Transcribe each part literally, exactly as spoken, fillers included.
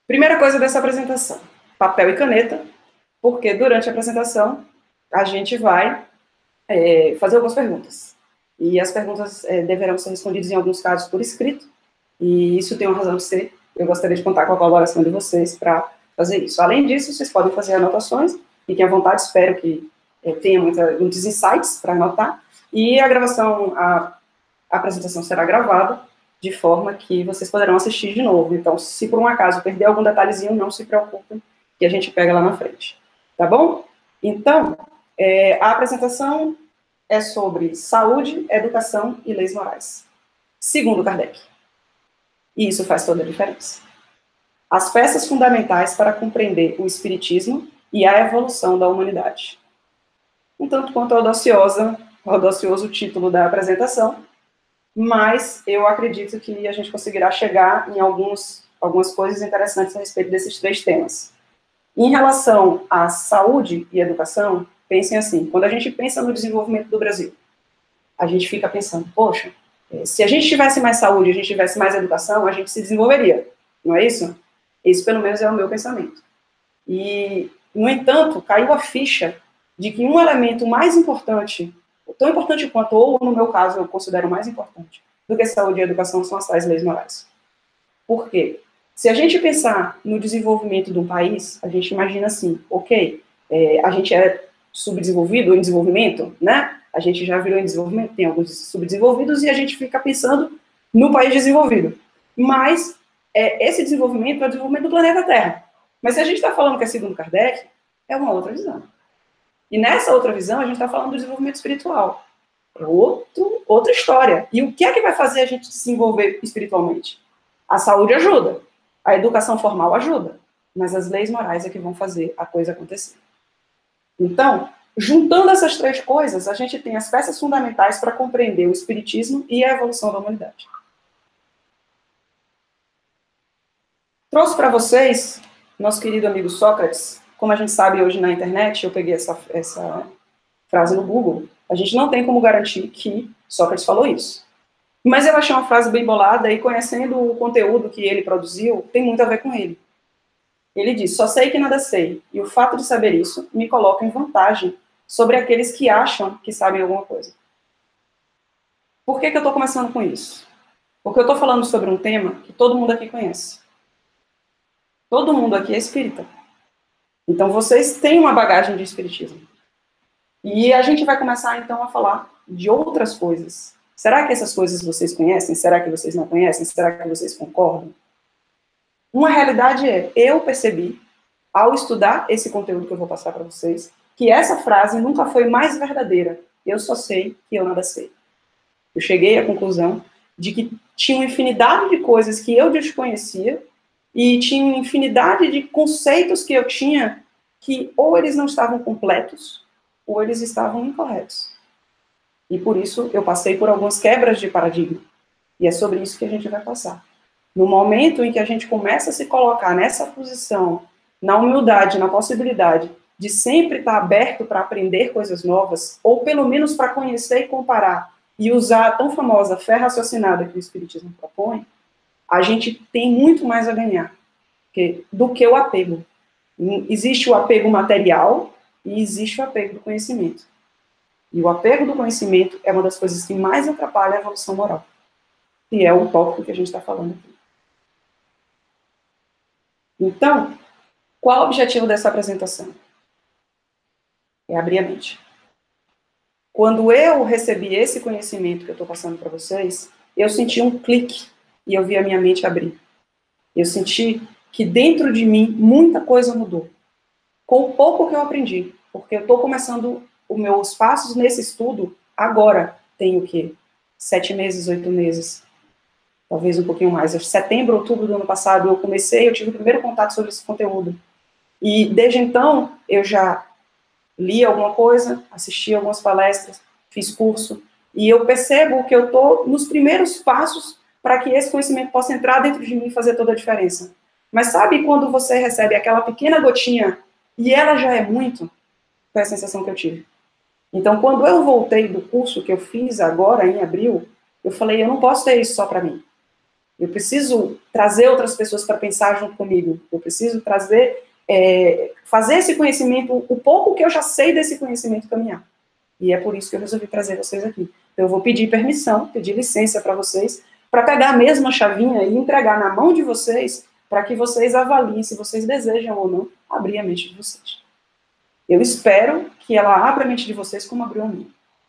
Primeira coisa dessa apresentação, papel e caneta, porque durante a apresentação a gente vai é, fazer algumas perguntas. E as perguntas é, deverão ser respondidas em alguns casos por escrito, e isso tem uma razão de ser. Eu gostaria de contar com a colaboração de vocês para fazer isso. Além disso, vocês podem fazer anotações, fiquem à vontade, espero que é, tenha muita, muitos insights para anotar, e a gravação, a, a apresentação será gravada, de forma que vocês poderão assistir de novo. Então, se por um acaso perder algum detalhezinho, não se preocupem, que a gente pega lá na frente. Tá bom? Então, é, a apresentação é sobre saúde, educação e leis morais, segundo Kardec. E isso faz toda a diferença. As peças fundamentais para compreender o espiritismo e a evolução da humanidade. Um tanto quanto audaciosa, audacioso o título da apresentação, mas eu acredito que a gente conseguirá chegar em alguns, algumas coisas interessantes a respeito desses três temas. Em relação à saúde e educação, pensem assim, quando a gente pensa no desenvolvimento do Brasil, a gente fica pensando, poxa, se a gente tivesse mais saúde, a gente tivesse mais educação, a gente se desenvolveria, não é isso? Esse, pelo menos, é o meu pensamento. E, no entanto, caiu a ficha de que um elemento mais importante, tão importante quanto, ou no meu caso, eu considero mais importante, do que saúde e educação, são as tais leis morais. Por quê? Se a gente pensar no desenvolvimento de um país, a gente imagina assim, ok, é, a gente é subdesenvolvido ou em desenvolvimento, né? A gente já virou em desenvolvimento, tem alguns subdesenvolvidos, e a gente fica pensando no país desenvolvido. Mas é, esse desenvolvimento é o desenvolvimento do planeta Terra. Mas se a gente está falando que é segundo Kardec, é uma outra visão. E nessa outra visão, a gente está falando do desenvolvimento espiritual. É outro, outra história. E o que é que vai fazer a gente se desenvolver espiritualmente? A saúde ajuda. A educação formal ajuda. Mas as leis morais é que vão fazer a coisa acontecer. Então, juntando essas três coisas, a gente tem as peças fundamentais para compreender o espiritismo e a evolução da humanidade. Trouxe para vocês, nosso querido amigo Sócrates. Como a gente sabe hoje na internet, eu peguei essa, essa frase no Google, a gente não tem como garantir que Sócrates falou isso. Mas eu achei uma frase bem bolada, e conhecendo o conteúdo que ele produziu, tem muito a ver com ele. Ele diz, só sei que nada sei, e o fato de saber isso me coloca em vantagem sobre aqueles que acham que sabem alguma coisa. Por que que eu estou começando com isso? Porque eu estou falando sobre um tema que todo mundo aqui conhece. Todo mundo aqui é espírita. Então, vocês têm uma bagagem de espiritismo. E a gente vai começar, então, a falar de outras coisas. Será que essas coisas vocês conhecem? Será que vocês não conhecem? Será que vocês concordam? Uma realidade é, eu percebi, ao estudar esse conteúdo que eu vou passar para vocês, que essa frase nunca foi mais verdadeira. Eu só sei que eu nada sei. Eu cheguei à conclusão de que tinha uma infinidade de coisas que eu desconhecia, e tinha uma infinidade de conceitos que eu tinha que ou eles não estavam completos, ou eles estavam incorretos. E por isso eu passei por algumas quebras de paradigma. E é sobre isso que a gente vai passar. No momento em que a gente começa a se colocar nessa posição, na humildade, na possibilidade de sempre estar aberto para aprender coisas novas, ou pelo menos para conhecer e comparar, e usar a tão famosa fé raciocinada que o Espiritismo propõe, a gente tem muito mais a ganhar que, do que o apego. Existe o apego material e existe o apego do conhecimento. E o apego do conhecimento é uma das coisas que mais atrapalha a evolução moral. E é o tópico que a gente está falando aqui. Então, qual o objetivo dessa apresentação? É abrir a mente. Quando eu recebi esse conhecimento que eu estou passando para vocês, eu senti um clique e eu vi a minha mente abrir. Eu senti que dentro de mim muita coisa mudou. Com o pouco que eu aprendi, porque eu estou começando os meus passos nesse estudo agora. Tem o quê? Sete meses, oito meses, talvez um pouquinho mais. Em setembro, outubro do ano passado, eu comecei, eu tive o primeiro contato sobre esse conteúdo. E desde então, eu já li alguma coisa, assisti algumas palestras, fiz curso, e eu percebo que eu estou nos primeiros passos para que esse conhecimento possa entrar dentro de mim e fazer toda a diferença. Mas sabe quando você recebe aquela pequena gotinha e ela já é muito? Foi a sensação que eu tive. Então, quando eu voltei do curso que eu fiz agora, em abril, eu falei, eu não posso ter isso só para mim. Eu preciso trazer outras pessoas para pensar junto comigo. Eu preciso trazer, é, fazer esse conhecimento, o pouco que eu já sei desse conhecimento caminhar. E é por isso que eu resolvi trazer vocês aqui. Então, eu vou pedir permissão, pedir licença para vocês, para pegar a mesma chavinha e entregar na mão de vocês, para que vocês avaliem se vocês desejam ou não abrir a mente de vocês. Eu espero que ela abra a mente de vocês como abriu a minha.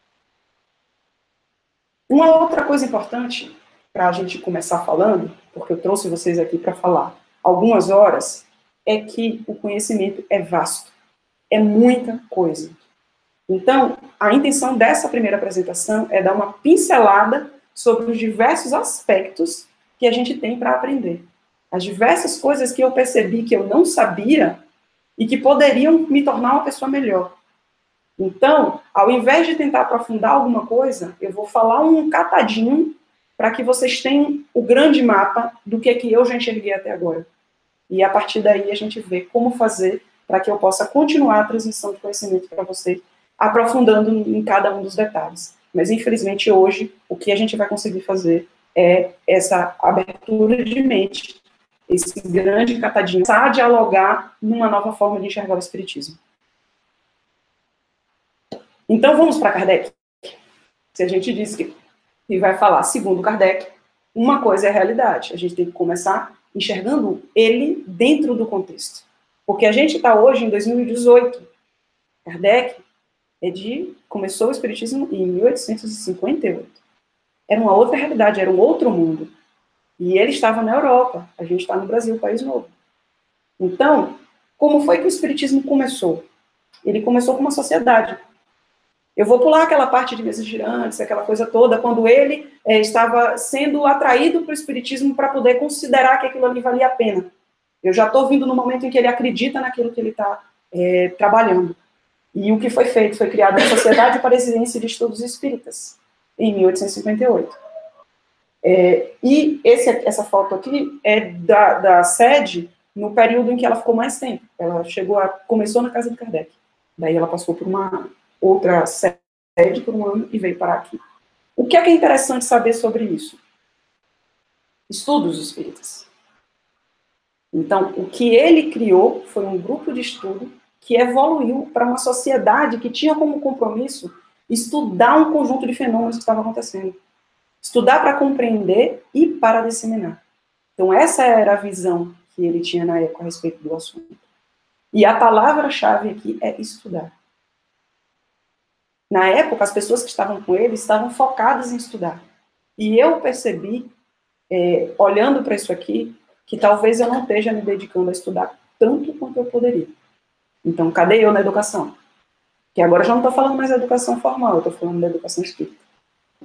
Uma outra coisa importante para a gente começar falando, porque eu trouxe vocês aqui para falar algumas horas, é que o conhecimento é vasto. É muita coisa. Então, a intenção dessa primeira apresentação é dar uma pincelada sobre os diversos aspectos que a gente tem para aprender. As diversas coisas que eu percebi que eu não sabia e que poderiam me tornar uma pessoa melhor. Então, ao invés de tentar aprofundar alguma coisa, eu vou falar um catadinho para que vocês tenham o grande mapa do que é que eu já enxerguei até agora. E a partir daí a gente vê como fazer para que eu possa continuar a transmissão de conhecimento para vocês, aprofundando em cada um dos detalhes. Mas, infelizmente, hoje, o que a gente vai conseguir fazer é essa abertura de mente, esse grande catadinho, a dialogar numa nova forma de enxergar o Espiritismo. Então, vamos para Kardec. Se a gente diz que, que vai falar, segundo Kardec, uma coisa é a realidade. A gente tem que começar enxergando ele dentro do contexto. Porque a gente está hoje em dois mil e dezoito. Kardec é de, começou o Espiritismo em mil oitocentos e cinquenta e oito. Era uma outra realidade, era um outro mundo. E ele estava na Europa, a gente está no Brasil, país novo. Então, como foi que o Espiritismo começou? Ele começou com uma sociedade. Eu vou pular aquela parte de mesas girantes, aquela coisa toda, quando ele é, estava sendo atraído para o Espiritismo para poder considerar que aquilo ali valia a pena. Eu já estou vindo no momento em que ele acredita naquilo que ele está é, trabalhando. E o que foi feito? Foi criada a Sociedade Parisiense de Estudos Espíritas, em mil oitocentos e cinquenta e oito. É, e esse, essa foto aqui é da, da sede no período em que ela ficou mais tempo. Ela chegou a, começou na casa de Kardec. Daí ela passou por uma outra sede por um ano e veio parar aqui. O que é que é interessante saber sobre isso? Estudos espíritas. Então, o que ele criou foi um grupo de estudo que evoluiu para uma sociedade que tinha como compromisso estudar um conjunto de fenômenos que estavam acontecendo. Estudar para compreender e para disseminar. Então, essa era a visão que ele tinha na época a respeito do assunto. E a palavra-chave aqui é estudar. Na época, as pessoas que estavam com ele estavam focadas em estudar. E eu percebi, é, olhando para isso aqui, que talvez eu não esteja me dedicando a estudar tanto quanto eu poderia. Então, cadê eu na educação? Que agora eu já não estou falando mais da educação formal, eu estou falando da educação espírita. O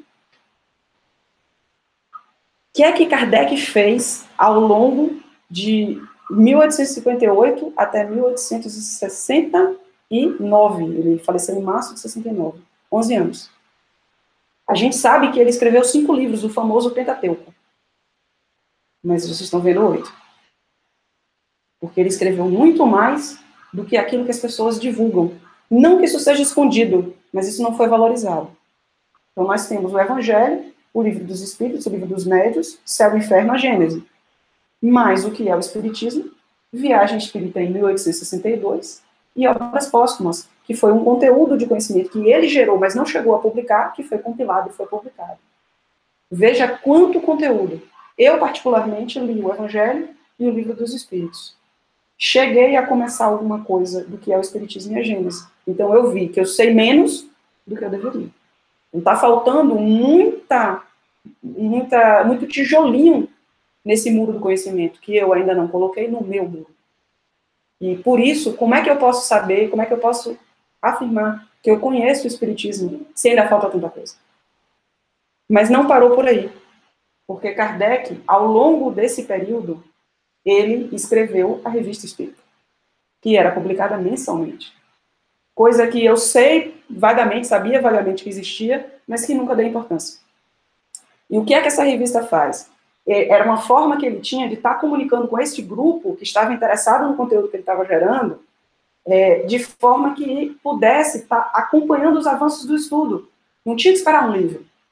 que é que Kardec fez ao longo de mil oitocentos e cinquenta e oito até mil oitocentos e sessenta e nove? Ele faleceu em março de sessenta e nove. onze anos. A gente sabe que ele escreveu cinco livros, o famoso Pentateuco. Mas vocês estão vendo oito. Porque ele escreveu muito mais do que aquilo que as pessoas divulgam. Não que isso seja escondido, mas isso não foi valorizado. Então nós temos o Evangelho, o Livro dos Espíritos, o Livro dos Médios, Céu e Inferno, a Gênese. Mais o que é o Espiritismo, Viagem Espírita em mil oitocentos e sessenta e dois, e Obras Póstumas, que foi um conteúdo de conhecimento que ele gerou, mas não chegou a publicar, que foi compilado e foi publicado. Veja quanto conteúdo. Eu, particularmente, li o Evangelho e o Livro dos Espíritos. Cheguei a começar alguma coisa do que é o Espiritismo e a Gênese. Então, eu vi que eu sei menos do que eu deveria. Então, está faltando muita, muita, muito tijolinho nesse muro do conhecimento, que eu ainda não coloquei no meu muro. E, por isso, como é que eu posso saber, como é que eu posso afirmar que eu conheço o Espiritismo se ainda falta tanta coisa? Mas não parou por aí. Porque Kardec, ao longo desse período, ele escreveu a Revista Espírita, que era publicada mensalmente. Coisa que eu sei vagamente, sabia vagamente que existia, mas que nunca dei importância. E o que é que essa revista faz? Era uma forma que ele tinha de estar comunicando com esse grupo que estava interessado no conteúdo que ele estava gerando, é, de forma que pudesse estar acompanhando os avanços do estudo. Não tinha que esperar um livro.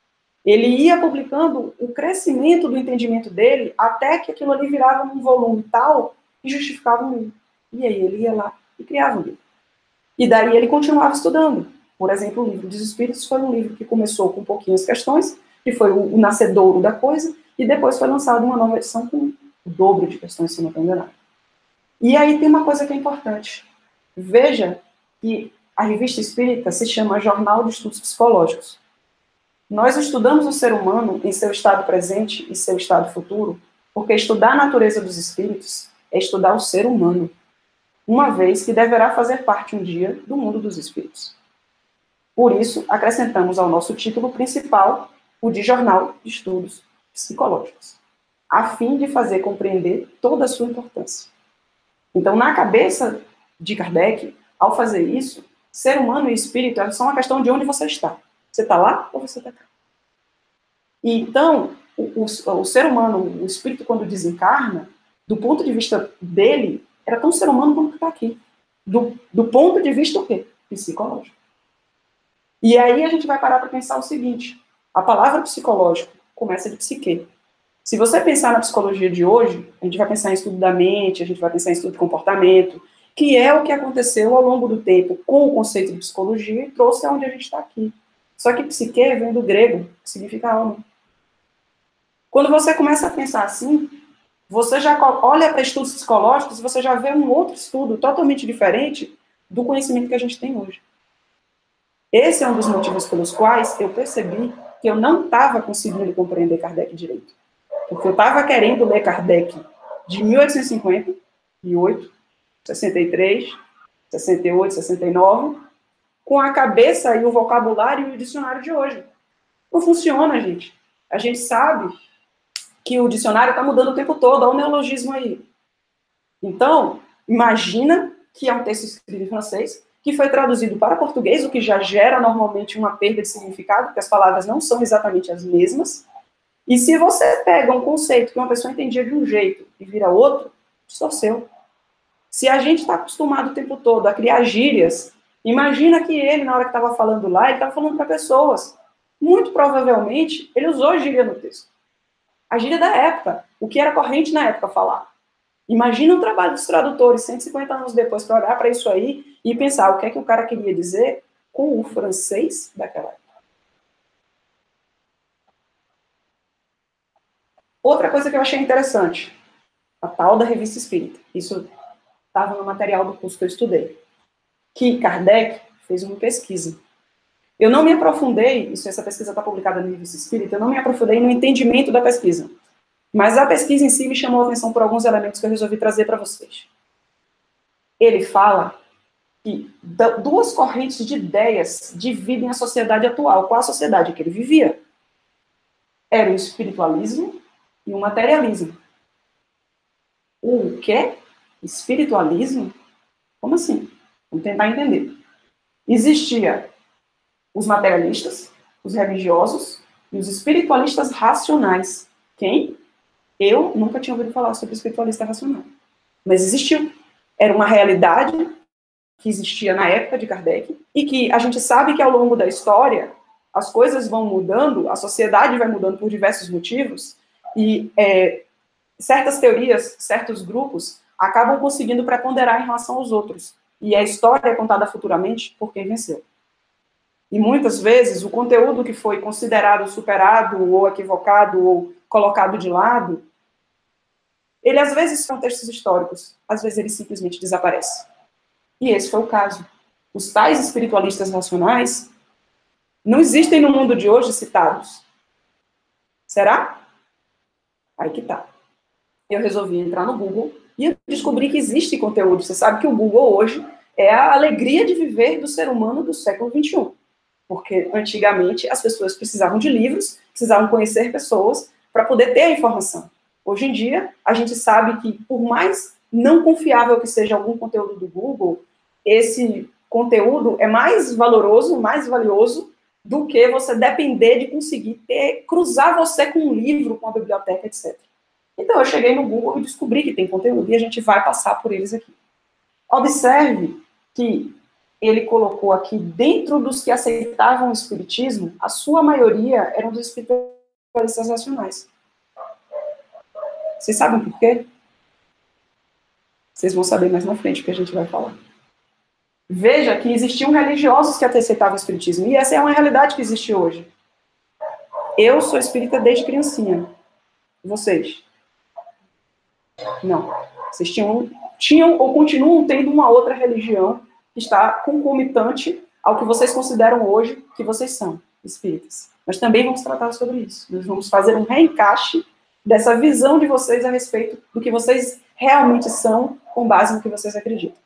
Ele ia publicando o crescimento do entendimento dele até que aquilo ali virava um volume tal que justificava um livro. E aí ele ia lá e criava um livro. E daí ele continuava estudando. Por exemplo, o Livro dos Espíritos foi um livro que começou com pouquinhas questões, que foi o, o nascedouro da coisa, e depois foi lançada uma nova edição com o dobro de questões, se não estou enganado. E aí tem uma coisa que é importante. Veja que a revista espírita se chama Jornal de Estudos Psicológicos. Nós estudamos o ser humano em seu estado presente e seu estado futuro, porque estudar a natureza dos espíritos é estudar o ser humano, uma vez que deverá fazer parte um dia do mundo dos espíritos. Por isso, acrescentamos ao nosso título principal o de Jornal de Estudos Psicológicos, a fim de fazer compreender toda a sua importância. Então, na cabeça de Kardec, ao fazer isso, ser humano e espírito é só uma questão de onde você está. Você está lá ou você está cá? E, então, o, o, o ser humano, o espírito, quando desencarna, do ponto de vista dele, era tão ser humano quanto está aqui. Do, do ponto de vista o quê? Psicológico. E aí a gente vai parar para pensar o seguinte, a palavra psicológico começa de psique. Se você pensar na psicologia de hoje, a gente vai pensar em estudo da mente, a gente vai pensar em estudo de comportamento, que é o que aconteceu ao longo do tempo com o conceito de psicologia e trouxe aonde a gente está aqui. Só que psique vem do grego, que significa alma. Quando você começa a pensar assim, você já olha para estudos psicológicos e você já vê um outro estudo totalmente diferente do conhecimento que a gente tem hoje. Esse é um dos motivos pelos quais eu percebi que eu não estava conseguindo compreender Kardec direito. Porque eu estava querendo ler Kardec de mil oitocentos e cinquenta e oito, sessenta e três, sessenta e oito, sessenta e nove, com a cabeça e o vocabulário e o dicionário de hoje. Não funciona, gente. A gente sabe que o dicionário está mudando o tempo todo, olha o neologismo aí. Então, imagina que é um texto escrito em francês, que foi traduzido para português, o que já gera normalmente uma perda de significado, porque as palavras não são exatamente as mesmas. E se você pega um conceito que uma pessoa entendia de um jeito e vira outro, distorceu. Se a gente está acostumado o tempo todo a criar gírias, imagina que ele, na hora que estava falando lá, ele estava falando para pessoas. Muito provavelmente, ele usou gíria no texto. A gíria da época, o que era corrente na época falar. Imagina o trabalho dos tradutores, cento e cinquenta anos depois, para olhar para isso aí e pensar o que é que o cara queria dizer com o francês daquela época. Outra coisa que eu achei interessante, a tal da Revista Espírita. Isso estava no material do curso que eu estudei. Que Kardec fez uma pesquisa. Eu não me aprofundei, isso, essa pesquisa está publicada na Revista Espírita, eu não me aprofundei no entendimento da pesquisa. Mas a pesquisa em si me chamou a atenção por alguns elementos que eu resolvi trazer para vocês. Ele fala que duas correntes de ideias dividem a sociedade atual. Qual a sociedade que ele vivia? Era o espiritualismo e o materialismo. O quê? Espiritualismo? Como assim? Vamos tentar entender. Existia os materialistas, os religiosos e os espiritualistas racionais. Quem? Eu nunca tinha ouvido falar sobre espiritualista racional. Mas existiu. Era uma realidade que existia na época de Kardec e que a gente sabe que ao longo da história as coisas vão mudando, a sociedade vai mudando por diversos motivos e é, certas teorias, certos grupos acabam conseguindo preponderar em relação aos outros. E a história é contada futuramente por quem venceu. E muitas vezes o conteúdo que foi considerado superado ou equivocado ou colocado de lado, ele às vezes são textos históricos, às vezes ele simplesmente desaparece. E esse foi o caso. Os tais espiritualistas racionais não existem no mundo de hoje citados. Será? Aí que tá. Eu resolvi entrar no Google e eu descobri que existe conteúdo. Você sabe que o Google hoje é a alegria de viver do ser humano do século vinte e um. Porque antigamente as pessoas precisavam de livros, precisavam conhecer pessoas para poder ter a informação. Hoje em dia, a gente sabe que por mais não confiável que seja algum conteúdo do Google, esse conteúdo é mais valoroso, mais valioso do que você depender de conseguir ter, cruzar você com um livro, com a biblioteca, etcétera. Então, eu cheguei no Google e descobri que tem conteúdo e a gente vai passar por eles aqui. Observe que ele colocou aqui, dentro dos que aceitavam o espiritismo, a sua maioria eram dos espiritualistas racionais. Vocês sabem por quê? Vocês vão saber mais na frente o que a gente vai falar. Veja que existiam religiosos que aceitavam o espiritismo, e essa é uma realidade que existe hoje. Eu sou espírita desde criancinha. Vocês? Não. Vocês tinham, tinham ou continuam tendo uma outra religião que está concomitante ao que vocês consideram hoje que vocês são, espíritas. Nós também vamos tratar sobre isso. Nós vamos fazer um reencaixe dessa visão de vocês a respeito do que vocês realmente são, com base no que vocês acreditam.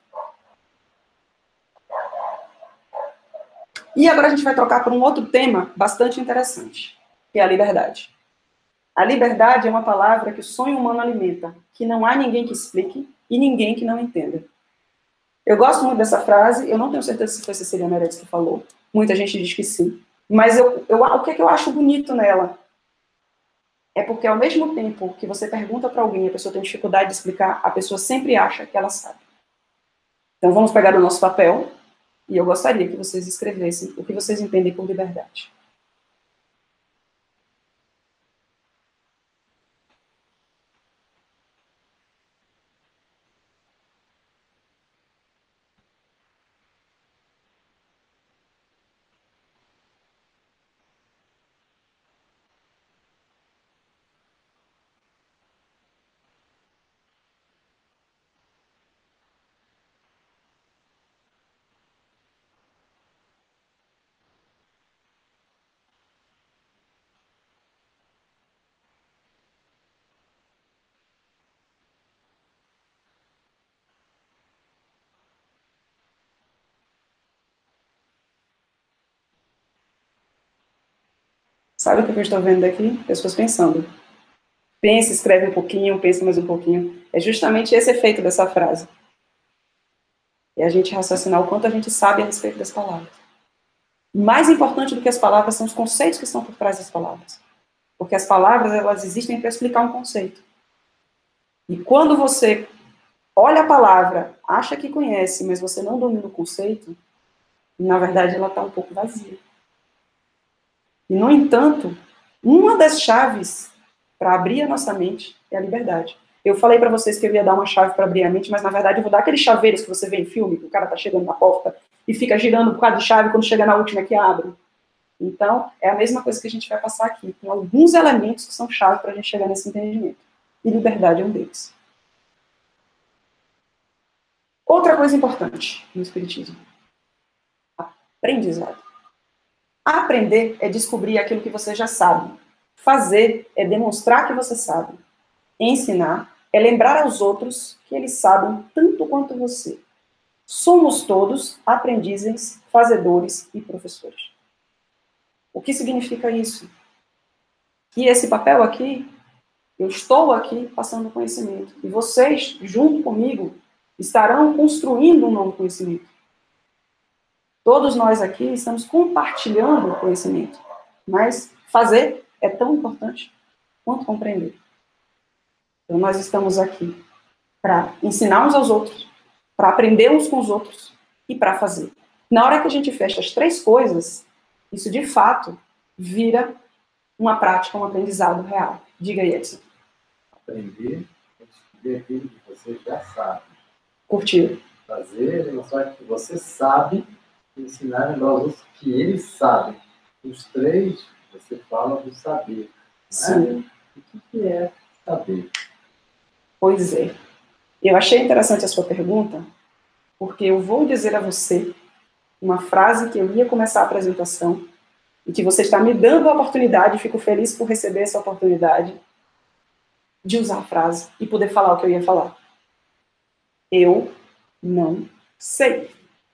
E agora a gente vai trocar por um outro tema bastante interessante, que é a liberdade. A liberdade é uma palavra que o sonho humano alimenta, que não há ninguém que explique e ninguém que não entenda. Eu gosto muito dessa frase, eu não tenho certeza se foi Cecília Meirelles que falou, muita gente diz que sim, mas eu, eu, o que, é que eu acho bonito nela? É porque ao mesmo tempo que você pergunta para alguém e a pessoa tem dificuldade de explicar, a pessoa sempre acha que ela sabe. Então vamos pegar o nosso papel, e eu gostaria que vocês escrevessem o que vocês entendem por liberdade. Sabe o que eu estou vendo aqui? Pessoas pensando. Pensa, escreve um pouquinho, pensa mais um pouquinho. É justamente esse efeito dessa frase. É a gente raciocinar o quanto a gente sabe a respeito das palavras. Mais importante do que as palavras são os conceitos que estão por trás das palavras. Porque as palavras, elas existem para explicar um conceito. E quando você olha a palavra, acha que conhece, mas você não domina o conceito, na verdade ela está um pouco vazia. E, no entanto, uma das chaves para abrir a nossa mente é a liberdade. Eu falei para vocês que eu ia dar uma chave para abrir a mente, mas, na verdade, eu vou dar aqueles chaveiros que você vê em filme, que o cara está chegando na porta e fica girando por causa de chave quando chega na última que abre. Então, é a mesma coisa que a gente vai passar aqui, com alguns elementos que são chave para a gente chegar nesse entendimento. E liberdade é um deles. Outra coisa importante no Espiritismo. Aprendizado. Aprender é descobrir aquilo que você já sabe. Fazer é demonstrar que você sabe. Ensinar é lembrar aos outros que eles sabem tanto quanto você. Somos todos aprendizes, fazedores e professores. O que significa isso? Que esse papel aqui, eu estou aqui passando conhecimento. E vocês, junto comigo, estarão construindo um novo conhecimento. Todos nós aqui estamos compartilhando o conhecimento, mas fazer é tão importante quanto compreender. Então, nós estamos aqui para ensinar uns aos outros, para aprender uns com os outros e para fazer. Na hora que a gente fecha as três coisas, isso de fato vira uma prática, um aprendizado real. Diga aí, Edson. Aprender é descobrir aquilo que você já sabe. Curtiu. Fazer é demonstrar que você sabe, ensinar aos outros que eles sabem. Os três, você fala do saber. Sim. O que é saber? Pois é. Eu achei interessante a sua pergunta, porque eu vou dizer a você uma frase que eu ia começar a apresentação e que você está me dando a oportunidade, e fico feliz por receber essa oportunidade de usar a frase e poder falar o que eu ia falar. Eu não sei.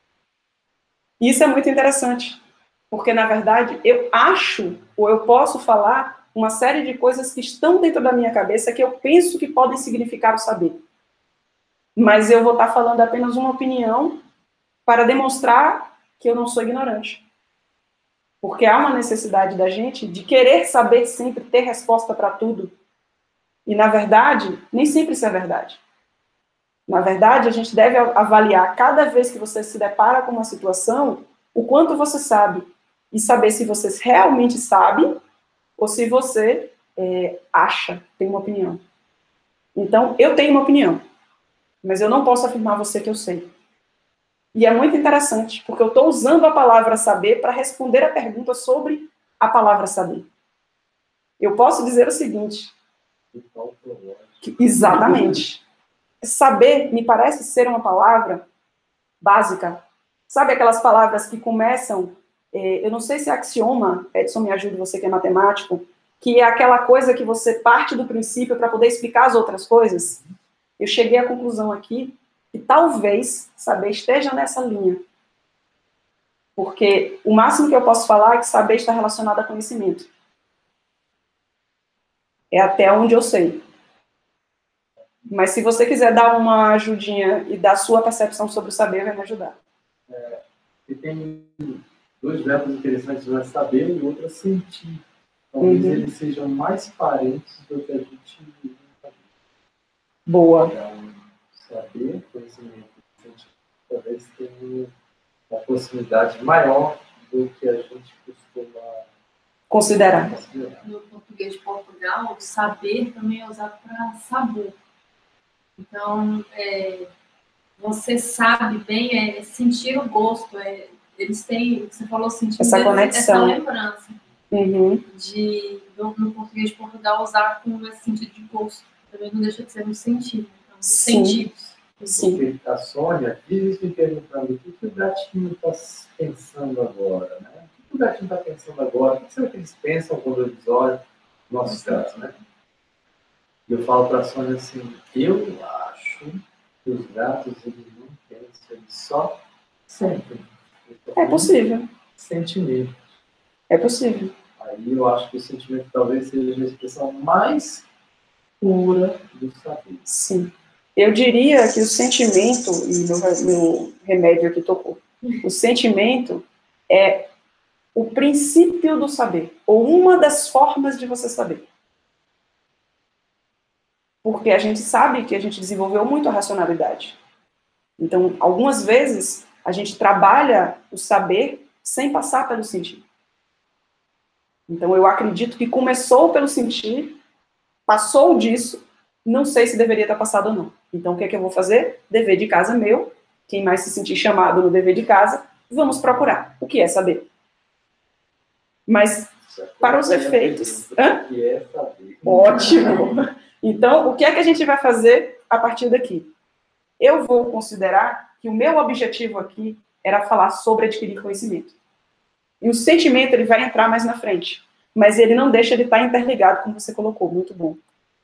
Isso é muito interessante, porque, na verdade, eu acho, ou eu posso falar uma série de coisas que estão dentro da minha cabeça que eu penso que podem significar o saber. Mas eu vou estar falando apenas uma opinião para demonstrar que eu não sou ignorante. Porque há uma necessidade da gente de querer saber sempre, ter resposta para tudo. E, na verdade, nem sempre isso é verdade. Na verdade, a gente deve avaliar cada vez que você se depara com uma situação, o quanto você sabe, e saber se você realmente sabe ou se você é, acha, tem uma opinião. Então, eu tenho uma opinião, mas eu não posso afirmar a você que eu sei. E é muito interessante, porque eu estou usando a palavra saber para responder a pergunta sobre a palavra saber. Eu posso dizer o seguinte, que, exatamente, saber me parece ser uma palavra básica. Sabe aquelas palavras que começam, eh, eu não sei se é axioma, Edson, me ajude, você que é matemático, que é aquela coisa que você parte do princípio para poder explicar as outras coisas? Eu cheguei à conclusão aqui que talvez saber esteja nessa linha. Porque o máximo que eu posso falar é que saber está relacionado a conhecimento. É até onde eu sei. Mas se você quiser dar uma ajudinha e dar sua percepção sobre o saber, vai me ajudar. É, e tem dois verbos interessantes, um é saber e o outro é sentir. Talvez uhum. eles sejam mais parentes do que a gente... Boa. Então, saber, conhecimento e sentir, talvez tenha uma proximidade maior do que a gente costuma considerar. considerar. No português de Portugal, o saber também é usado para sabor. Então, é, você sabe bem, é sentir o gosto. É, eles têm, você falou, sentir essa conexão, essa lembrança. Uhum. De, no, no português de Portugal, usar com esse sentido de gosto. Também não deixa de ser um sentido. Então, Sim. Sentidos. Sim. A Sônia diz me perguntando o que o gatinho está pensando agora, né? O que o gatinho está pensando agora? O que será que eles pensam quando eles olham nossos gatos, né? E eu falo para a Sônia assim, eu acho que os gatos eles não pensam, eles só sentem. É possível. Sentimento. É possível. Aí eu acho que o sentimento talvez seja a expressão mais pura do saber. Sim. Eu diria que o sentimento, e meu, meu remédio aqui tocou, o sentimento é o princípio do saber, ou uma das formas de você saber. Porque a gente sabe que a gente desenvolveu muito a racionalidade. Então, algumas vezes, a gente trabalha o saber sem passar pelo sentir. Então, eu acredito que começou pelo sentir, passou disso, não sei se deveria estar passado ou não. Então, o que é que eu vou fazer? Dever de casa meu. Quem mais se sentir chamado no dever de casa, vamos procurar. O que é saber? Mas, para os efeitos... Hã? O que é saber? Ótimo! Então, o que é que a gente vai fazer a partir daqui? Eu vou considerar que o meu objetivo aqui era falar sobre adquirir conhecimento. E o sentimento, ele vai entrar mais na frente. Mas ele não deixa de estar interligado, como você colocou. Muito bom.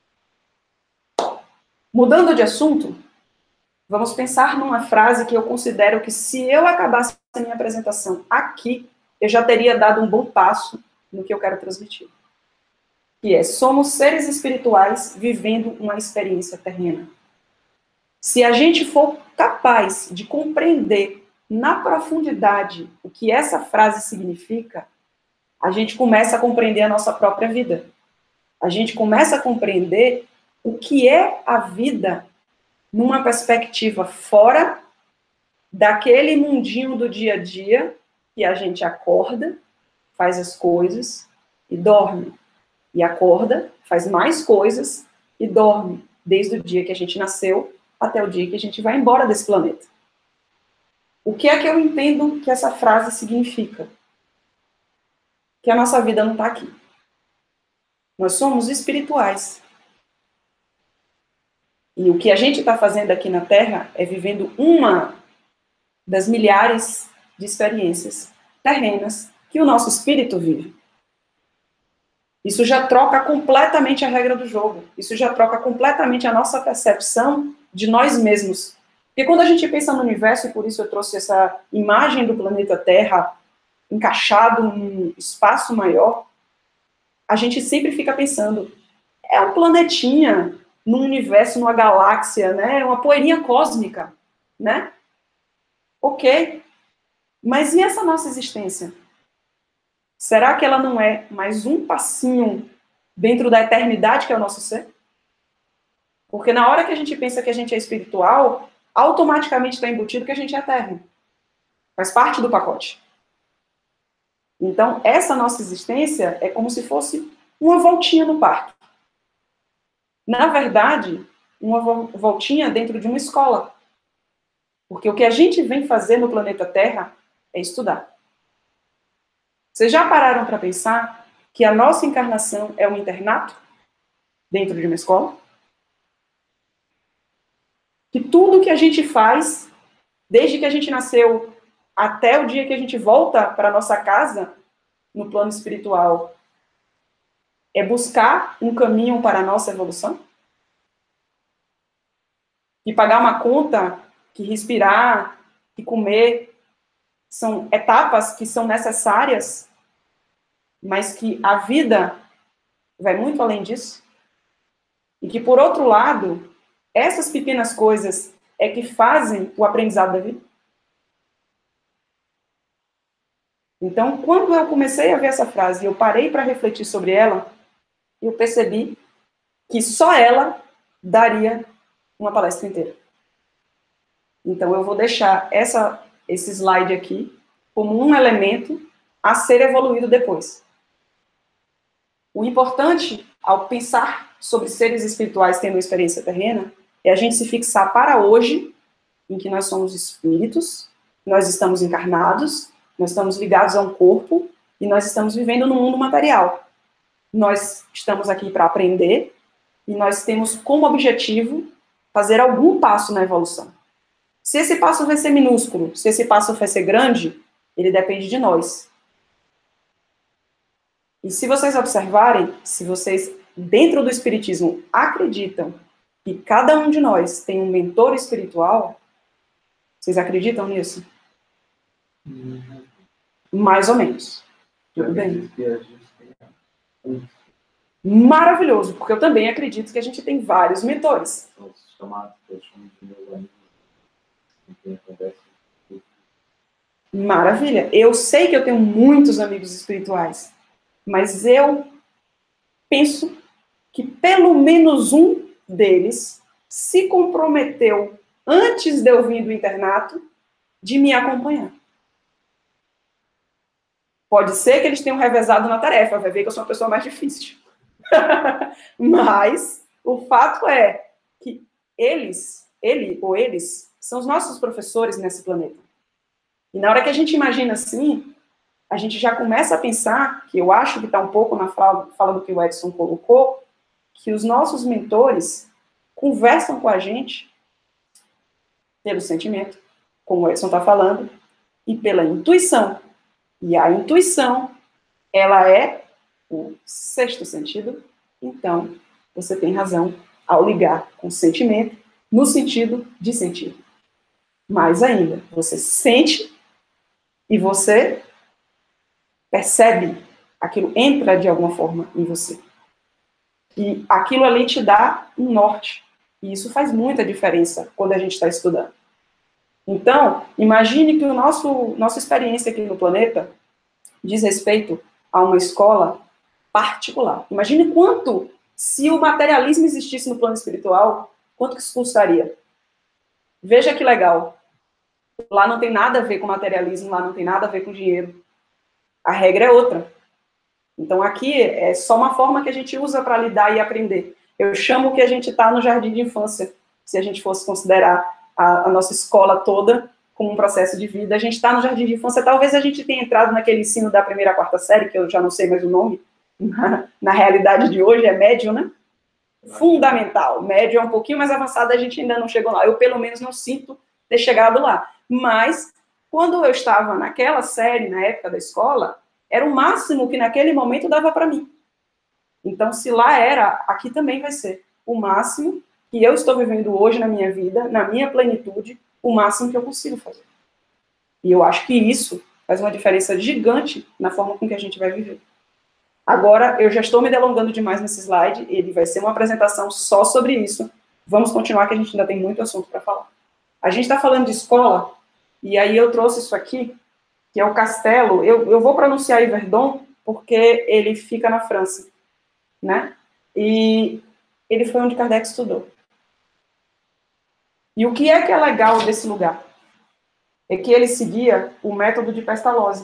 Mudando de assunto, vamos pensar numa frase que eu considero que, se eu acabasse a minha apresentação aqui, eu já teria dado um bom passo no que eu quero transmitir. Que é, somos seres espirituais vivendo uma experiência terrena. Se a gente for capaz de compreender na profundidade o que essa frase significa, a gente começa a compreender a nossa própria vida. A gente começa a compreender o que é a vida numa perspectiva fora daquele mundinho do dia a dia que a gente acorda, faz as coisas e dorme. E acorda, faz mais coisas e dorme, desde o dia que a gente nasceu até o dia que a gente vai embora desse planeta. O que é que eu entendo que essa frase significa? Que a nossa vida não está aqui. Nós somos espirituais. E o que a gente está fazendo aqui na Terra é vivendo uma das milhares de experiências terrenas que o nosso espírito vive. Isso já troca completamente a regra do jogo. Isso já troca completamente a nossa percepção de nós mesmos. Porque quando a gente pensa no universo, e por isso eu trouxe essa imagem do planeta Terra encaixado num espaço maior, a gente sempre fica pensando, é um planetinha num universo, numa galáxia, né? Uma poeirinha cósmica, né? Ok. Mas e essa nossa existência? Será que ela não é mais um passinho dentro da eternidade que é o nosso ser? Porque na hora que a gente pensa que a gente é espiritual, automaticamente está embutido que a gente é eterno. Faz parte do pacote. Então, essa nossa existência é como se fosse uma voltinha no parque. Na verdade, uma voltinha dentro de uma escola. Porque o que a gente vem fazer no planeta Terra é estudar. Vocês já pararam para pensar que a nossa encarnação é um internato dentro de uma escola? Que tudo que a gente faz, desde que a gente nasceu até o dia que a gente volta para a nossa casa, no plano espiritual, é buscar um caminho para a nossa evolução? Que pagar uma conta, que respirar, que comer, são etapas que são necessárias, mas que a vida vai muito além disso. E que, por outro lado, essas pequenas coisas é que fazem o aprendizado da vida. Então, quando eu comecei a ver essa frase e eu parei para refletir sobre ela, eu percebi que só ela daria uma palestra inteira. Então, eu vou deixar essa, esse slide aqui como um elemento a ser evoluído depois. O importante, ao pensar sobre seres espirituais tendo uma experiência terrena, é a gente se fixar para hoje, em que nós somos espíritos, nós estamos encarnados, nós estamos ligados a um corpo e nós estamos vivendo no mundo material. Nós estamos aqui para aprender e nós temos como objetivo fazer algum passo na evolução. Se esse passo vai ser minúsculo, se esse passo vai ser grande, ele depende de nós. E se vocês observarem, se vocês, dentro do espiritismo, acreditam que cada um de nós tem um mentor espiritual, vocês acreditam nisso? Uhum. Mais ou menos. Tudo bem? Maravilhoso, porque eu também acredito que a gente tem vários mentores. Maravilha. Eu sei que eu tenho muitos amigos espirituais, mas eu penso que pelo menos um deles se comprometeu, antes de eu vir do internato, de me acompanhar. Pode ser que eles tenham revezado na tarefa, vai ver que eu sou uma pessoa mais difícil. Mas o fato é que eles, ele ou eles, são os nossos professores nesse planeta. E na hora que a gente imagina assim, a gente já começa a pensar, que eu acho que está um pouco na fala, fala do que o Edson colocou, que os nossos mentores conversam com a gente pelo sentimento, como o Edson está falando, e pela intuição. E a intuição, ela é o sexto sentido. Então, você tem razão ao ligar com o sentimento, no sentido de sentido. Mais ainda, você sente e você percebe, aquilo entra de alguma forma em você. E aquilo ali te dá um norte. E isso faz muita diferença quando a gente está estudando. Então, imagine que o nosso, nossa experiência aqui no planeta diz respeito a uma escola particular. Imagine quanto, se o materialismo existisse no plano espiritual, quanto que isso custaria. Veja que legal. Lá não tem nada a ver com materialismo, lá não tem nada a ver com dinheiro. A regra é outra. Então aqui é só uma forma que a gente usa para lidar e aprender. Eu chamo que a gente está no jardim de infância, se a gente fosse considerar a, a nossa escola toda como um processo de vida. A gente está no jardim de infância, talvez a gente tenha entrado naquele ensino da primeira à quarta série, que eu já não sei mais o nome, na, na realidade de hoje é médio, né? Fundamental. Médio é um pouquinho mais avançado, a gente ainda não chegou lá. Eu, pelo menos, não sinto ter chegado lá. Mas, quando eu estava naquela série, na época da escola, era o máximo que naquele momento dava para mim. Então, se lá era, aqui também vai ser o máximo que eu estou vivendo hoje na minha vida, na minha plenitude, o máximo que eu consigo fazer. E eu acho que isso faz uma diferença gigante na forma com que a gente vai viver. Agora, eu já estou me delongando demais nesse slide, ele vai ser uma apresentação só sobre isso. Vamos continuar, que a gente ainda tem muito assunto para falar. A gente está falando de escola, e aí eu trouxe isso aqui, que é o castelo. Eu, eu vou pronunciar Yverdon, porque ele fica na França, né? E ele foi onde Kardec estudou. E o que é que é legal desse lugar? É que ele seguia o método de Pestalozzi.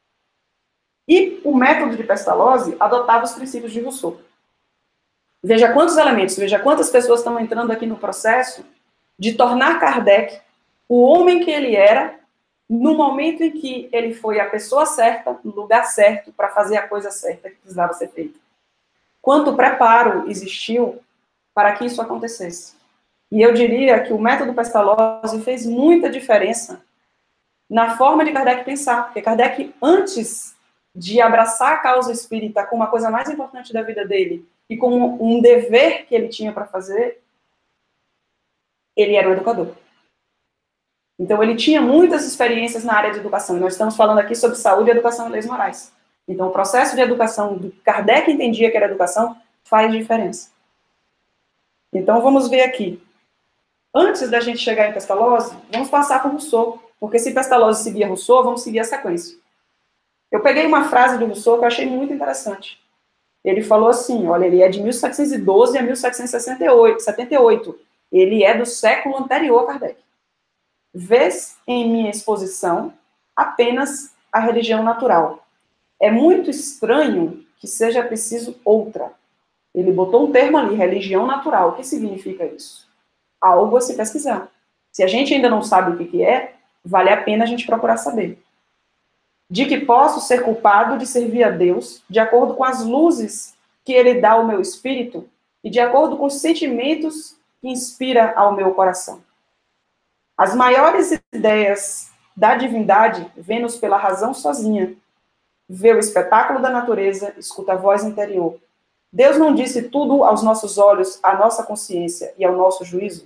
E o método de Pestalozzi adotava os princípios de Rousseau. Veja quantos elementos, veja quantas pessoas estão entrando aqui no processo de tornar Kardec o homem que ele era, no momento em que ele foi a pessoa certa, no lugar certo, para fazer a coisa certa que precisava ser feita. Quanto preparo existiu para que isso acontecesse. E eu diria que o método Pestalozzi fez muita diferença na forma de Kardec pensar, porque Kardec, antes de abraçar a causa espírita como a coisa mais importante da vida dele, e como um dever que ele tinha para fazer, ele era um educador. Então, ele tinha muitas experiências na área de educação, e nós estamos falando aqui sobre saúde, educação e leis morais. Então, o processo de educação do que Kardec entendia que era educação faz diferença. Então, vamos ver aqui. Antes da gente chegar em Pestalozzi, vamos passar por Rousseau, porque se Pestalozzi seguia Rousseau, vamos seguir a sequência. Eu peguei uma frase do Rousseau que eu achei muito interessante. Ele falou assim, olha, ele é de mil setecentos e doze a mil setecentos e setenta e oito. Ele é do século anterior a Kardec. Vês em minha exposição apenas a religião natural. É muito estranho que seja preciso outra. Ele botou um termo ali, religião natural. O que significa isso? Algo a se pesquisar. Se a gente ainda não sabe o que, que é, vale a pena a gente procurar saber. De que posso ser culpado de servir a Deus de acordo com as luzes que Ele dá ao meu espírito e de acordo com os sentimentos que inspira ao meu coração. As maiores ideias da divindade vê-nos pela razão sozinha. Vê o espetáculo da natureza, escuta a voz interior. Deus não disse tudo aos nossos olhos, à nossa consciência e ao nosso juízo?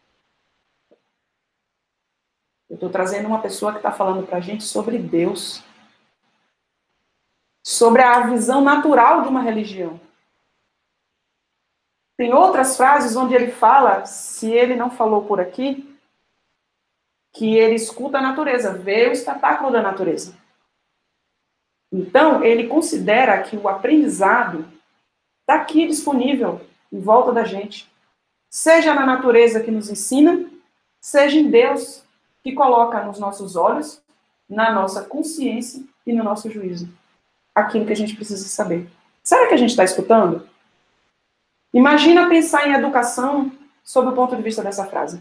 Eu estou trazendo uma pessoa que está falando para a gente sobre Deus. Sobre a visão natural de uma religião. Tem outras frases onde ele fala, se ele não falou por aqui, que ele escuta a natureza, vê o espetáculo da natureza. Então, ele considera que o aprendizado está aqui disponível, em volta da gente. Seja na natureza que nos ensina, seja em Deus que coloca nos nossos olhos, na nossa consciência e no nosso juízo. Aquilo que a gente precisa saber. Será que a gente está escutando? Imagina pensar em educação sob o ponto de vista dessa frase.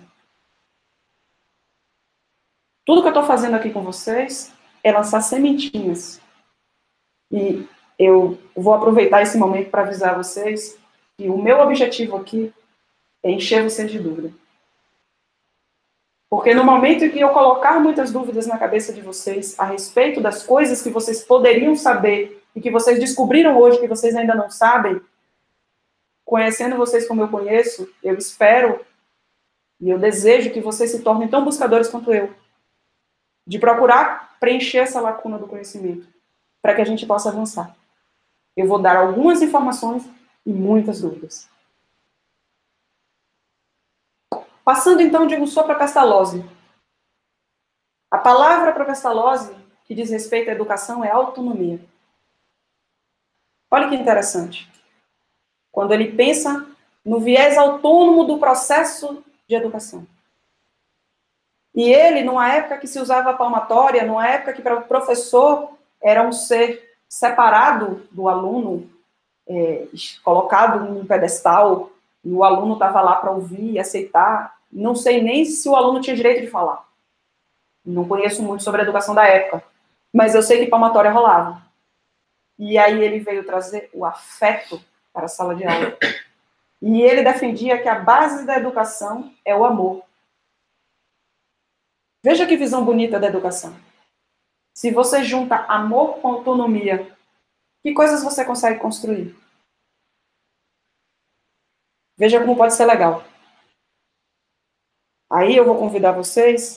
Tudo que eu estou fazendo aqui com vocês é lançar sementinhas. E eu vou aproveitar esse momento para avisar vocês que o meu objetivo aqui é encher vocês de dúvida. Porque no momento em que eu colocar muitas dúvidas na cabeça de vocês a respeito das coisas que vocês poderiam saber e que vocês descobriram hoje que vocês ainda não sabem, conhecendo vocês como eu conheço, eu espero e eu desejo que vocês se tornem tão buscadores quanto eu, de procurar preencher essa lacuna do conhecimento, para que a gente possa avançar. Eu vou dar algumas informações e muitas dúvidas. Passando então de Rousseau para Pestalozzi. A palavra para Pestalozzi, que diz respeito à educação, é autonomia. Olha que interessante. Quando ele pensa no viés autônomo do processo de educação. E ele, numa época que se usava a palmatória, numa época que para o professor era um ser separado do aluno, é, colocado num pedestal, e o aluno estava lá para ouvir e aceitar. Não sei nem se o aluno tinha direito de falar. Não conheço muito sobre a educação da época, mas eu sei que palmatória rolava. E aí ele veio trazer o afeto para a sala de aula. E ele defendia que a base da educação é o amor. Veja que visão bonita da educação. Se você junta amor com autonomia, que coisas você consegue construir? Veja como pode ser legal. Aí eu vou convidar vocês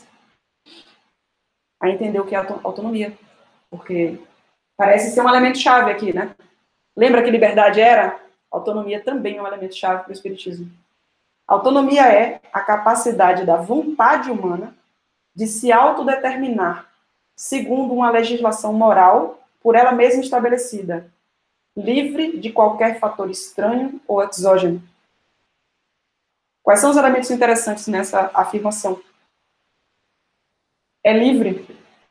a entender o que é autonomia. Porque parece ser um elemento-chave aqui, né? Lembra que liberdade era? Autonomia também é um elemento-chave para o Espiritismo. Autonomia é a capacidade da vontade humana de se autodeterminar segundo uma legislação moral por ela mesma estabelecida, livre de qualquer fator estranho ou exógeno. Quais são os elementos interessantes nessa afirmação? É livre.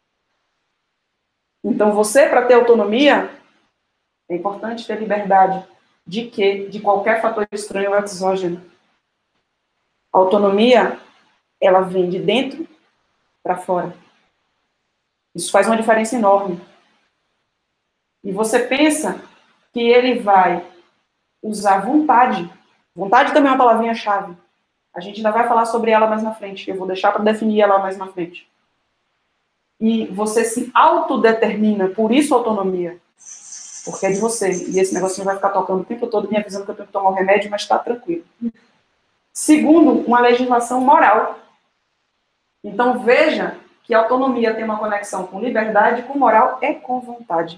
Então, você, para ter autonomia, é importante ter liberdade. De quê? De qualquer fator estranho ou exógeno. A autonomia, ela vem de dentro para fora. Isso faz uma diferença enorme. E você pensa que ele vai usar vontade. Vontade também é uma palavrinha-chave. A gente ainda vai falar sobre ela mais na frente. Eu vou deixar para definir ela mais na frente. E você se autodetermina, por isso autonomia. Porque é de você. E esse negócio não vai ficar tocando o tempo todo me avisando que eu tenho que tomar o remédio, mas está tranquilo. Segundo, uma legislação moral. Então veja que a autonomia tem uma conexão com liberdade, com moral e com vontade.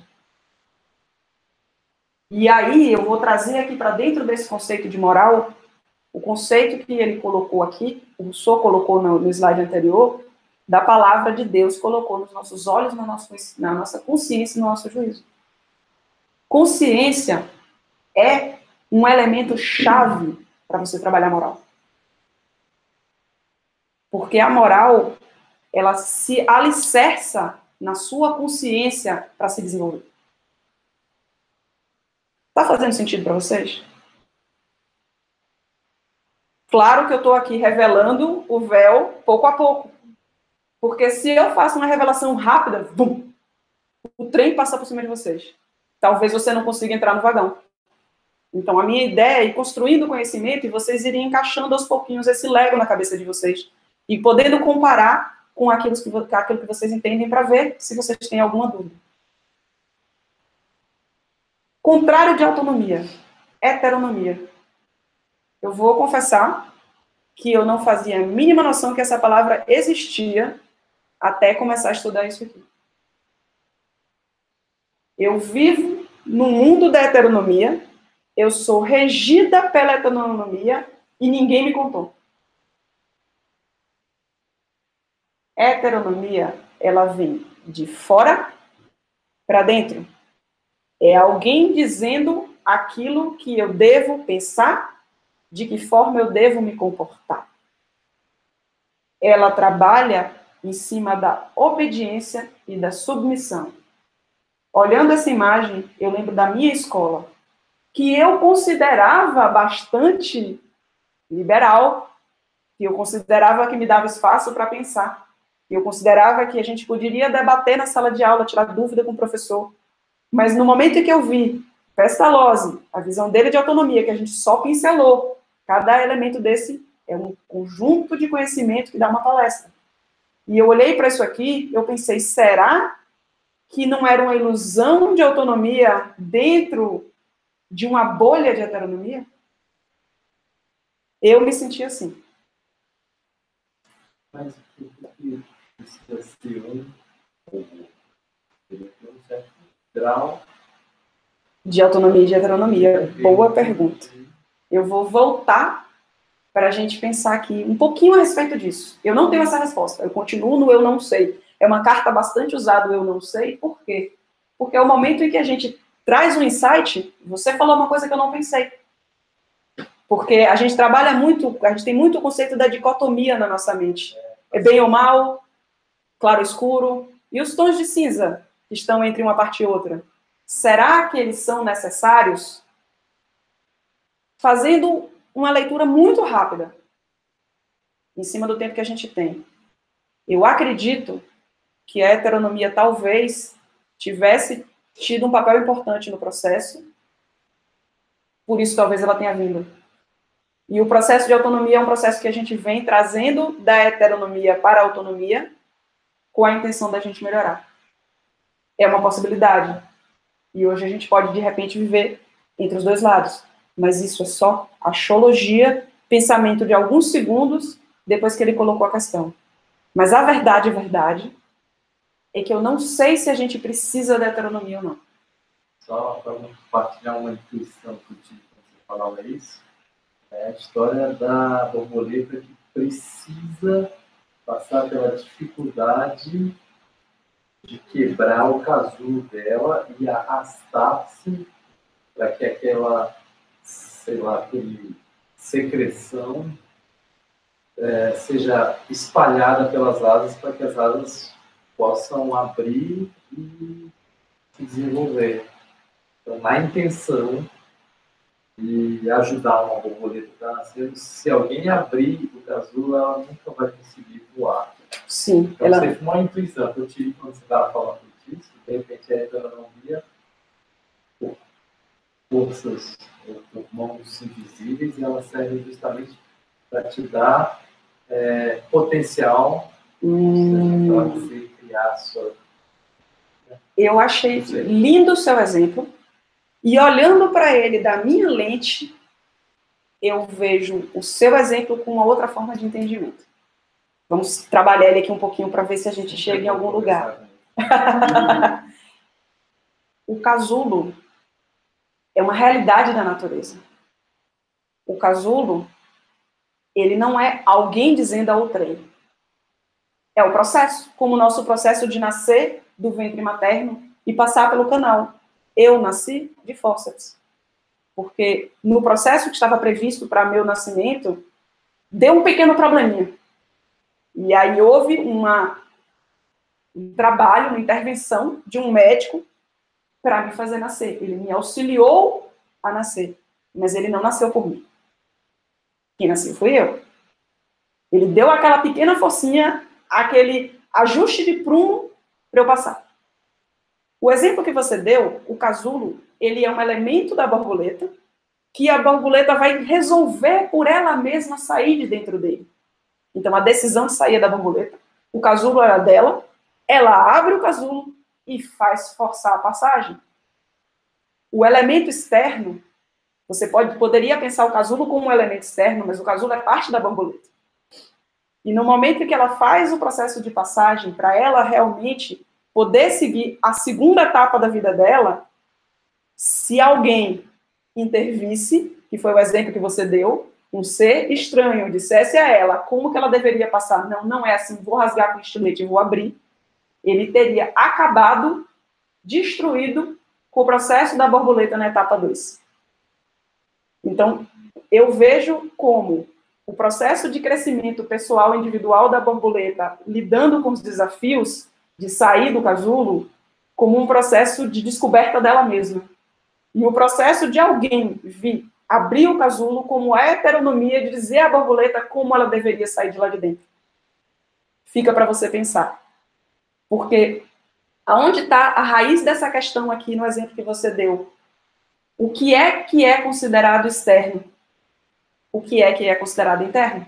E aí eu vou trazer aqui para dentro desse conceito de moral, o conceito que ele colocou aqui, o Rousseau colocou no, no slide anterior, da palavra de Deus, colocou nos nossos olhos, na nossa, na nossa consciência e no nosso juízo. Consciência é um elemento chave para você trabalhar a moral. Porque a moral, ela se alicerça na sua consciência para se desenvolver. Está fazendo sentido para vocês? Claro que eu estou aqui revelando o véu pouco a pouco. Porque se eu faço uma revelação rápida, bum, o trem passa por cima de vocês. Talvez você não consiga entrar no vagão. Então, a minha ideia é ir construindo conhecimento e vocês irem encaixando aos pouquinhos esse Lego na cabeça de vocês. E podendo comparar com aquilo que, aquilo que vocês entendem para ver se vocês têm alguma dúvida. Contrário de autonomia, heteronomia. Eu vou confessar que eu não fazia a mínima noção que essa palavra existia até começar a estudar isso aqui. Eu vivo no mundo da heteronomia, eu sou regida pela heteronomia e ninguém me contou. Heteronomia, ela vem de fora para dentro. É alguém dizendo aquilo que eu devo pensar, de que forma eu devo me comportar. Ela trabalha em cima da obediência e da submissão. Olhando essa imagem, eu lembro da minha escola, que eu considerava bastante liberal, que eu considerava que me dava espaço para pensar, que eu considerava que a gente poderia debater na sala de aula, tirar dúvida com o professor. Mas no momento em que eu vi Pestalozzi, a visão dele de autonomia, que a gente só pincelou, cada elemento desse é um conjunto de conhecimento que dá uma palestra. E eu olhei para isso aqui, eu pensei, será que não era uma ilusão de autonomia dentro de uma bolha de heteronomia? Eu me senti assim. Mas o que precisa ser um um certo grau de autonomia e de heteronomia? Boa pergunta. Eu vou voltar para a gente pensar aqui um pouquinho a respeito disso. Eu não tenho essa resposta. Eu continuo no eu não sei. É uma carta bastante usada, o eu não sei. Por quê? Porque é o momento em que a gente traz um insight, você falou uma coisa que eu não pensei. Porque a gente trabalha muito, a gente tem muito o conceito da dicotomia na nossa mente. É bem ou mal, claro ou escuro, e os tons de cinza que estão entre uma parte e outra. Será que eles são necessários? Fazendo uma leitura muito rápida, em cima do tempo que a gente tem. Eu acredito que a heteronomia talvez tivesse tido um papel importante no processo, por isso talvez ela tenha vindo. E o processo de autonomia é um processo que a gente vem trazendo da heteronomia para a autonomia, com a intenção da gente melhorar. É uma possibilidade. E hoje a gente pode, de repente, viver entre os dois lados. Mas isso é só axiologia, pensamento de alguns segundos, depois que ele colocou a questão. Mas a verdade, a verdade, é que eu não sei se a gente precisa da heteronomia ou não. Só para compartilhar uma intuição que eu tive quando você falava isso, é a história da borboleta que precisa passar pela dificuldade de quebrar o casulo dela e arrastar-se para que aquela, sei lá, aquele secreção é, seja espalhada pelas asas para que as asas possam abrir e se desenvolver. Então, na intenção de ajudar uma borboleta que está nascendo, se alguém abrir o casulo, ela nunca vai conseguir voar. Sim. Então, ela... sempre uma intuição que eu tive quando você estava falando disso, de repente a heteronomia, por forças, ou por mãos invisíveis, e ela serve justamente para te dar é, potencial hum. para você criar a sua... Eu achei lindo o seu exemplo, e olhando para ele da minha lente, eu vejo o seu exemplo com uma outra forma de entendimento. Vamos trabalhar ele aqui um pouquinho para ver se a gente chega em algum lugar. O casulo é uma realidade da natureza. O casulo, ele não é alguém dizendo a outrem. É o processo, como o nosso processo de nascer do ventre materno e passar pelo canal. Eu nasci de fórceps. Porque no processo que estava previsto para meu nascimento, deu um pequeno probleminha. E aí houve uma, um trabalho, uma intervenção de um médico para me fazer nascer. Ele me auxiliou a nascer, mas ele não nasceu por mim. Quem nasceu fui eu. Ele deu aquela pequena forcinha, aquele ajuste de prumo para eu passar. O exemplo que você deu, o casulo, ele é um elemento da borboleta que a borboleta vai resolver por ela mesma sair de dentro dele. Então, a decisão de sair da borboleta, o casulo era dela, ela abre o casulo e faz forçar a passagem. O elemento externo, você pode, poderia pensar o casulo como um elemento externo, mas o casulo é parte da borboleta. E no momento em que ela faz o processo de passagem, para ela realmente poder seguir a segunda etapa da vida dela, se alguém intervisse, que foi o exemplo que você deu, um ser estranho dissesse a ela como que ela deveria passar, não, não é assim, vou rasgar com o estilete e vou abrir, ele teria acabado, destruído, com o processo da borboleta na etapa dois. Então, eu vejo como o processo de crescimento pessoal individual da borboleta, lidando com os desafios de sair do casulo, como um processo de descoberta dela mesma. E o processo de alguém vir abrir o casulo como a heteronomia de dizer à borboleta como ela deveria sair de lá de dentro. Fica para você pensar. Porque aonde está a raiz dessa questão aqui no exemplo que você deu? O que é que é considerado externo? O que é que é considerado interno?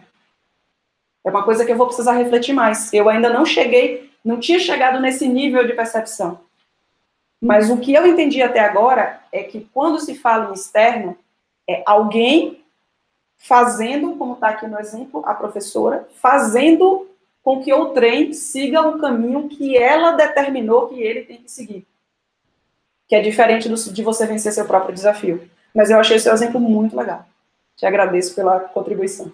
É uma coisa que eu vou precisar refletir mais. Eu ainda não cheguei, não tinha chegado nesse nível de percepção. Mas o que eu entendi até agora é que quando se fala em externo, é alguém fazendo, como está aqui no exemplo, a professora, fazendo com que o trem siga o caminho que ela determinou que ele tem que seguir. Que é diferente do, de você vencer seu próprio desafio. Mas eu achei o seu exemplo muito legal. Te agradeço pela contribuição.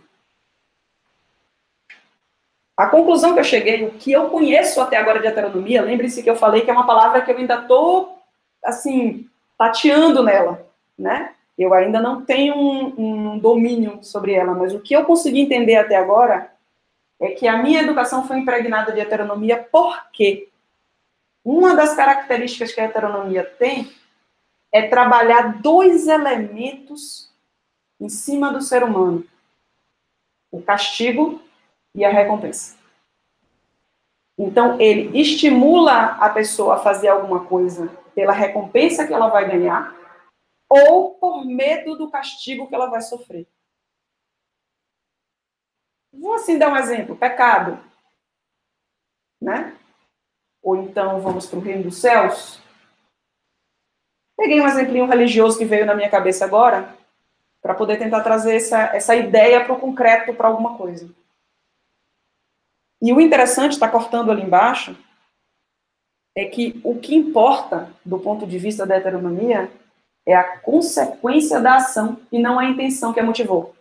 A conclusão que eu cheguei, o que eu conheço até agora de heteronomia, lembre-se que eu falei que é uma palavra que eu ainda estou, assim, tateando nela, né? Eu ainda não tenho um, um domínio sobre ela, mas o que eu consegui entender até agora é que a minha educação foi impregnada de heteronomia porque uma das características que a heteronomia tem é trabalhar dois elementos em cima do ser humano: o castigo e a recompensa. Então, ele estimula a pessoa a fazer alguma coisa pela recompensa que ela vai ganhar ou por medo do castigo que ela vai sofrer. Vou assim dar um exemplo: pecado, né? Ou então vamos para o reino dos céus. Peguei um exemplinho religioso que veio na minha cabeça agora, para poder tentar trazer essa, essa ideia para o concreto, para alguma coisa. E o interessante, está cortando ali embaixo, é que o que importa, do ponto de vista da heteronomia, é a consequência da ação e não a intenção que a motivou.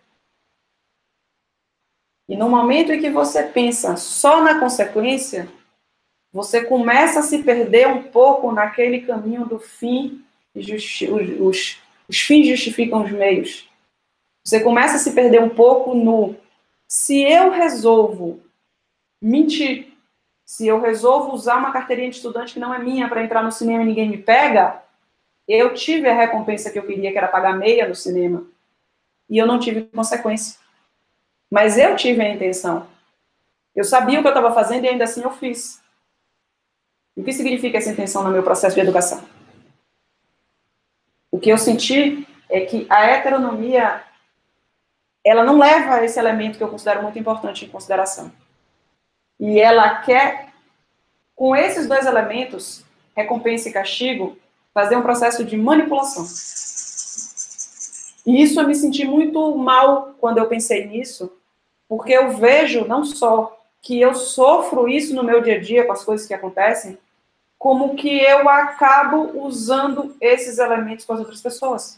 E no momento em que você pensa só na consequência, você começa a se perder um pouco naquele caminho do fim, justi- os, os, os fins justificam os meios. Você começa a se perder um pouco no Se eu resolvo mentir, se eu resolvo usar uma carteirinha de estudante que não é minha para entrar no cinema e ninguém me pega, eu tive a recompensa que eu queria, que era pagar meia no cinema, e eu não tive consequência. Mas eu tive a intenção. Eu sabia o que eu estava fazendo e ainda assim eu fiz. E o que significa essa intenção no meu processo de educação? O que eu senti é que a heteronomia, ela não leva esse elemento que eu considero muito importante em consideração. E ela quer, com esses dois elementos, recompensa e castigo, fazer um processo de manipulação. E isso eu me senti muito mal quando eu pensei nisso, porque eu vejo não só que eu sofro isso no meu dia a dia com as coisas que acontecem, como que eu acabo usando esses elementos com as outras pessoas.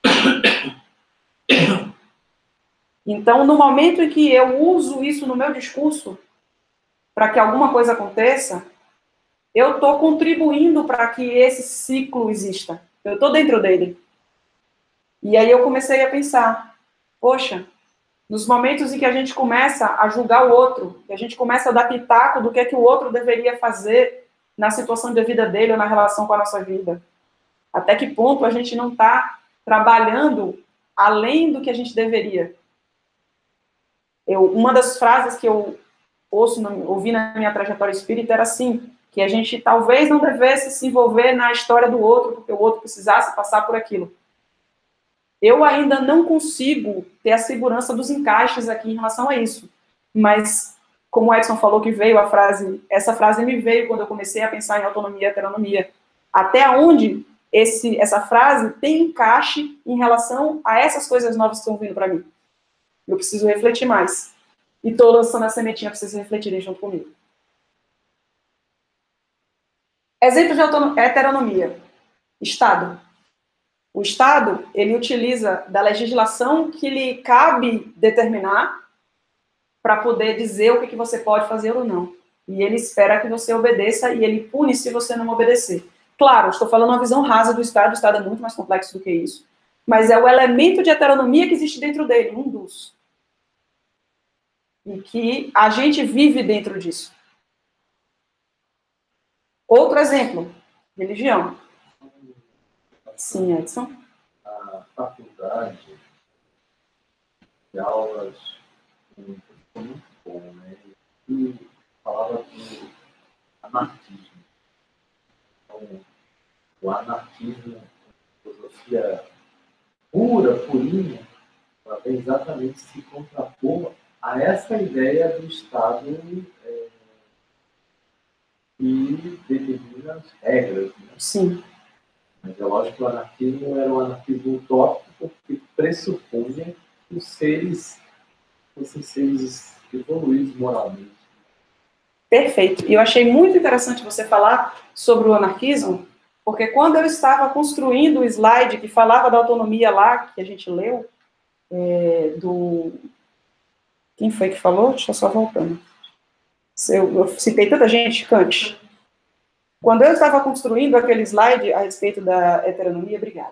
Então, no momento em que eu uso isso no meu discurso, para que alguma coisa aconteça, eu estou contribuindo para que esse ciclo exista. Eu estou dentro dele. E aí eu comecei a pensar, poxa, nos momentos em que a gente começa a julgar o outro, que a gente começa a dar pitaco do que é que o outro deveria fazer na situação de vida dele ou na relação com a nossa vida, até que ponto a gente não está trabalhando além do que a gente deveria. Eu, uma das frases que eu ouço, ouvi na minha trajetória espírita era assim, que a gente talvez não devesse se envolver na história do outro, porque o outro precisasse passar por aquilo. Eu ainda não consigo ter a segurança dos encaixes aqui em relação a isso. Mas, como o Edson falou que veio a frase, essa frase me veio quando eu comecei a pensar em autonomia e heteronomia. Até onde esse, essa frase tem encaixe em relação a essas coisas novas que estão vindo para mim. Eu preciso refletir mais. E estou lançando a sementinha para vocês refletirem junto comigo. Exemplo de heteronomia. Estado. O Estado, ele utiliza da legislação que lhe cabe determinar para poder dizer o que, que você pode fazer ou não. E ele espera que você obedeça e ele pune se você não obedecer. Claro, estou falando uma visão rasa do Estado, o Estado é muito mais complexo do que isso, mas é o elemento de heteronomia que existe dentro dele, um dos. E que a gente vive dentro disso. Outro exemplo, religião. Sim, Edson. A faculdade de aulas foi muito bom, né? E falava do anarquismo. Então, o anarquismo, a filosofia pura, purinha, ela vem exatamente se contrapor a essa ideia do Estado é, que determina as regras. Né? Sim. Mas é lógico que o anarquismo era um anarquismo utópico, porque pressupunha que os seres fossem seres evoluídos moralmente. Perfeito. E eu achei muito interessante você falar sobre o anarquismo, porque quando eu estava construindo o slide que falava da autonomia lá, que a gente leu, é, do... Quem foi que falou? Deixa eu só voltando. Eu, eu citei tanta gente, Kant. Quando eu estava construindo aquele slide a respeito da heteronomia, obrigada.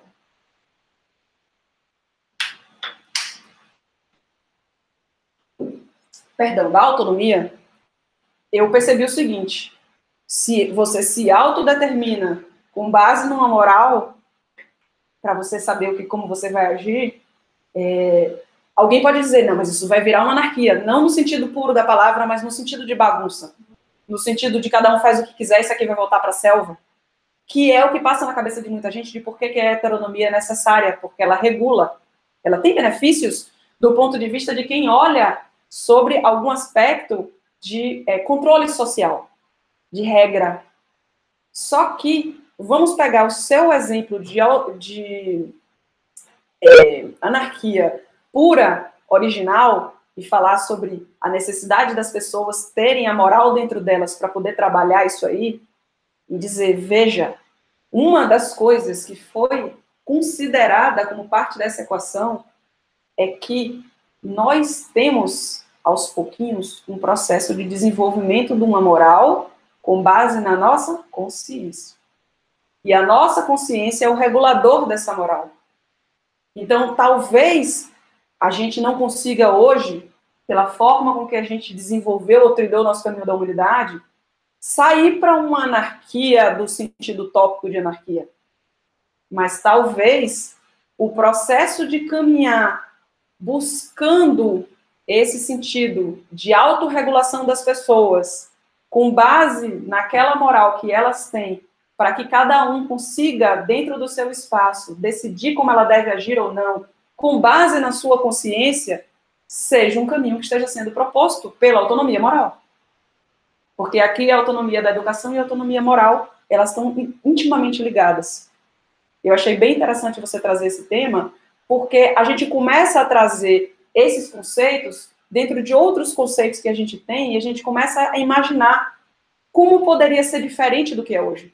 Perdão, da autonomia, eu percebi o seguinte, se você se autodetermina com base numa moral, para você saber o que, como você vai agir, é, alguém pode dizer, não, mas isso vai virar uma anarquia, não no sentido puro da palavra, mas no sentido de bagunça, no sentido de cada um faz o que quiser, isso aqui vai voltar para a selva, que é o que passa na cabeça de muita gente de por que, que a heteronomia é necessária, porque ela regula, ela tem benefícios do ponto de vista de quem olha sobre algum aspecto de é, controle social, de regra. Só que, vamos pegar o seu exemplo de, de é, anarquia pura, original, e falar sobre a necessidade das pessoas terem a moral dentro delas para poder trabalhar isso aí, e dizer, veja, uma das coisas que foi considerada como parte dessa equação é que nós temos, aos pouquinhos, um processo de desenvolvimento de uma moral com base na nossa consciência. E a nossa consciência é o regulador dessa moral. Então, talvez a gente não consiga hoje pela forma com que a gente desenvolveu ou trilhou o nosso caminho da humanidade, sair para uma anarquia do sentido tópico de anarquia. Mas talvez o processo de caminhar buscando esse sentido de autorregulação das pessoas, com base naquela moral que elas têm, para que cada um consiga, dentro do seu espaço, decidir como ela deve agir ou não, com base na sua consciência, seja um caminho que esteja sendo proposto pela autonomia moral. Porque aqui a autonomia da educação e a autonomia moral, elas estão intimamente ligadas. Eu achei bem interessante você trazer esse tema, porque a gente começa a trazer esses conceitos dentro de outros conceitos que a gente tem, e a gente começa a imaginar como poderia ser diferente do que é hoje.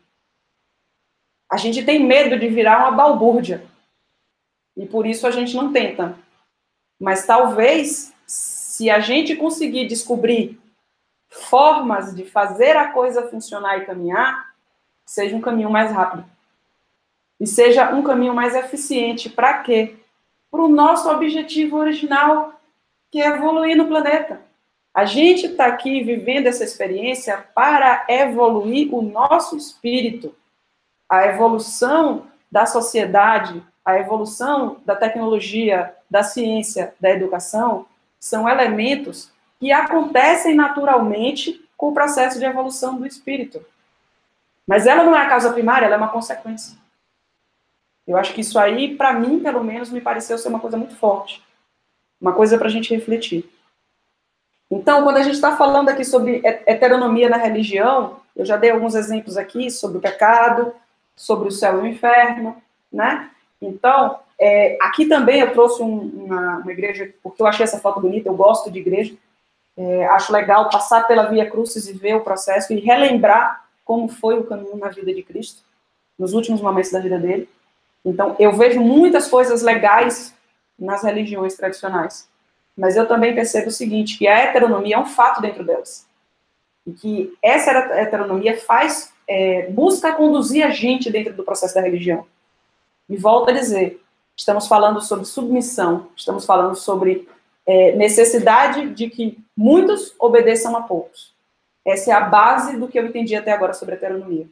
A gente tem medo de virar uma balbúrdia, e por isso a gente não tenta. Mas talvez, se a gente conseguir descobrir formas de fazer a coisa funcionar e caminhar, seja um caminho mais rápido. E seja um caminho mais eficiente. Para quê? Para o nosso objetivo original, que é evoluir no planeta. A gente está aqui vivendo essa experiência para evoluir o nosso espírito. A evolução da sociedade, a evolução da tecnologia, da ciência, da educação, são elementos que acontecem naturalmente com o processo de evolução do espírito. Mas ela não é a causa primária, ela é uma consequência. Eu acho que isso aí, para mim, pelo menos, me pareceu ser uma coisa muito forte. Uma coisa para a gente refletir. Então, quando a gente está falando aqui sobre heteronomia na religião, eu já dei alguns exemplos aqui sobre o pecado, sobre o céu e o inferno, né? Então, é, aqui também eu trouxe um, uma, uma igreja, porque eu achei essa foto bonita, eu gosto de igreja, é, acho legal passar pela Via Crucis e ver o processo e relembrar como foi o caminho na vida de Cristo, nos últimos momentos da vida dele. Então, eu vejo muitas coisas legais nas religiões tradicionais, mas eu também percebo o seguinte, que a heteronomia é um fato dentro delas, e que essa heteronomia faz, é, busca conduzir a gente dentro do processo da religião. E volto a dizer, estamos falando sobre submissão, estamos falando sobre é, necessidade de que muitos obedeçam a poucos. Essa é a base do que eu entendi até agora sobre a heteronomia.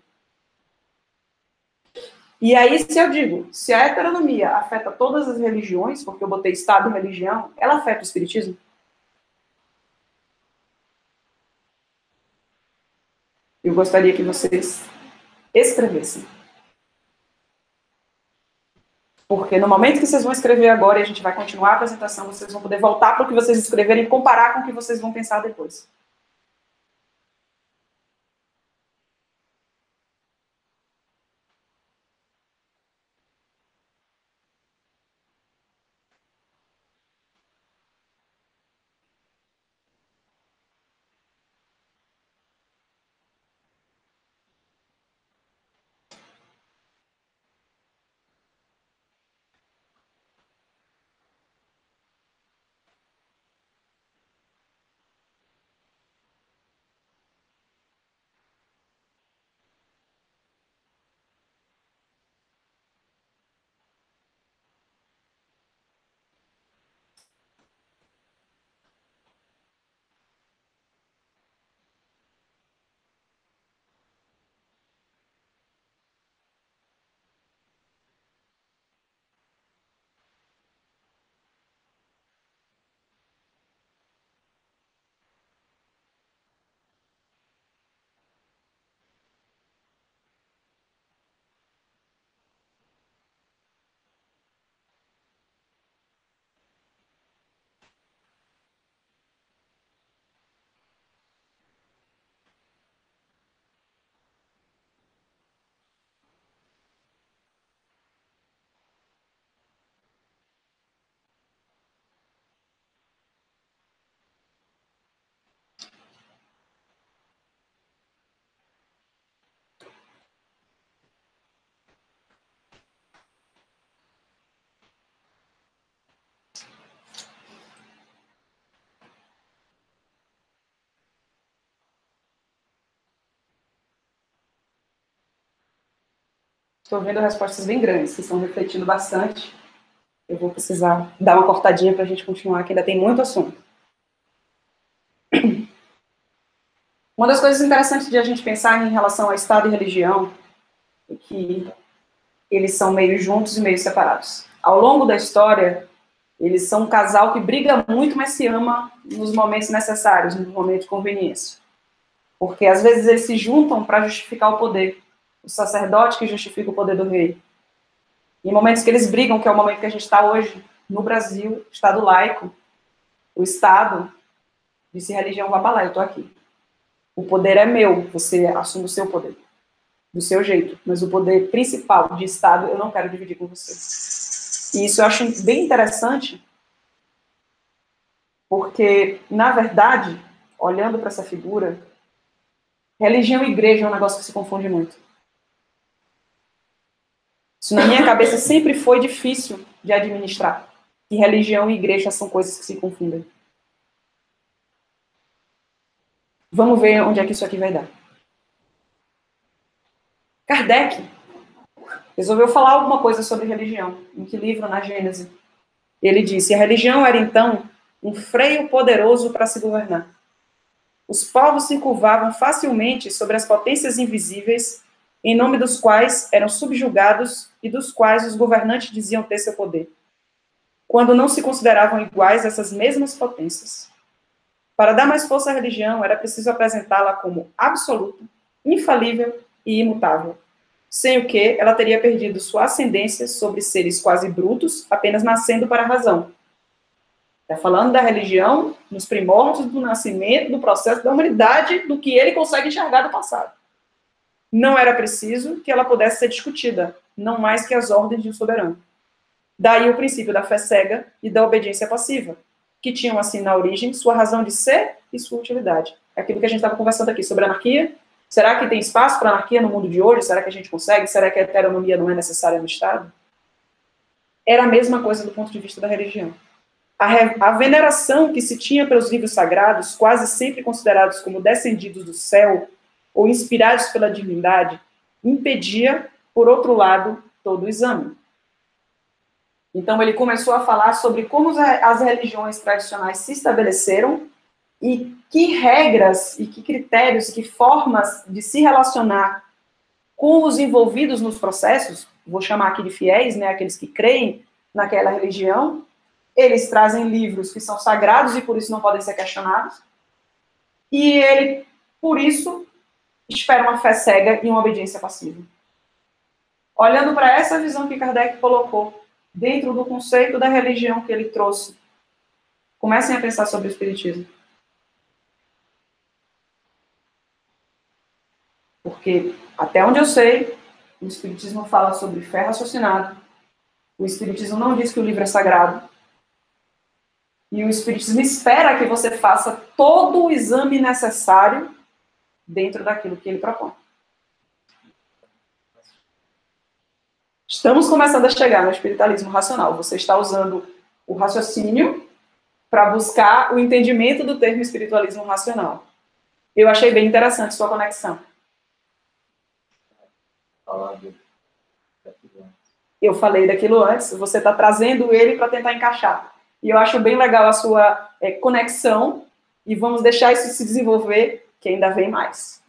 E aí, se eu digo, se a heteronomia afeta todas as religiões, porque eu botei Estado e religião, ela afeta o espiritismo? Eu gostaria que vocês escrevessem. Porque no momento que vocês vão escrever agora, e a gente vai continuar a apresentação, vocês vão poder voltar para o que vocês escreverem e comparar com o que vocês vão pensar depois. Estou vendo respostas bem grandes, que estão refletindo bastante. Eu vou precisar dar uma cortadinha para a gente continuar, que ainda tem muito assunto. Uma das coisas interessantes de a gente pensar em relação a Estado e religião é que eles são meio juntos e meio separados. Ao longo da história, eles são um casal que briga muito, mas se ama nos momentos necessários, nos momentos de conveniência. Porque, às vezes, eles se juntam para justificar o poder. O sacerdote que justifica o poder do rei. Em momentos que eles brigam, que é o momento que a gente está hoje, no Brasil, Estado laico, o Estado disse religião, vá para lá, eu estou aqui. O poder é meu, você assume o seu poder, do seu jeito. Mas o poder principal de Estado eu não quero dividir com você. E isso eu acho bem interessante, porque, na verdade, olhando para essa figura, religião e igreja é um negócio que se confunde muito. Isso na minha cabeça sempre foi difícil de administrar. Que religião e igreja são coisas que se confundem. Vamos ver onde é que isso aqui vai dar. Kardec resolveu falar alguma coisa sobre religião. Em que livro? Na Gênese. Ele disse, a religião era então um freio poderoso para se governar. Os povos se curvavam facilmente sobre as potências invisíveis, em nome dos quais eram subjugados e dos quais os governantes diziam ter seu poder, quando não se consideravam iguais a essas mesmas potências. Para dar mais força à religião, era preciso apresentá-la como absoluta, infalível e imutável, sem o que ela teria perdido sua ascendência sobre seres quase brutos, apenas nascendo para a razão. Está falando da religião nos primórdios do nascimento, do processo da humanidade, do que ele consegue enxergar do passado. Não era preciso que ela pudesse ser discutida, não mais que as ordens de um soberano. Daí o princípio da fé cega e da obediência passiva, que tinham, assim, na origem, sua razão de ser e sua utilidade. É aquilo que a gente estava conversando aqui sobre anarquia. Será que tem espaço para anarquia no mundo de hoje? Será que a gente consegue? Será que a heteronomia não é necessária no Estado? Era a mesma coisa do ponto de vista da religião. A, re... a veneração que se tinha pelos livros sagrados, quase sempre considerados como descendidos do céu, ou inspirados pela divindade, impedia, por outro lado, todo o exame. Então, ele começou a falar sobre como as religiões tradicionais se estabeleceram e que regras e que critérios e que formas de se relacionar com os envolvidos nos processos, vou chamar aqui de fiéis, né, aqueles que creem naquela religião, eles trazem livros que são sagrados e por isso não podem ser questionados, e ele, por isso, espera uma fé cega e uma obediência passiva. Olhando para essa visão que Kardec colocou dentro do conceito da religião que ele trouxe, comecem a pensar sobre o Espiritismo. Porque, até onde eu sei, o Espiritismo fala sobre fé raciocinada, o Espiritismo não diz que o livro é sagrado, e o Espiritismo espera que você faça todo o exame necessário dentro daquilo que ele propõe. Estamos começando a chegar no espiritualismo racional. Você está usando o raciocínio para buscar o entendimento do termo espiritualismo racional. Eu achei bem interessante sua conexão. Eu falei daquilo antes, você está trazendo ele para tentar encaixar. E eu acho bem legal a sua é, conexão, e vamos deixar isso se desenvolver, que ainda vem mais.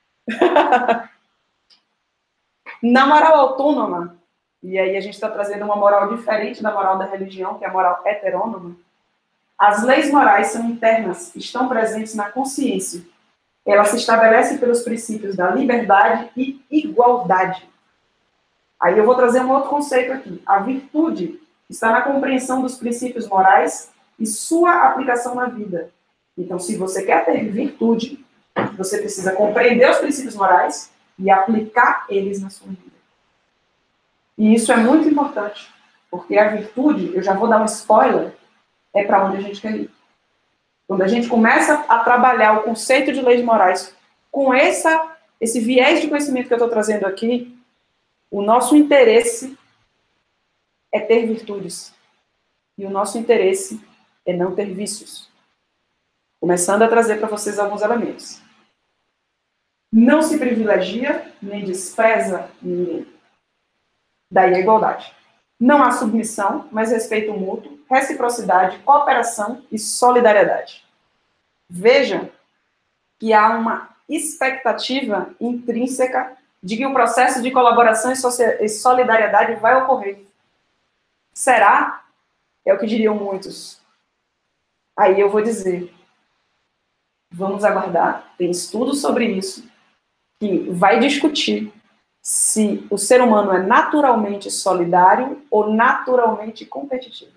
Na moral autônoma, e aí a gente está trazendo uma moral diferente da moral da religião, que é a moral heterônoma, as leis morais são internas, estão presentes na consciência. Ela se estabelece pelos princípios da liberdade e igualdade. Aí eu vou trazer um outro conceito aqui. A virtude está na compreensão dos princípios morais e sua aplicação na vida. Então, se você quer ter virtude, você precisa compreender os princípios morais e aplicar eles na sua vida. E isso é muito importante, porque a virtude, eu já vou dar um spoiler, é para onde a gente quer ir. Quando a gente começa a trabalhar o conceito de leis morais com essa, esse viés de conhecimento que eu estou trazendo aqui, o nosso interesse é ter virtudes. E o nosso interesse é não ter vícios. Começando a trazer para vocês alguns elementos. Não se privilegia nem despreza ninguém. Daí a igualdade. Não há submissão, mas respeito mútuo, reciprocidade, cooperação e solidariedade. Vejam que há uma expectativa intrínseca de que o processo de colaboração e solidariedade vai ocorrer. Será? É o que diriam muitos. Aí eu vou dizer, vamos aguardar, tem estudos sobre isso, que vai discutir se o ser humano é naturalmente solidário ou naturalmente competitivo.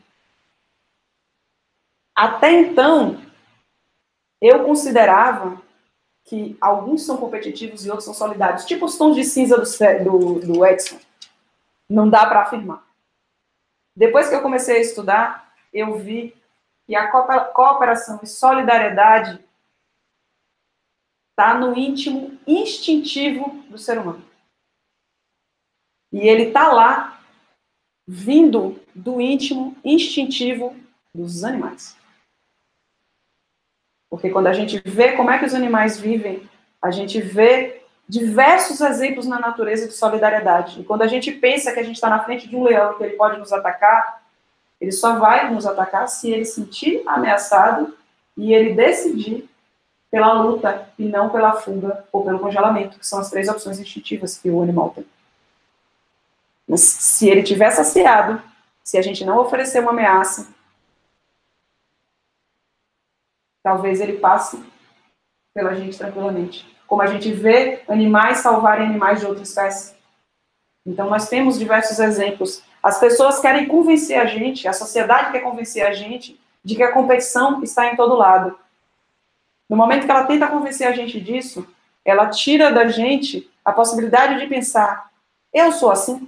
Até então, eu considerava que alguns são competitivos e outros são solidários, tipo os tons de cinza do, do, do Edson. Não dá para afirmar. Depois que eu comecei a estudar, eu vi que a cooperação e solidariedade está no íntimo instintivo do ser humano. E ele está lá, vindo do íntimo instintivo dos animais. Porque quando a gente vê como é que os animais vivem, a gente vê diversos exemplos na natureza de solidariedade. E quando a gente pensa que a gente está na frente de um leão, que ele pode nos atacar, ele só vai nos atacar se ele se sentir ameaçado e ele decidir pela luta e não pela fuga ou pelo congelamento, que são as três opções instintivas que o animal tem. Mas se ele tiver saciado, se a gente não oferecer uma ameaça, talvez ele passe pela gente tranquilamente. Como a gente vê animais salvarem animais de outra espécie. Então, nós temos diversos exemplos. As pessoas querem convencer a gente, a sociedade quer convencer a gente de que a competição está em todo lado. No momento que ela tenta convencer a gente disso, ela tira da gente a possibilidade de pensar, eu sou assim?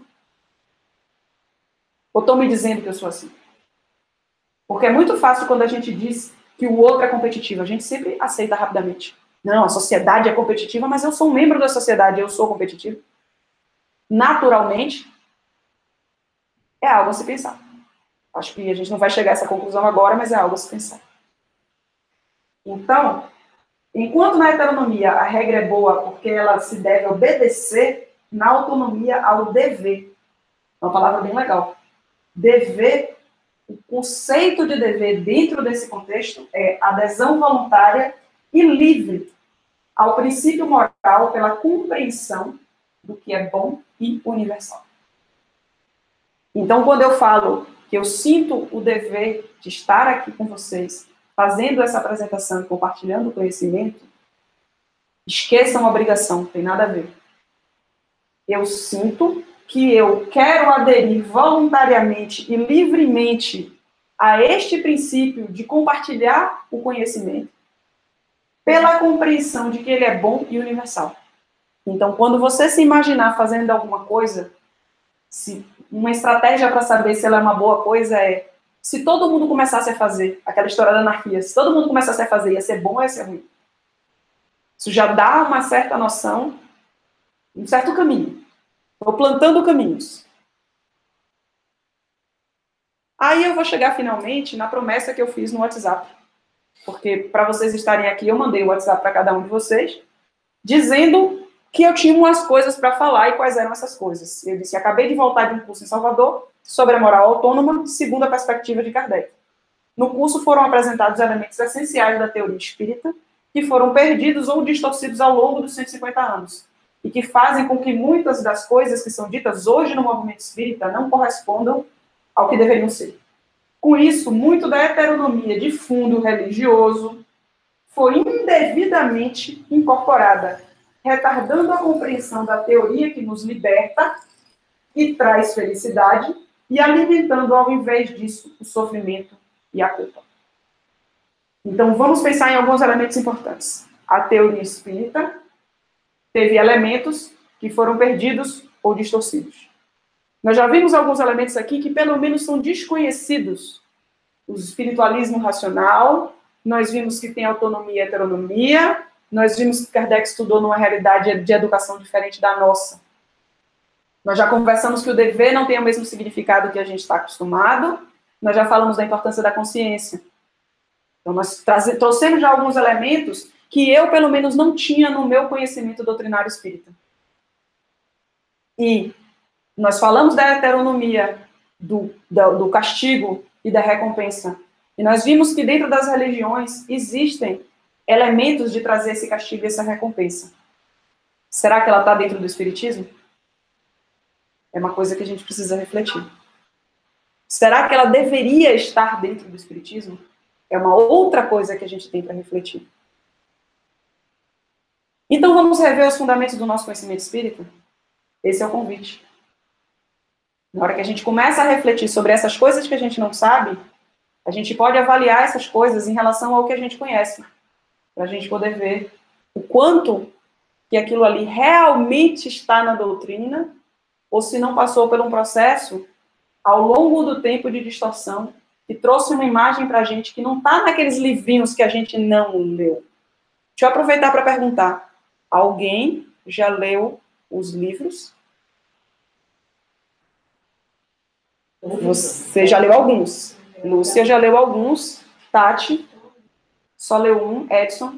Ou estão me dizendo que eu sou assim? Porque é muito fácil quando a gente diz que o outro é competitivo. A gente sempre aceita rapidamente. Não, a sociedade é competitiva, mas eu sou um membro da sociedade, eu sou competitivo. Naturalmente, é algo a se pensar. Acho que a gente não vai chegar a essa conclusão agora, mas é algo a se pensar. Então, enquanto na heteronomia a regra é boa porque ela se deve obedecer, na autonomia ao dever. É uma palavra bem legal. Dever, o conceito de dever dentro desse contexto é adesão voluntária e livre ao princípio moral pela compreensão do que é bom e universal. Então, quando eu falo que eu sinto o dever de estar aqui com vocês, fazendo essa apresentação e compartilhando o conhecimento, esqueçam a obrigação, não tem nada a ver. Eu sinto que eu quero aderir voluntariamente e livremente a este princípio de compartilhar o conhecimento pela compreensão de que ele é bom e universal. Então, quando você se imaginar fazendo alguma coisa, se uma estratégia para saber se ela é uma boa coisa é, se todo mundo começasse a fazer, aquela história da anarquia, se todo mundo começasse a fazer, ia ser bom ou ia ser ruim? Isso já dá uma certa noção, um certo caminho. Estou plantando caminhos. Aí eu vou chegar finalmente na promessa que eu fiz no WhatsApp. Porque para vocês estarem aqui, eu mandei o WhatsApp para cada um de vocês, dizendo que eu tinha umas coisas para falar e quais eram essas coisas. Eu disse, acabei de voltar de um curso em Salvador sobre a moral autônoma, segundo a perspectiva de Kardec. No curso foram apresentados elementos essenciais da teoria espírita, que foram perdidos ou distorcidos ao longo dos cento e cinquenta anos, e que fazem com que muitas das coisas que são ditas hoje no movimento espírita não correspondam ao que deveriam ser. Com isso, muito da heteronomia de fundo religioso foi indevidamente incorporada, retardando a compreensão da teoria que nos liberta e traz felicidade, e alimentando, ao invés disso, o sofrimento e a culpa. Então, vamos pensar em alguns elementos importantes. A teoria espírita teve elementos que foram perdidos ou distorcidos. Nós já vimos alguns elementos aqui que, pelo menos, são desconhecidos. O espiritualismo racional, nós vimos que tem autonomia e heteronomia, nós vimos que Kardec estudou numa realidade de educação diferente da nossa. Nós já conversamos que o dever não tem o mesmo significado que a gente está acostumado, nós já falamos da importância da consciência. Então, nós trouxemos já alguns elementos que eu, pelo menos, não tinha no meu conhecimento doutrinário espírita. E nós falamos da heteronomia, do, do, do castigo e da recompensa. E nós vimos que dentro das religiões existem elementos de trazer esse castigo e essa recompensa. Será que ela está dentro do Espiritismo? É uma coisa que a gente precisa refletir. Será que ela deveria estar dentro do Espiritismo? É uma outra coisa que a gente tem para refletir. Então vamos rever os fundamentos do nosso conhecimento espírita? Esse é o convite. Na hora que a gente começa a refletir sobre essas coisas que a gente não sabe, a gente pode avaliar essas coisas em relação ao que a gente conhece, para a gente poder ver o quanto que aquilo ali realmente está na doutrina, ou se não passou por um processo ao longo do tempo de distorção, que trouxe uma imagem para a gente que não está naqueles livrinhos que a gente não leu. Deixa eu aproveitar para perguntar, alguém já leu os livros? Você já leu alguns. Lúcia já leu alguns. Tati só leu um. Edson.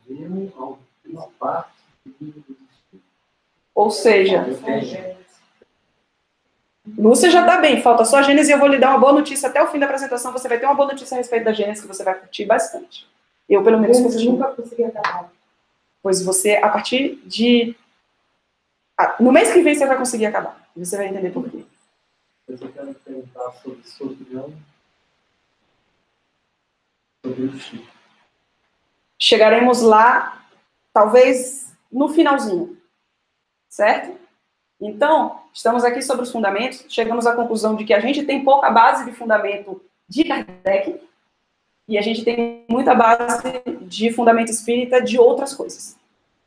Ou seja, Lúcia já está bem. Falta só a Gênesis e eu vou lhe dar uma boa notícia. Até o fim da apresentação você vai ter uma boa notícia a respeito da Gênesis que você vai curtir bastante. Eu, pelo menos, eu nunca consegui acabar. Pois você, a partir de... No mês que vem você vai conseguir acabar. Você vai entender por quê. Eu só quero perguntar sobre sua opinião sobre o Chico. Chegaremos lá, talvez, no finalzinho. Certo? Então, estamos aqui sobre os fundamentos, chegamos à conclusão de que a gente tem pouca base de fundamento de Kardec e a gente tem muita base de fundamento espírita de outras coisas.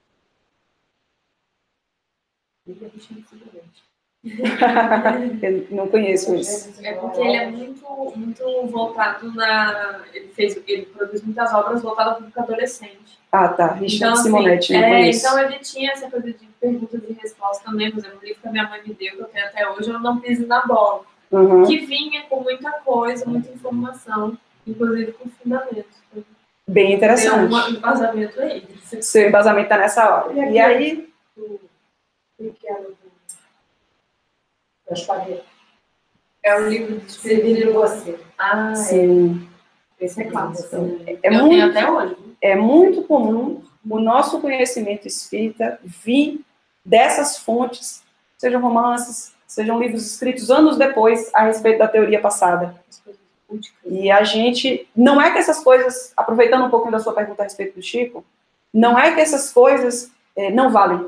Eu não conheço isso. É porque ele é muito, muito voltado na... Ele, fez, ele produz muitas obras voltadas para o adolescente. Ah, tá. Richard então, Simonetti, assim, não é, conheço. Então ele tinha essa coisa de perguntas e respostas também. Por exemplo, o livro que a minha mãe me deu, que eu tenho até hoje, Eu Não Piso na Bola. Uhum. Que vinha com muita coisa, muita informação, inclusive com fundamentos. Bem interessante. Tem um embasamento aí. Seu embasamento está nessa hora. E, e aí... O que é o Transparente. É o livro de Servir de você. Ah, sim. é. Esse é clássico. É, eu muito, tenho até hoje. É muito comum o nosso conhecimento espírita vir dessas fontes, sejam romances, sejam livros escritos anos depois a respeito da teoria passada. E a gente... Não é que essas coisas, aproveitando um pouquinho da sua pergunta a respeito do Chico, não é que essas coisas é, não valem.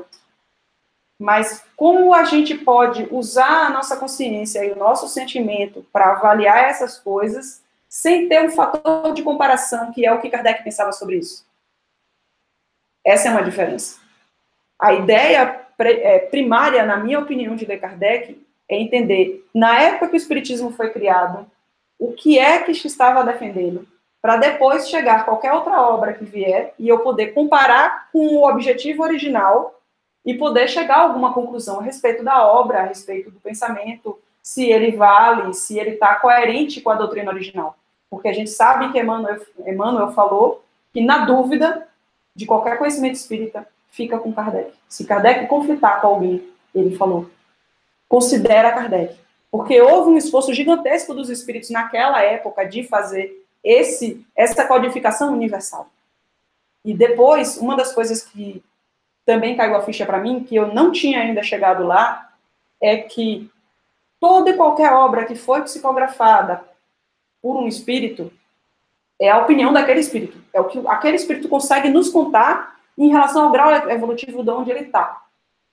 Mas como a gente pode usar a nossa consciência e o nosso sentimento para avaliar essas coisas sem ter um fator de comparação, que é o que Kardec pensava sobre isso? Essa é uma diferença. A ideia primária, na minha opinião, de ler Kardec é entender, na época que o Espiritismo foi criado, o que é que estava defendendo, para depois chegar qualquer outra obra que vier e eu poder comparar com o objetivo original e poder chegar a alguma conclusão a respeito da obra, a respeito do pensamento, se ele vale, se ele está coerente com a doutrina original. Porque a gente sabe que Emmanuel, Emmanuel falou que, na dúvida de qualquer conhecimento espírita, fica com Kardec. Se Kardec conflitar com alguém, ele falou, considera Kardec. Porque houve um esforço gigantesco dos espíritos naquela época de fazer esse, essa codificação universal. E depois, uma das coisas que também caiu a ficha para mim, que eu não tinha ainda chegado lá, é que toda e qualquer obra que foi psicografada por um espírito é a opinião daquele espírito. É o que aquele espírito consegue nos contar em relação ao grau evolutivo de onde ele está.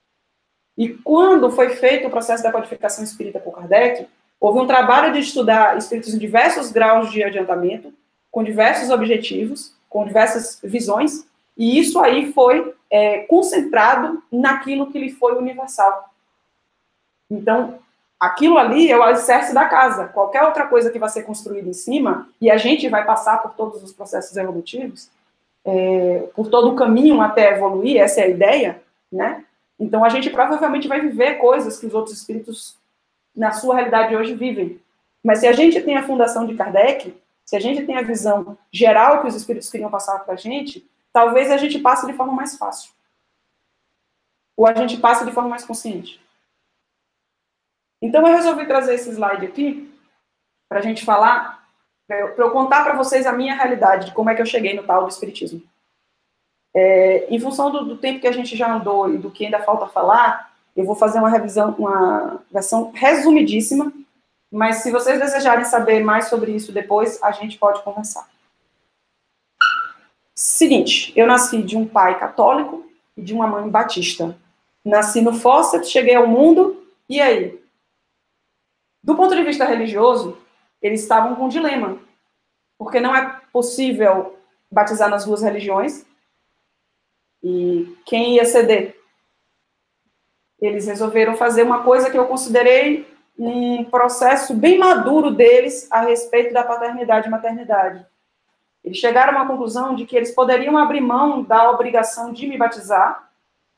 E quando foi feito o processo da codificação espírita por Kardec, houve um trabalho de estudar espíritos em diversos graus de adiantamento, com diversos objetivos, com diversas visões, e isso aí foi é, concentrado naquilo que lhe foi universal. Então, aquilo ali é o alicerce da casa. Qualquer outra coisa que vai ser construída em cima, e a gente vai passar por todos os processos evolutivos, é, por todo o caminho até evoluir, essa é a ideia, né? Então, a gente provavelmente vai viver coisas que os outros espíritos, na sua realidade hoje, vivem. Mas se a gente tem a fundação de Kardec, se a gente tem a visão geral que os espíritos queriam passar para a gente, talvez a gente passe de forma mais fácil. Ou a gente passe de forma mais consciente. Então, eu resolvi trazer esse slide aqui, para a gente falar, para eu, eu contar para vocês a minha realidade, de como é que eu cheguei no tal do espiritismo. É, em função do, do tempo que a gente já andou e do que ainda falta falar, eu vou fazer uma revisão, uma versão resumidíssima, mas se vocês desejarem saber mais sobre isso depois, a gente pode conversar. Seguinte, eu nasci de um pai católico e de uma mãe batista. Nasci no fórceps, cheguei ao mundo, e aí? Do ponto de vista religioso, eles estavam com um dilema, porque não é possível batizar nas duas religiões, e quem ia ceder? Eles resolveram fazer uma coisa que eu considerei um processo bem maduro deles a respeito da paternidade e maternidade. Eles chegaram a uma conclusão de que eles poderiam abrir mão da obrigação de me batizar,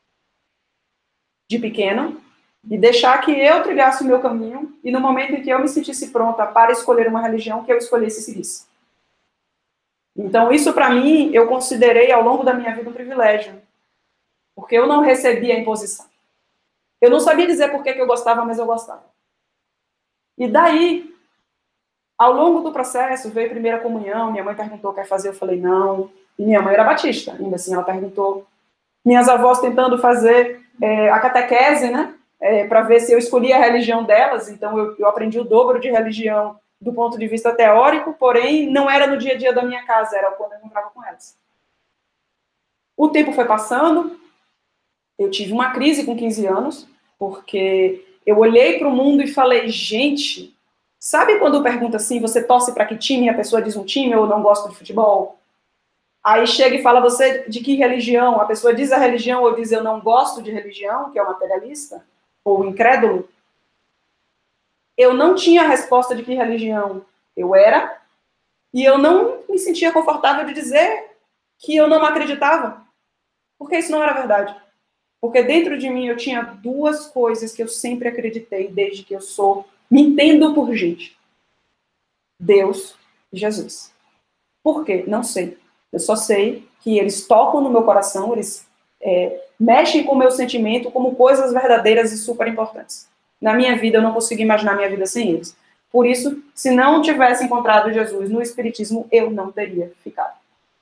de pequeno, e deixar que eu trilhasse o meu caminho, e no momento em que eu me sentisse pronta para escolher uma religião, que eu escolhesse e seguisse. Então, isso para mim, eu considerei ao longo da minha vida um privilégio, porque eu não recebia a imposição. Eu não sabia dizer por que que eu gostava, mas eu gostava. E daí, ao longo do processo, veio a primeira comunhão, minha mãe perguntou, quer fazer? Eu falei, não. E minha mãe era batista, ainda assim ela perguntou. Minhas avós tentando fazer é, a catequese, né, é, para ver se eu escolhia a religião delas, então eu, eu aprendi o dobro de religião do ponto de vista teórico, porém não era no dia a dia da minha casa, era quando eu encontrava com elas. O tempo foi passando, eu tive uma crise com quinze anos, porque eu olhei para o mundo e falei, gente, sabe quando pergunta assim, você torce para que time e a pessoa diz um time ou não gosta de futebol? Aí chega e fala, você de que religião? A pessoa diz a religião ou diz eu não gosto de religião, que é o materialista, ou o incrédulo. Eu não tinha a resposta de que religião eu era, e eu não me sentia confortável de dizer que eu não acreditava, porque isso não era verdade. Porque dentro de mim eu tinha duas coisas que eu sempre acreditei, desde que eu sou, me entendo por gente. Deus e Jesus. Por quê? Não sei. Eu só sei que eles tocam no meu coração, eles é, mexem com o meu sentimento como coisas verdadeiras e super importantes. Na minha vida, eu não consigo imaginar minha vida sem eles. Por isso, se não tivesse encontrado Jesus no Espiritismo, eu não teria ficado.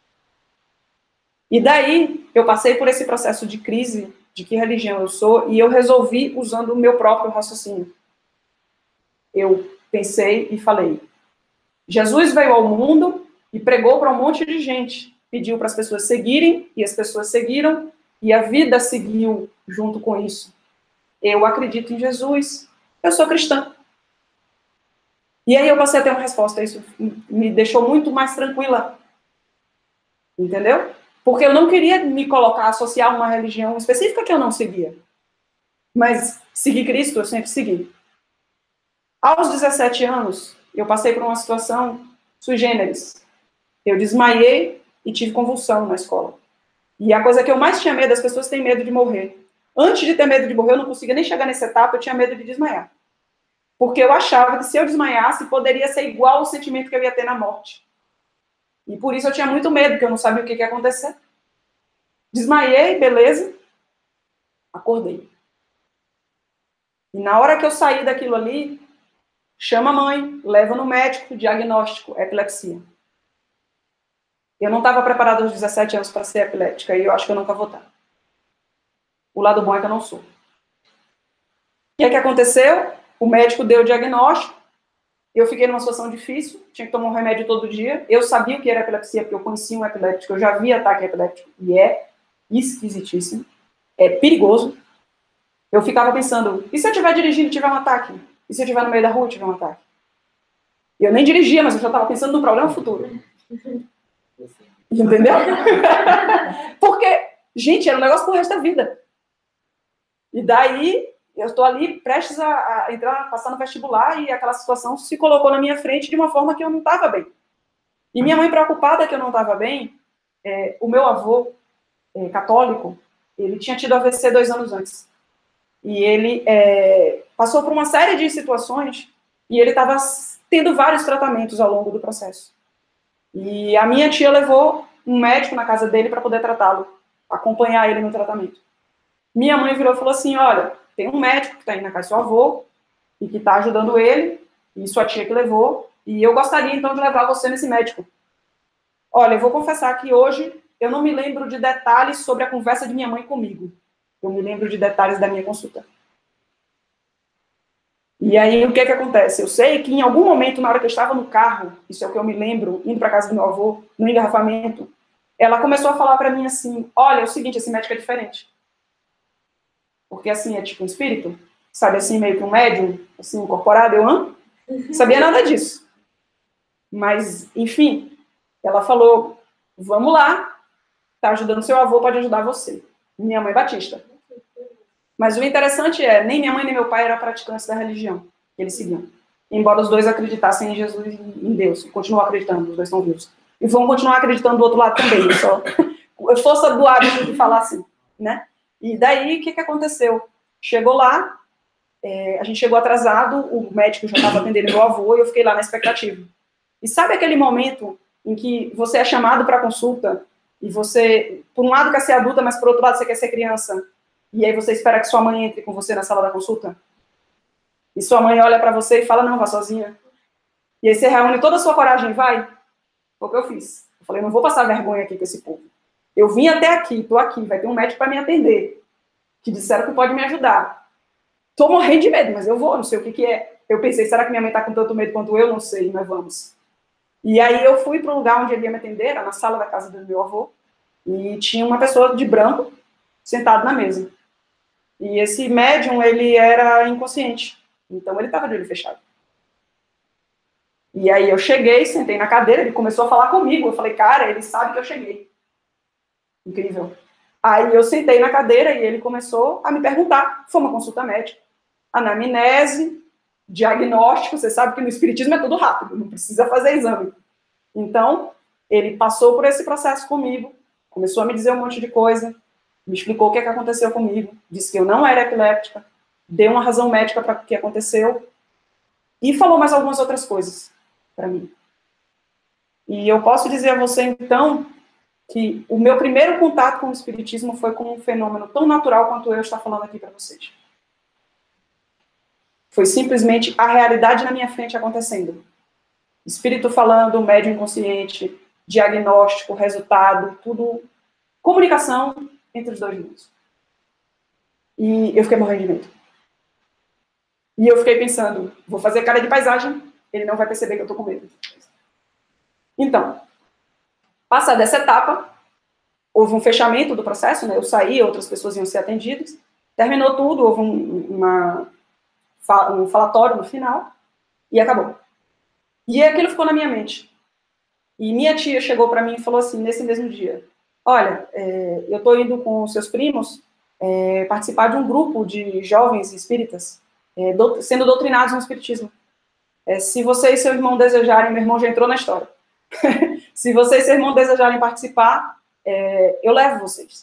E daí, eu passei por esse processo de crise de que religião eu sou, e eu resolvi usando o meu próprio raciocínio. Eu pensei e falei, Jesus veio ao mundo e pregou para um monte de gente, pediu para as pessoas seguirem, e as pessoas seguiram, e a vida seguiu junto com isso. Eu acredito em Jesus, eu sou cristã. E aí eu passei a ter uma resposta, isso me deixou muito mais tranquila. Entendeu? Porque eu não queria me colocar, associar uma religião específica que eu não seguia. Mas seguir Cristo, eu sempre segui. Aos dezessete anos, eu passei por uma situação sui generis. Eu desmaiei e tive convulsão na escola. E a coisa que eu mais tinha medo, as pessoas têm medo de morrer. Antes de ter medo de morrer, eu não conseguia nem chegar nessa etapa, eu tinha medo de desmaiar. Porque eu achava que se eu desmaiasse, poderia ser igual ao sentimento que eu ia ter na morte. E por isso eu tinha muito medo, porque eu não sabia o que ia acontecer. Desmaiei, beleza. Acordei. E na hora que eu saí daquilo ali, chama a mãe, leva no médico, diagnóstico, epilepsia. Eu não estava preparada aos dezessete anos para ser epiléptica, e eu acho que eu nunca vou estar. O lado bom é que eu não sou. O que é que aconteceu? O médico deu o diagnóstico, eu fiquei numa situação difícil, tinha que tomar um remédio todo dia. Eu sabia o que era epilepsia, porque eu conhecia um epiléptico, eu já vi ataque epiléptico, e é esquisitíssimo, é perigoso. Eu ficava pensando, e se eu estiver dirigindo e tiver um ataque? E se eu estiver no meio da rua e tiver um ataque? Eu nem dirigia, mas eu já estava pensando no problema futuro. Entendeu? Porque, gente, era um negócio pro resto da vida. E daí, eu estou ali prestes a, a entrar, passar no vestibular, e aquela situação se colocou na minha frente de uma forma que eu não estava bem. E minha mãe, preocupada que eu não estava bem, é, o meu avô, é, católico, ele tinha tido A V C dois anos antes. E ele é, passou por uma série de situações, e ele estava tendo vários tratamentos ao longo do processo. E a minha tia levou um médico na casa dele para poder tratá-lo, acompanhar ele no tratamento. Minha mãe virou e falou assim, olha, tem um médico que está aí na casa do seu avô, e que está ajudando ele, e sua tia que levou, e eu gostaria, então, de levar você nesse médico. Olha, eu vou confessar que hoje eu não me lembro de detalhes sobre a conversa de minha mãe comigo. Eu me lembro de detalhes da minha consulta. E aí, o que que acontece? Eu sei que em algum momento, na hora que eu estava no carro, isso é o que eu me lembro, indo para casa do meu avô, no engarrafamento, ela começou a falar para mim assim, olha, é o seguinte, esse médico é diferente. Porque assim, é tipo um espírito, sabe assim, meio que um médium, assim, incorporado, eu não sabia nada disso. Mas, enfim, ela falou, vamos lá, tá ajudando seu avô, pode ajudar você. Minha mãe batista. Mas o interessante é, nem minha mãe nem meu pai eram praticantes da religião que eles seguiam. Embora os dois acreditassem em Jesus e em Deus, e continuam acreditando, os dois estão vivos. E vão continuar acreditando do outro lado também, só força do hábito de falar assim, né? E daí, o que, que aconteceu? Chegou lá, é, a gente chegou atrasado, o médico já estava atendendo meu avô, e eu fiquei lá na expectativa. E sabe aquele momento em que você é chamado para consulta, e você, por um lado, quer ser adulta, mas por outro lado, você quer ser criança, e aí você espera que sua mãe entre com você na sala da consulta? E sua mãe olha para você e fala, não, vá sozinha. E aí você reúne toda a sua coragem e vai? Foi o que eu fiz. Eu falei, não vou passar vergonha aqui com esse povo. Eu vim até aqui, tô aqui, vai ter um médico para me atender, que disseram que pode me ajudar. Tô morrendo de medo, mas eu vou, não sei o que que é. Eu pensei, será que minha mãe tá com tanto medo quanto eu? Não sei, mas vamos. E aí eu fui para o lugar onde ele ia me atender, era na sala da casa do meu avô, e tinha uma pessoa de branco sentado na mesa. E esse médium, ele era inconsciente. Então, ele estava de olho fechado. E aí eu cheguei, sentei na cadeira, ele começou a falar comigo. Eu falei, cara, ele sabe que eu cheguei. Incrível. Aí eu sentei na cadeira e ele começou a me perguntar. Foi uma consulta médica. Anamnese, diagnóstico. Você sabe que no espiritismo é tudo rápido, não precisa fazer exame. Então, ele passou por esse processo comigo, começou a me dizer um monte de coisa, me explicou o que, é que aconteceu comigo, disse que eu não era epiléptica, deu uma razão médica para o que aconteceu, e falou mais algumas outras coisas para mim. E eu posso dizer a você, então, que o meu primeiro contato com o espiritismo foi com um fenômeno tão natural quanto eu estou falando aqui para vocês. Foi simplesmente a realidade na minha frente acontecendo. Espírito falando, médium inconsciente, diagnóstico, resultado, tudo, comunicação entre os dois mundos. E eu fiquei morrendo de medo. E eu fiquei pensando, vou fazer cara de paisagem, ele não vai perceber que eu tô com medo. Então, passada essa etapa, houve um fechamento do processo, né? Eu saí, outras pessoas iam ser atendidas, terminou tudo, houve um, uma, um falatório no final, e acabou. E aquilo ficou na minha mente. E minha tia chegou para mim e falou assim, nesse mesmo dia, olha, é, eu estou indo com seus primos é, participar de um grupo de jovens espíritas é, do, sendo doutrinados no espiritismo. É, se você e seu irmão desejarem, meu irmão já entrou na história, se você e seu irmão desejarem participar, é, eu levo vocês.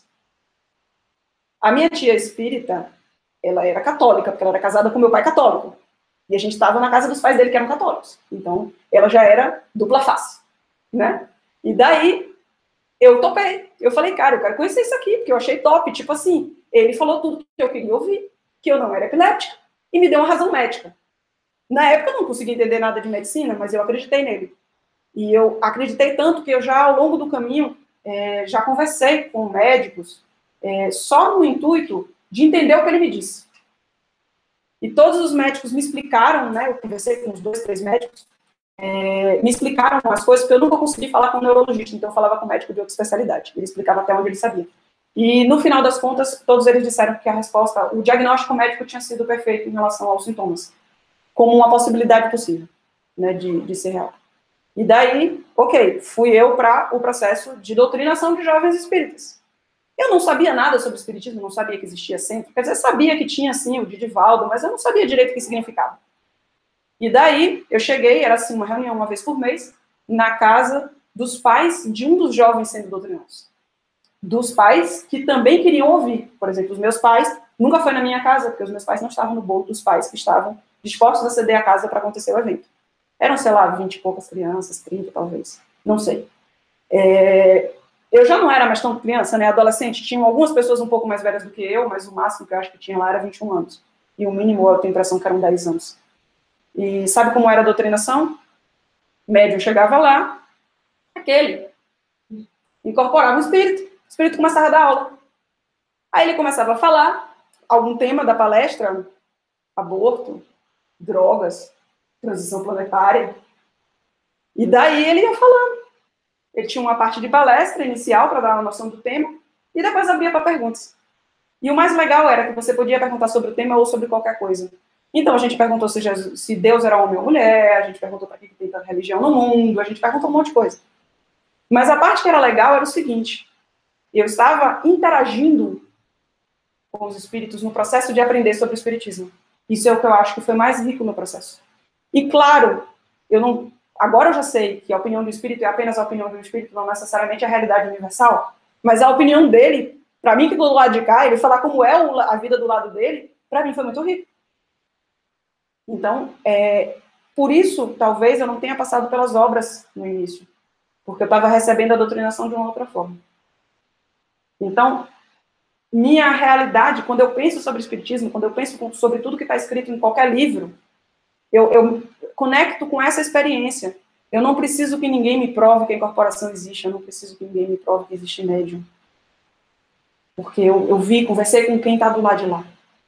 A minha tia espírita, ela era católica, porque ela era casada com meu pai católico. E a gente estava na casa dos pais dele, que eram católicos. Então, ela já era dupla face, né? E daí, eu topei. Eu falei, cara, eu quero conhecer isso aqui, porque eu achei top. Tipo assim, ele falou tudo que eu queria ouvir, que eu não era epiléptica, e me deu uma razão médica. Na época, eu não conseguia entender nada de medicina, mas eu acreditei nele. E eu acreditei tanto que eu já, ao longo do caminho, é, já conversei com médicos, é, só no intuito de entender o que ele me disse. E todos os médicos me explicaram, né, eu conversei com uns dois, três médicos, é, me explicaram as coisas, porque eu nunca consegui falar com um neurologista, então eu falava com um médico de outra especialidade. Ele explicava até onde ele sabia. E, no final das contas, todos eles disseram que a resposta, o diagnóstico médico tinha sido perfeito em relação aos sintomas, como uma possibilidade possível, né, de, de ser real. E daí, ok, fui eu para o processo de doutrinação de jovens espíritas. Eu não sabia nada sobre o espiritismo, não sabia que existia centro. Quer dizer, sabia que tinha, sim, o de Divaldo, mas eu não sabia direito o que significava. E daí, eu cheguei, era assim, uma reunião uma vez por mês, na casa dos pais de um dos jovens sendo doutrinados. Dos pais que também queriam ouvir. Por exemplo, os meus pais, nunca foi na minha casa, porque os meus pais não estavam no bolo dos pais que estavam dispostos a ceder a casa para acontecer o evento. Eram, sei lá, vinte e poucas crianças, trinta talvez, não sei. É... Eu já não era mais tão criança, né, adolescente, tinham algumas pessoas um pouco mais velhas do que eu, mas o máximo que eu acho que tinha lá era vinte e um anos. E o mínimo, eu tenho a impressão que eram dez anos. E sabe como era a doutrinação? Médium chegava lá, aquele. incorporava o espírito, o espírito começava a dar aula. Aí ele começava a falar algum tema da palestra, aborto, drogas, transição planetária, e daí ele ia falando. Ele tinha uma parte de palestra inicial para dar uma noção do tema, e depois abria para perguntas. E o mais legal era que você podia perguntar sobre o tema ou sobre qualquer coisa. Então, a gente perguntou se, Jesus, se Deus era homem ou mulher, a gente perguntou para que tem tanta religião no mundo, a gente perguntou um monte de coisa. Mas a parte que era legal era o seguinte, eu estava interagindo com os espíritos no processo de aprender sobre o espiritismo. Isso é o que eu acho que foi mais rico no processo. E claro, eu não, agora eu já sei que a opinião do espírito é apenas a opinião do espírito, não necessariamente a realidade universal, mas a opinião dele, para mim que do lado de cá, ele falar como é a vida do lado dele, para mim foi muito rico. Então, é, por isso, talvez eu não tenha passado pelas obras no início, porque eu estava recebendo a doutrinação de uma outra forma. Então, minha realidade, quando eu penso sobre o espiritismo, quando eu penso sobre tudo que está escrito em qualquer livro, eu, eu conecto com essa experiência. Eu não preciso que ninguém me prove que a incorporação existe, eu não preciso que ninguém me prove que existe médium. Porque eu, eu vi, conversei com quem está do lado de lá.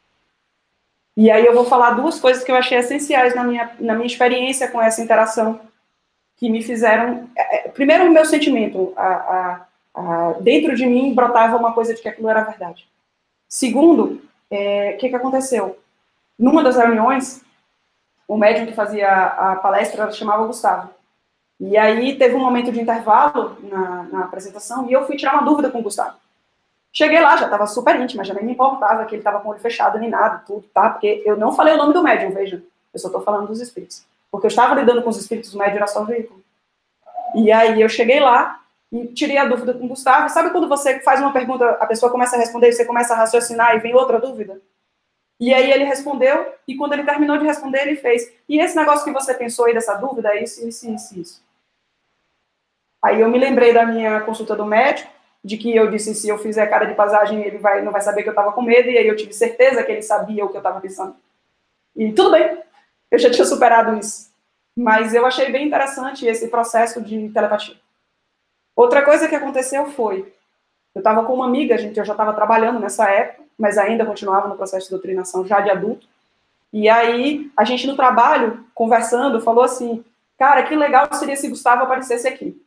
E aí eu vou falar duas coisas que eu achei essenciais na minha, na minha experiência com essa interação, que me fizeram... Primeiro, o meu sentimento, a, a, a, dentro de mim brotava uma coisa de que aquilo era verdade. Segundo, o é, que, que aconteceu? Numa das reuniões, o médium que fazia a, a palestra chamava Gustavo. E aí teve um momento de intervalo na, na apresentação, e eu fui tirar uma dúvida com o Gustavo. Cheguei lá, já estava super íntima, já nem me importava que ele estava com o olho fechado, nem nada, tudo, tá? Porque eu não falei o nome do médium, veja. Eu só estou falando dos espíritos. Porque eu estava lidando com os espíritos, o médium era só o veículo. E aí eu cheguei lá e tirei a dúvida com o Gustavo. Sabe quando você faz uma pergunta, a pessoa começa a responder, você começa a raciocinar e vem outra dúvida? E aí ele respondeu, e quando ele terminou de responder, ele fez: e esse negócio que você pensou aí dessa dúvida, é isso, isso, isso, isso. Aí eu me lembrei da minha consulta do médico, de que eu disse, se eu fizer cara de paisagem, ele vai, não vai saber que eu estava com medo, e aí eu tive certeza que ele sabia o que eu estava pensando. E tudo bem, eu já tinha superado isso. Mas eu achei bem interessante esse processo de telepatia. Outra coisa que aconteceu foi, eu estava com uma amiga, gente, eu já estava trabalhando nessa época, mas ainda continuava no processo de doutrinação já de adulto, e aí a gente no trabalho, conversando, falou assim, cara, que legal seria se Gustavo aparecesse aqui.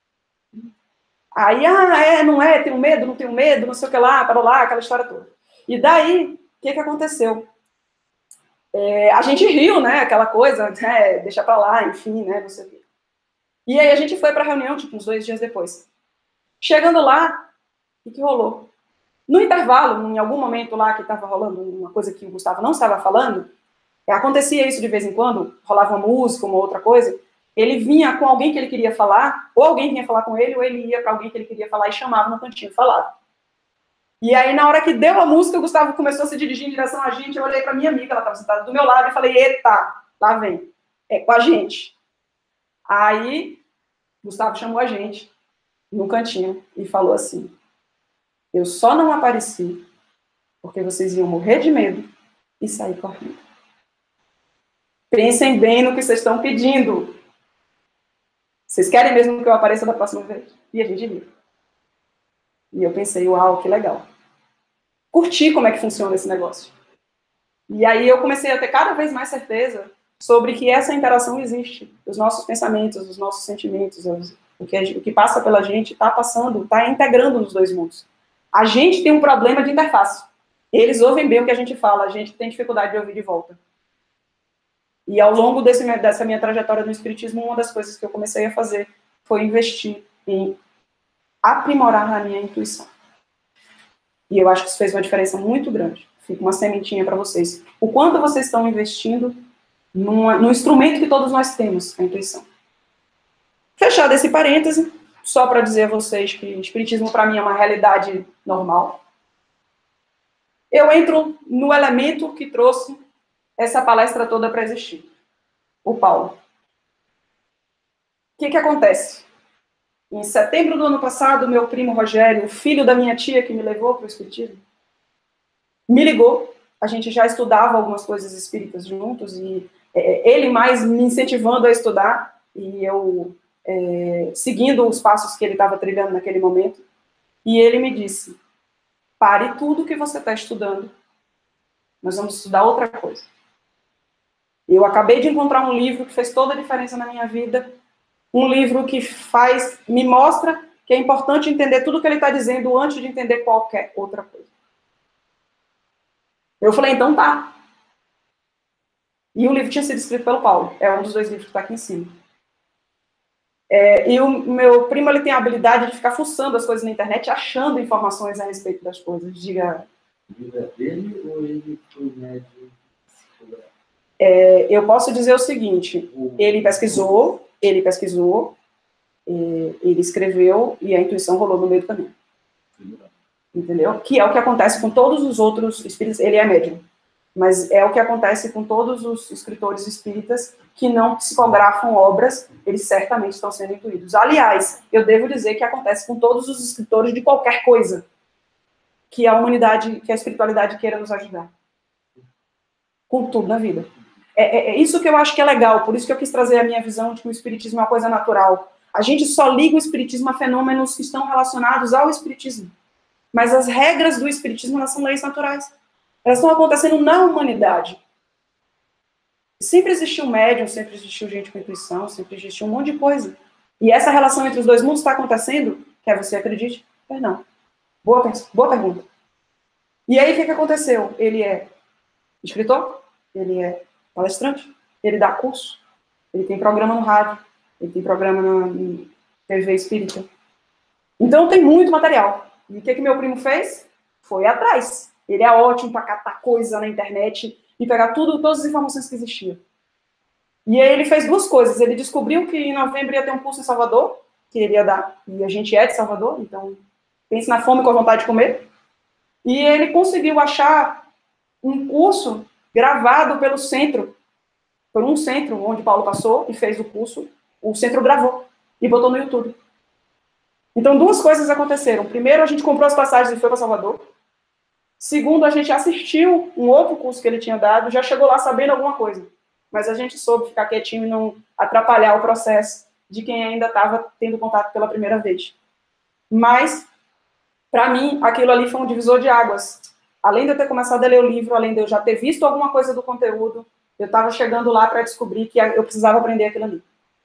Aí, ah, é, não é, tenho medo, não tenho medo, não sei o que lá, para lá, aquela história toda. E daí, o que que aconteceu? É, a gente riu, né, aquela coisa, né, deixa pra lá, enfim, né, não sei o quê. E aí a gente foi pra reunião, tipo, uns dois dias depois. Chegando lá, o que rolou? No intervalo, em algum momento lá que estava rolando uma coisa que o Gustavo não estava falando, acontecia isso de vez em quando, rolava uma música, uma outra coisa, ele vinha com alguém que ele queria falar, ou alguém vinha falar com ele, ou ele ia para alguém que ele queria falar e chamava no cantinho e falava. E aí, na hora que deu a música, o Gustavo começou a se dirigir em direção a gente, eu olhei para minha amiga, ela estava sentada do meu lado, e falei, eita, lá vem, é com a gente. Aí, Gustavo chamou a gente no cantinho e falou assim, eu só não apareci porque vocês iam morrer de medo e sair correndo. Pensem bem no que vocês estão pedindo. Vocês querem mesmo que eu apareça da próxima vez? E a gente riu. E eu pensei, uau, que legal. Curti como é que funciona esse negócio. E aí eu comecei a ter cada vez mais certeza sobre que essa interação existe. Os nossos pensamentos, os nossos sentimentos, o que, o que passa pela gente está passando, está integrando nos dois mundos. A gente tem um problema de interface. Eles ouvem bem o que a gente fala, a gente tem dificuldade de ouvir de volta. E ao longo desse, dessa minha trajetória no espiritismo, uma das coisas que eu comecei a fazer foi investir em aprimorar a minha intuição. E eu acho que isso fez uma diferença muito grande. Fica uma sementinha para vocês. O quanto vocês estão investindo numa, num instrumento que todos nós temos, a intuição. Fechado esse parêntese, só para dizer a vocês que o espiritismo para mim é uma realidade normal. Eu entro no elemento que trouxe essa palestra toda para existir. O Paulo. O que que acontece? Em setembro do ano passado, meu primo Rogério, o filho da minha tia que me levou para o espiritismo, me ligou. A gente já estudava algumas coisas espíritas juntos e é, ele mais me incentivando a estudar e eu é, seguindo os passos que ele estava trilhando naquele momento, e ele me disse, pare tudo que você está estudando, nós vamos estudar outra coisa. Eu acabei de encontrar um livro que fez toda a diferença na minha vida, um livro que faz, me mostra que é importante entender tudo que ele está dizendo antes de entender qualquer outra coisa. Eu falei, então tá. E o livro tinha sido escrito pelo Paulo, é um dos dois livros que está aqui em cima. É, e o meu primo, ele tem a habilidade de ficar fuçando as coisas na internet, achando informações a respeito das coisas. Diga... O livro é dele ou ele foi médium? É, eu posso dizer o seguinte, ele pesquisou, ele pesquisou, ele escreveu e a intuição rolou no meio do caminho. Entendeu? Que é o que acontece com todos os outros espíritos, ele é médium, mas é o que acontece com todos os escritores espíritas que não psicografam obras, eles certamente estão sendo intuídos. Aliás, eu devo dizer que acontece com todos os escritores de qualquer coisa que a humanidade, que a espiritualidade queira nos ajudar. Com tudo na vida. É, é, é isso que eu acho que é legal, por isso que eu quis trazer a minha visão de que o espiritismo é uma coisa natural. A gente só liga o espiritismo a fenômenos que estão relacionados ao espiritismo. Mas as regras do espiritismo, elas são leis naturais. Elas estão acontecendo na humanidade. Sempre existiu médium, sempre existiu gente com intuição, sempre existiu um monte de coisa. E essa relação entre os dois mundos está acontecendo, quer você acredite, quer não. Boa, boa pergunta. E aí, o que, que aconteceu? Ele é escritor, ele é palestrante, ele dá curso, ele tem programa no rádio, ele tem programa na T V espírita. Então, tem muito material. E o que, que meu primo fez? Foi atrás. Ele é ótimo para catar coisa na internet e pegar tudo, todas as informações que existiam. E aí ele fez duas coisas. Ele descobriu que em novembro ia ter um curso em Salvador, que ele ia dar. E a gente é de Salvador, então pense na fome com a vontade de comer. E ele conseguiu achar um curso gravado pelo centro, por um centro onde Paulo passou e fez o curso. O centro gravou e botou no YouTube. Então, duas coisas aconteceram. Primeiro, a gente comprou as passagens e foi para Salvador. Segundo, a gente assistiu um outro curso que ele tinha dado, já chegou lá sabendo alguma coisa. Mas a gente soube ficar quietinho e não atrapalhar o processo de quem ainda estava tendo contato pela primeira vez. Mas, para mim, aquilo ali foi um divisor de águas. Além de eu ter começado a ler o livro, além de eu já ter visto alguma coisa do conteúdo, eu estava chegando lá para descobrir que eu precisava aprender aquilo ali.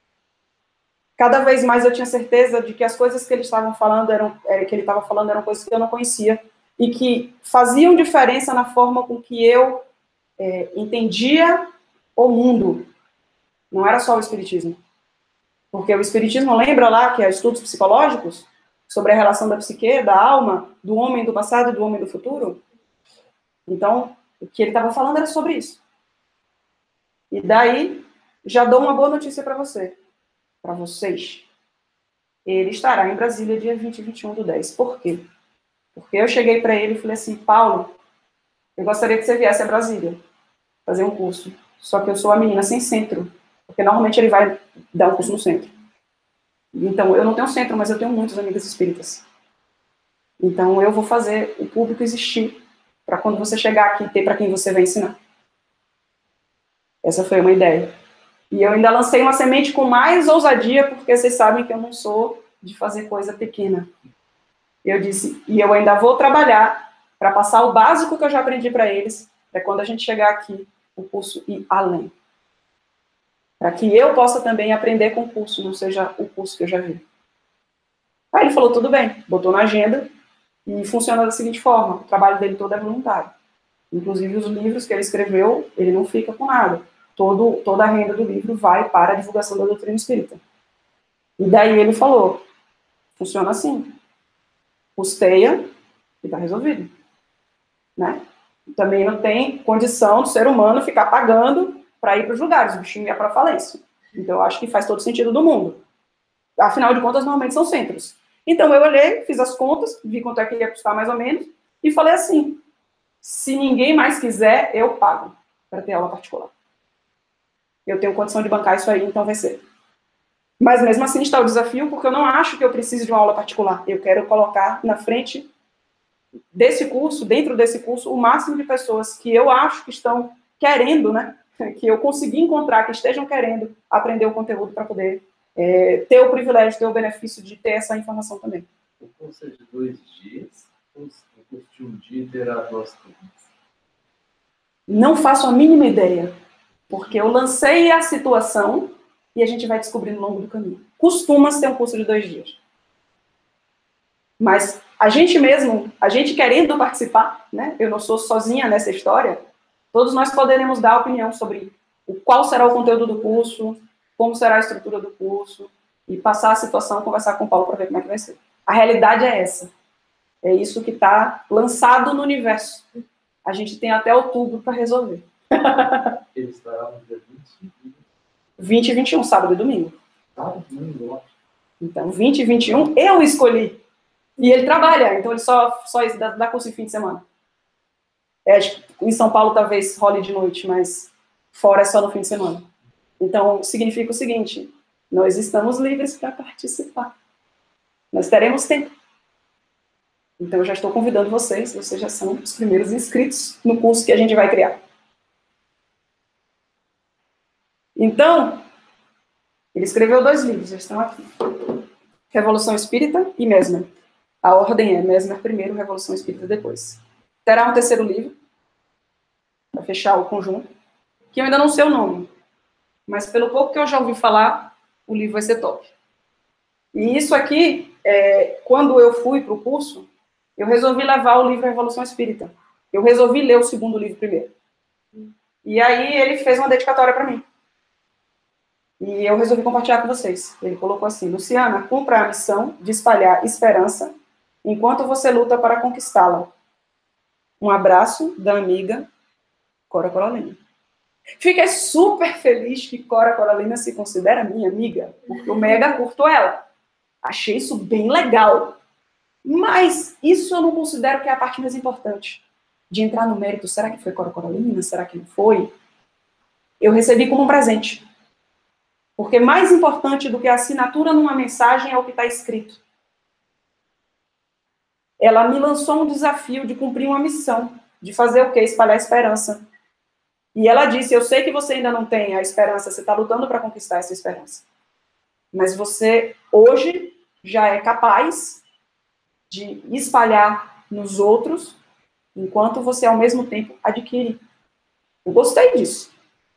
Cada vez mais eu tinha certeza de que as coisas que ele estava falando eram, que ele estava falando eram coisas que eu não conhecia e que faziam diferença na forma com que eu é, entendia o mundo. Não era só o espiritismo. Porque o espiritismo lembra lá que há estudos psicológicos sobre a relação da psique, da alma, do homem do passado e do homem do futuro. Então, o que ele estava falando era sobre isso. E daí, já dou uma boa notícia para você. Para vocês. Ele estará em Brasília dia vinte e vinte e um do dez. Por quê? Porque eu cheguei para ele e falei assim, Paulo, eu gostaria que você viesse a Brasília fazer um curso. Só que eu sou a menina sem centro. Porque normalmente ele vai dar um curso no centro. Então, eu não tenho centro, mas eu tenho muitas amigas espíritas. Então, eu vou fazer o público existir para quando você chegar aqui, ter para quem você vai ensinar. Essa foi uma ideia. E eu ainda lancei uma semente com mais ousadia, porque vocês sabem que eu não sou de fazer coisa pequena. Eu disse, e eu ainda vou trabalhar para passar o básico que eu já aprendi para eles, para quando a gente chegar aqui, o curso ir além. Para que eu possa também aprender com o curso, não seja o curso que eu já vi. Aí ele falou, tudo bem, botou na agenda, e funciona da seguinte forma, o trabalho dele todo é voluntário. Inclusive os livros que ele escreveu, ele não fica com nada. Todo, toda a renda do livro vai para a divulgação da doutrina espírita. E daí ele falou, funciona assim, custeia e está resolvido. Né? Também não tem condição do ser humano ficar pagando para ir para os lugares, o bichinho ia para a falência. Então eu acho que faz todo sentido do mundo. Afinal de contas, normalmente são centros. Então eu olhei, fiz as contas, vi quanto é que ia custar mais ou menos, e falei assim, se ninguém mais quiser, eu pago para ter aula particular. Eu tenho condição de bancar isso aí, então vai ser. Mas mesmo assim está o desafio, porque eu não acho que eu precise de uma aula particular. Eu quero colocar na frente desse curso, dentro desse curso, o máximo de pessoas que eu acho que estão querendo, né? Que eu consegui encontrar, que estejam querendo aprender o conteúdo para poder é, ter o privilégio, ter o benefício de ter essa informação também. O curso é de dois dias, o curso de um dia terá duas turmas. Não faço a mínima ideia, porque eu lancei a situação e a gente vai descobrindo ao longo do caminho. Costuma ser um curso de dois dias. Mas a gente mesmo, a gente querendo participar, né? Eu não sou sozinha nessa história, todos nós poderemos dar opinião sobre o qual será o conteúdo do curso, como será a estrutura do curso, e passar a situação, conversar com o Paulo para ver como é que vai ser. A realidade é essa. É isso que está lançado no universo. A gente tem até outubro para resolver. Ele estará no dia vinte, vinte e vinte e um, sábado e domingo. sábado, domingo, ótimo. Então, vinte e vinte e um, eu escolhi. E ele trabalha, então ele só, só dá, dá curso em fim de semana. É, em São Paulo talvez role de noite, mas fora é só no fim de semana. Então, significa o seguinte, nós estamos livres para participar. Nós teremos tempo. Então, eu já estou convidando vocês, vocês já são os primeiros inscritos no curso que a gente vai criar. Então, ele escreveu dois livros, já estão aqui. Revolução Espírita e Mesmer. A ordem é Mesmer primeiro, Revolução Espírita depois. Terá um terceiro livro, para fechar o conjunto, que eu ainda não sei o nome, mas pelo pouco que eu já ouvi falar, o livro vai ser top. E isso aqui, é, quando eu fui para o curso, eu resolvi levar o livro Revolução Espírita. Eu resolvi ler o segundo livro primeiro. E aí ele fez uma dedicatória para mim. E eu resolvi compartilhar com vocês. Ele colocou assim, Luciana, cumpra a missão de espalhar esperança enquanto você luta para conquistá-la. Um abraço da amiga Cora Coralina. Fiquei super feliz que Cora Coralina se considera minha amiga, porque eu mega curto ela. Achei isso bem legal. Mas isso eu não considero que é a parte mais importante. De entrar no mérito, será que foi Cora Coralina? Será que não foi? Eu recebi como um presente. Porque mais importante do que a assinatura numa mensagem é o que está escrito. Ela me lançou um desafio de cumprir uma missão, de fazer o quê? Espalhar esperança. E ela disse, eu sei que você ainda não tem a esperança, você está lutando para conquistar essa esperança. Mas você, hoje, já é capaz de espalhar nos outros, enquanto você, ao mesmo tempo, adquire. Eu gostei disso.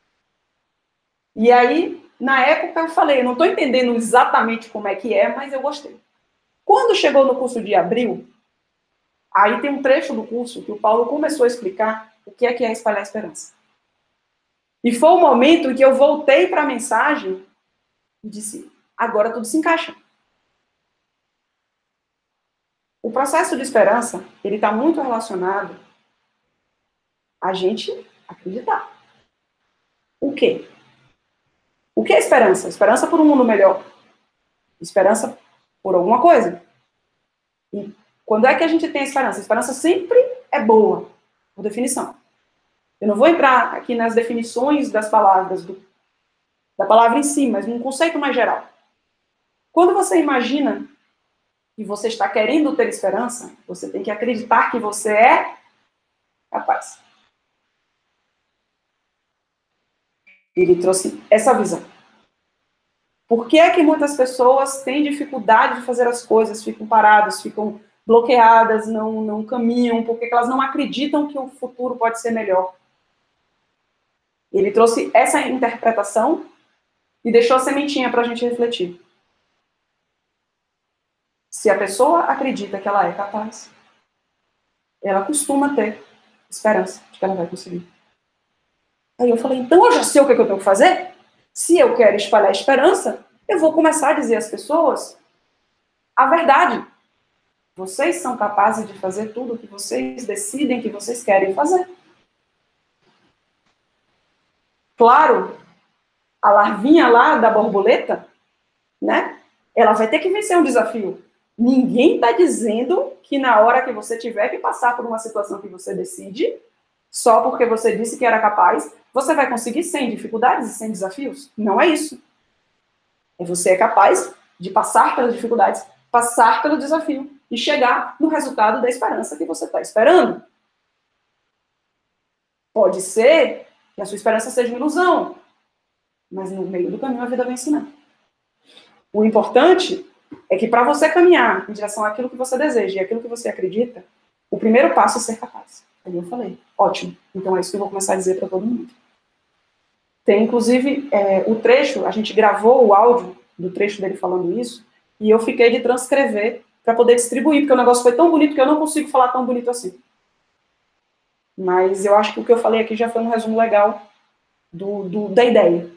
E aí, na época, eu falei, eu não estou entendendo exatamente como é que é, mas eu gostei. Quando chegou no curso de abril, aí tem um trecho do curso que o Paulo começou a explicar o que é que é espalhar esperança. E foi o momento em que eu voltei para a mensagem e disse, agora tudo se encaixa. O processo de esperança, ele está muito relacionado a gente acreditar. O quê? O que é esperança? Esperança por um mundo melhor. Esperança por alguma coisa. E quando é que a gente tem esperança? A esperança sempre é boa, por definição. Eu não vou entrar aqui nas definições das palavras, do, da palavra em si, mas num conceito mais geral. Quando você imagina que você está querendo ter esperança, você tem que acreditar que você é capaz. Ele trouxe essa visão. Por que é que muitas pessoas têm dificuldade de fazer as coisas, ficam paradas, ficam bloqueadas, não, não caminham, porque elas não acreditam que o futuro pode ser melhor? Ele trouxe essa interpretação e deixou a sementinha para a gente refletir. Se a pessoa acredita que ela é capaz, ela costuma ter esperança de que ela vai conseguir. Aí eu falei, então eu já sei o que eu tenho que fazer? Se eu quero espalhar esperança, eu vou começar a dizer às pessoas a verdade. Vocês são capazes de fazer tudo o que vocês decidem que vocês querem fazer. Claro, a larvinha lá da borboleta, né? Ela vai ter que vencer um desafio. Ninguém está dizendo que na hora que você tiver que passar por uma situação que você decide, só porque você disse que era capaz, você vai conseguir sem dificuldades e sem desafios. Não é isso. É você é capaz de passar pelas dificuldades, passar pelo desafio e chegar no resultado da esperança que você está esperando. Pode ser que a sua esperança seja uma ilusão, mas no meio do caminho a vida vai ensinar. O importante é que para você caminhar em direção àquilo que você deseja e àquilo que você acredita, o primeiro passo é ser capaz. Aí eu falei, ótimo, então é isso que eu vou começar a dizer para todo mundo. Tem, inclusive, é, o trecho, a gente gravou o áudio do trecho dele falando isso, e eu fiquei de transcrever para poder distribuir, porque o negócio foi tão bonito que eu não consigo falar tão bonito assim. Mas eu acho que o que eu falei aqui já foi um resumo legal do, do, da ideia.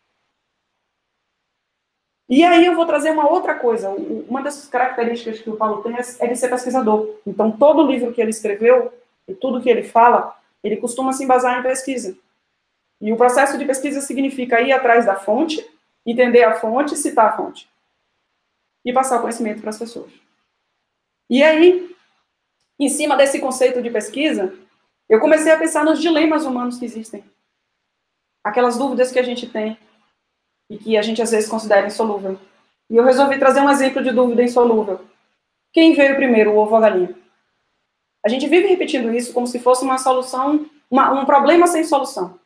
E aí eu vou trazer uma outra coisa. Uma das características que o Paulo tem é de ser pesquisador. Então, todo livro que ele escreveu e tudo que ele fala, ele costuma se embasar em pesquisa. E o processo de pesquisa significa ir atrás da fonte, entender a fonte, citar a fonte. E passar o conhecimento para as pessoas. E aí, em cima desse conceito de pesquisa, eu comecei a pensar nos dilemas humanos que existem. Aquelas dúvidas que a gente tem e que a gente às vezes considera insolúvel. E eu resolvi trazer um exemplo de dúvida insolúvel. Quem veio primeiro, o ovo ou a galinha? A gente vive repetindo isso como se fosse uma solução, uma, um problema sem solução.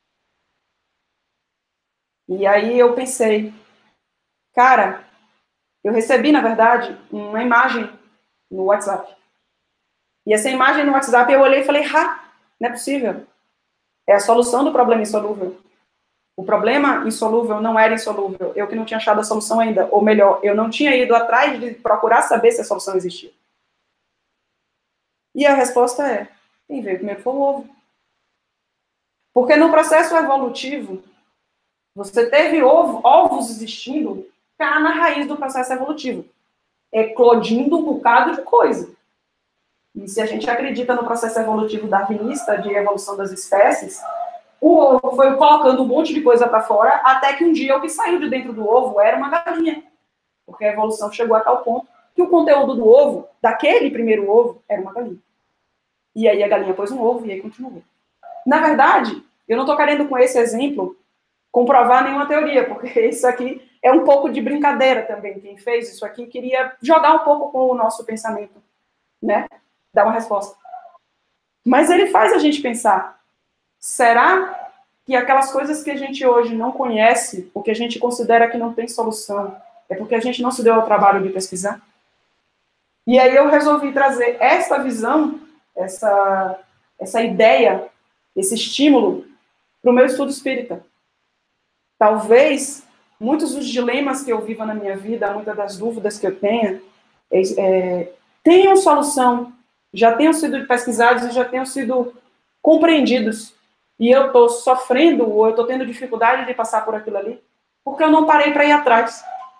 E aí eu pensei, cara, eu recebi, na verdade, uma imagem no WhatsApp. E essa imagem no WhatsApp eu olhei e falei, ah, não é possível. É a solução do problema insolúvel. O problema insolúvel não era insolúvel. Eu que não tinha achado a solução ainda. Ou melhor, eu não tinha ido atrás de procurar saber se a solução existia. E a resposta é, quem veio primeiro foi o ovo. Porque no processo evolutivo, você teve ovo, ovos existindo cá na raiz do processo evolutivo. Eclodindo um bocado de coisa. E se a gente acredita no processo evolutivo darwinista, de evolução das espécies, o ovo foi colocando um monte de coisa para fora, até que um dia o que saiu de dentro do ovo era uma galinha. Porque a evolução chegou a tal ponto que o conteúdo do ovo, daquele primeiro ovo, era uma galinha. E aí a galinha pôs um ovo e aí continuou. Na verdade, eu não estou querendo com esse exemplo comprovar nenhuma teoria, porque isso aqui é um pouco de brincadeira também. Quem fez isso aqui queria jogar um pouco com o nosso pensamento, né? Dar uma resposta. Mas ele faz a gente pensar, será que aquelas coisas que a gente hoje não conhece, ou que a gente considera que não tem solução, é porque a gente não se deu ao trabalho de pesquisar? E aí eu resolvi trazer essa visão, essa, essa ideia, esse estímulo para o meu estudo espírita. Talvez muitos dos dilemas que eu vivo na minha vida, muitas das dúvidas que eu tenha, é, é, tenham solução, já tenham sido pesquisados e já tenham sido compreendidos. E eu estou sofrendo, ou eu estou tendo dificuldade de passar por aquilo ali, porque eu não parei para ir atrás.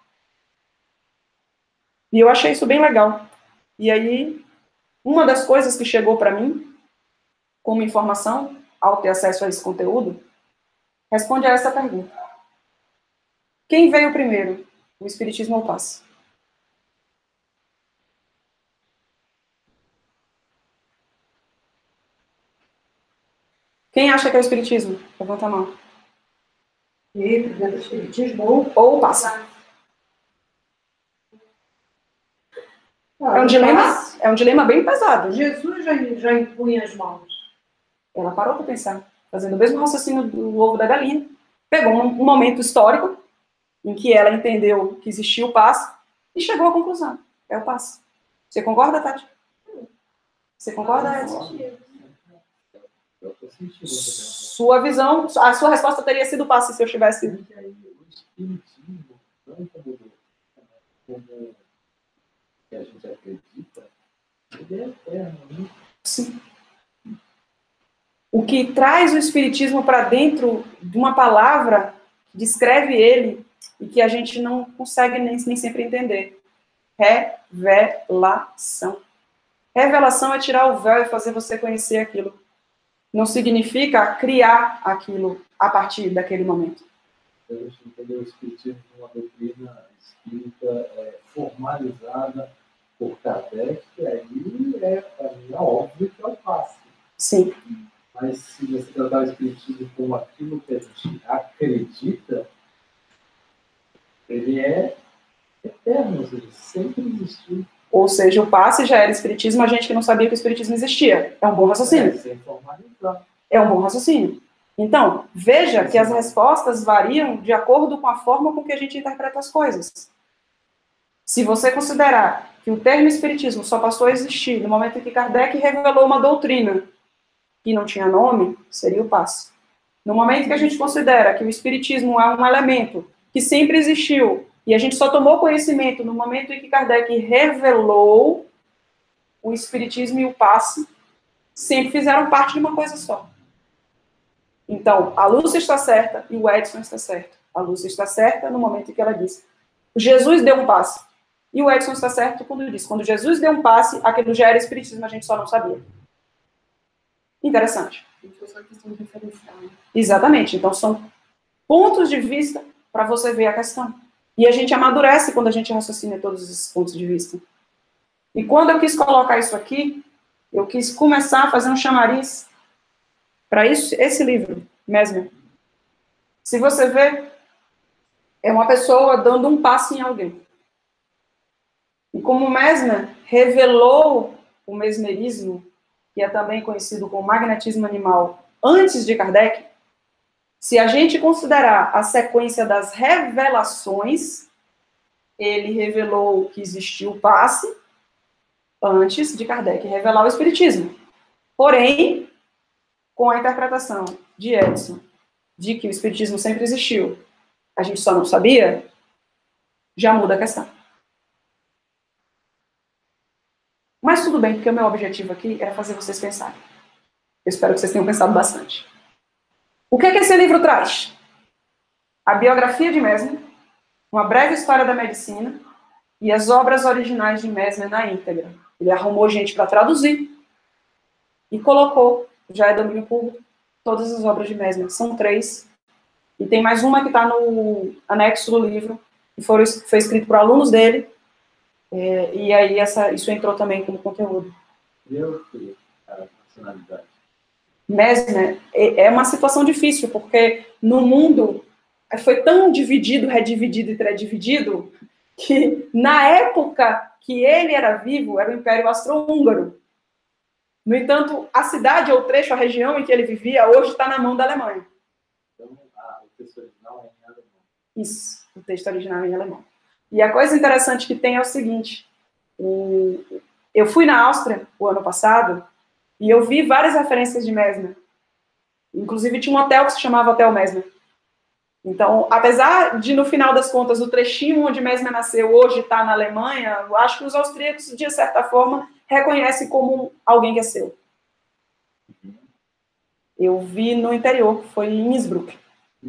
E eu achei isso bem legal. E aí, uma das coisas que chegou para mim, como informação, ao ter acesso a esse conteúdo, responde a essa pergunta. Quem veio primeiro, o Espiritismo ou o passe? Quem acha que é o Espiritismo? Levanta a mão. E primeiro o Espiritismo ou Ou o passe? É um dilema, é um dilema bem pesado. Jesus já, já impunha as mãos. Ela parou para pensar, fazendo o mesmo raciocínio do ovo da galinha. Pegou um, um momento histórico em que ela entendeu que existia o passe e chegou à conclusão. É o passe. Você concorda, Tati? Você concorda, Edson? Eu tô sentindo. Sua visão, a sua resposta teria sido o passe se eu tivesse... O espiritismo, não como, como que a gente acredita, ele é eterno, né? Sim. O que traz o espiritismo para dentro de uma palavra, descreve ele, e que a gente não consegue nem, nem sempre entender. Revelação. Revelação é tirar o véu e fazer você conhecer aquilo. Não significa criar aquilo a partir daquele momento. A gente entendeu o espiritismo como uma doutrina espírita é, formalizada por Kardec, que aí é, para mim, é óbvio que é o passe. Sim. Mas se você tratar o espiritismo como aquilo que a gente acredita, ele é eterno, ou seja, sempre existiu. Ou seja, o passe já era espiritismo, a gente que não sabia que o espiritismo existia. É um bom raciocínio. É, sem formalizar. É um bom raciocínio. Então, veja que as respostas variam de acordo com a forma com que a gente interpreta as coisas. Se você considerar que o termo espiritismo só passou a existir no momento em que Kardec revelou uma doutrina que não tinha nome, seria o passe. No momento que a gente considera que o espiritismo é um elemento que sempre existiu, e a gente só tomou conhecimento no momento em que Kardec revelou, o espiritismo e o passe sempre fizeram parte de uma coisa só. Então, a Lúcia está certa e o Edson está certo. A Lúcia está certa no momento em que ela disse, Jesus deu um passe. E o Edson está certo quando diz, quando Jesus deu um passe, aquilo já era espiritismo, a gente só não sabia. Interessante. Só questão de referencial. Exatamente. Então, são pontos de vista para você ver a questão. E a gente amadurece quando a gente raciocina todos esses pontos de vista. E quando eu quis colocar isso aqui, eu quis começar a fazer um chamariz para esse livro, Mesmer. Se você vê, é uma pessoa dando um passo em alguém. E como Mesmer revelou o mesmerismo, que é também conhecido como magnetismo animal, antes de Kardec, se a gente considerar a sequência das revelações, ele revelou que existiu o passe antes de Kardec revelar o espiritismo. Porém, com a interpretação de Edson, de que o espiritismo sempre existiu, a gente só não sabia, já muda a questão. Mas tudo bem, porque o meu objetivo aqui era fazer vocês pensarem. Eu espero que vocês tenham pensado bastante. O que é que esse livro traz? A biografia de Mesmer, uma breve história da medicina e as obras originais de Mesmer na íntegra. Ele arrumou gente para traduzir e colocou, já é domínio público, todas as obras de Mesmer. São três. E tem mais uma que está no anexo do livro, que foi, foi escrito por alunos dele. É, e aí essa, isso entrou também como conteúdo. Eu queria a nacionalidade. Mesmer é, é uma situação difícil, porque no mundo foi tão dividido, redividido e tredividido, que na época que ele era vivo, era o Império Austro-Húngaro. No entanto, a cidade, ou o trecho, a região em que ele vivia, hoje está na mão da Alemanha. Então, ah, o texto original é em alemão. Isso, o texto original é em alemão. E a coisa interessante que tem é o seguinte, o... eu fui na Áustria o ano passado, e eu vi várias referências de Mesmer. Inclusive tinha um hotel que se chamava Hotel Mesmer. Então, apesar de, no final das contas, o trechinho onde Mesmer nasceu hoje está na Alemanha, eu acho que os austríacos, de certa forma, reconhecem como alguém que é seu. Eu vi no interior, foi em Innsbruck.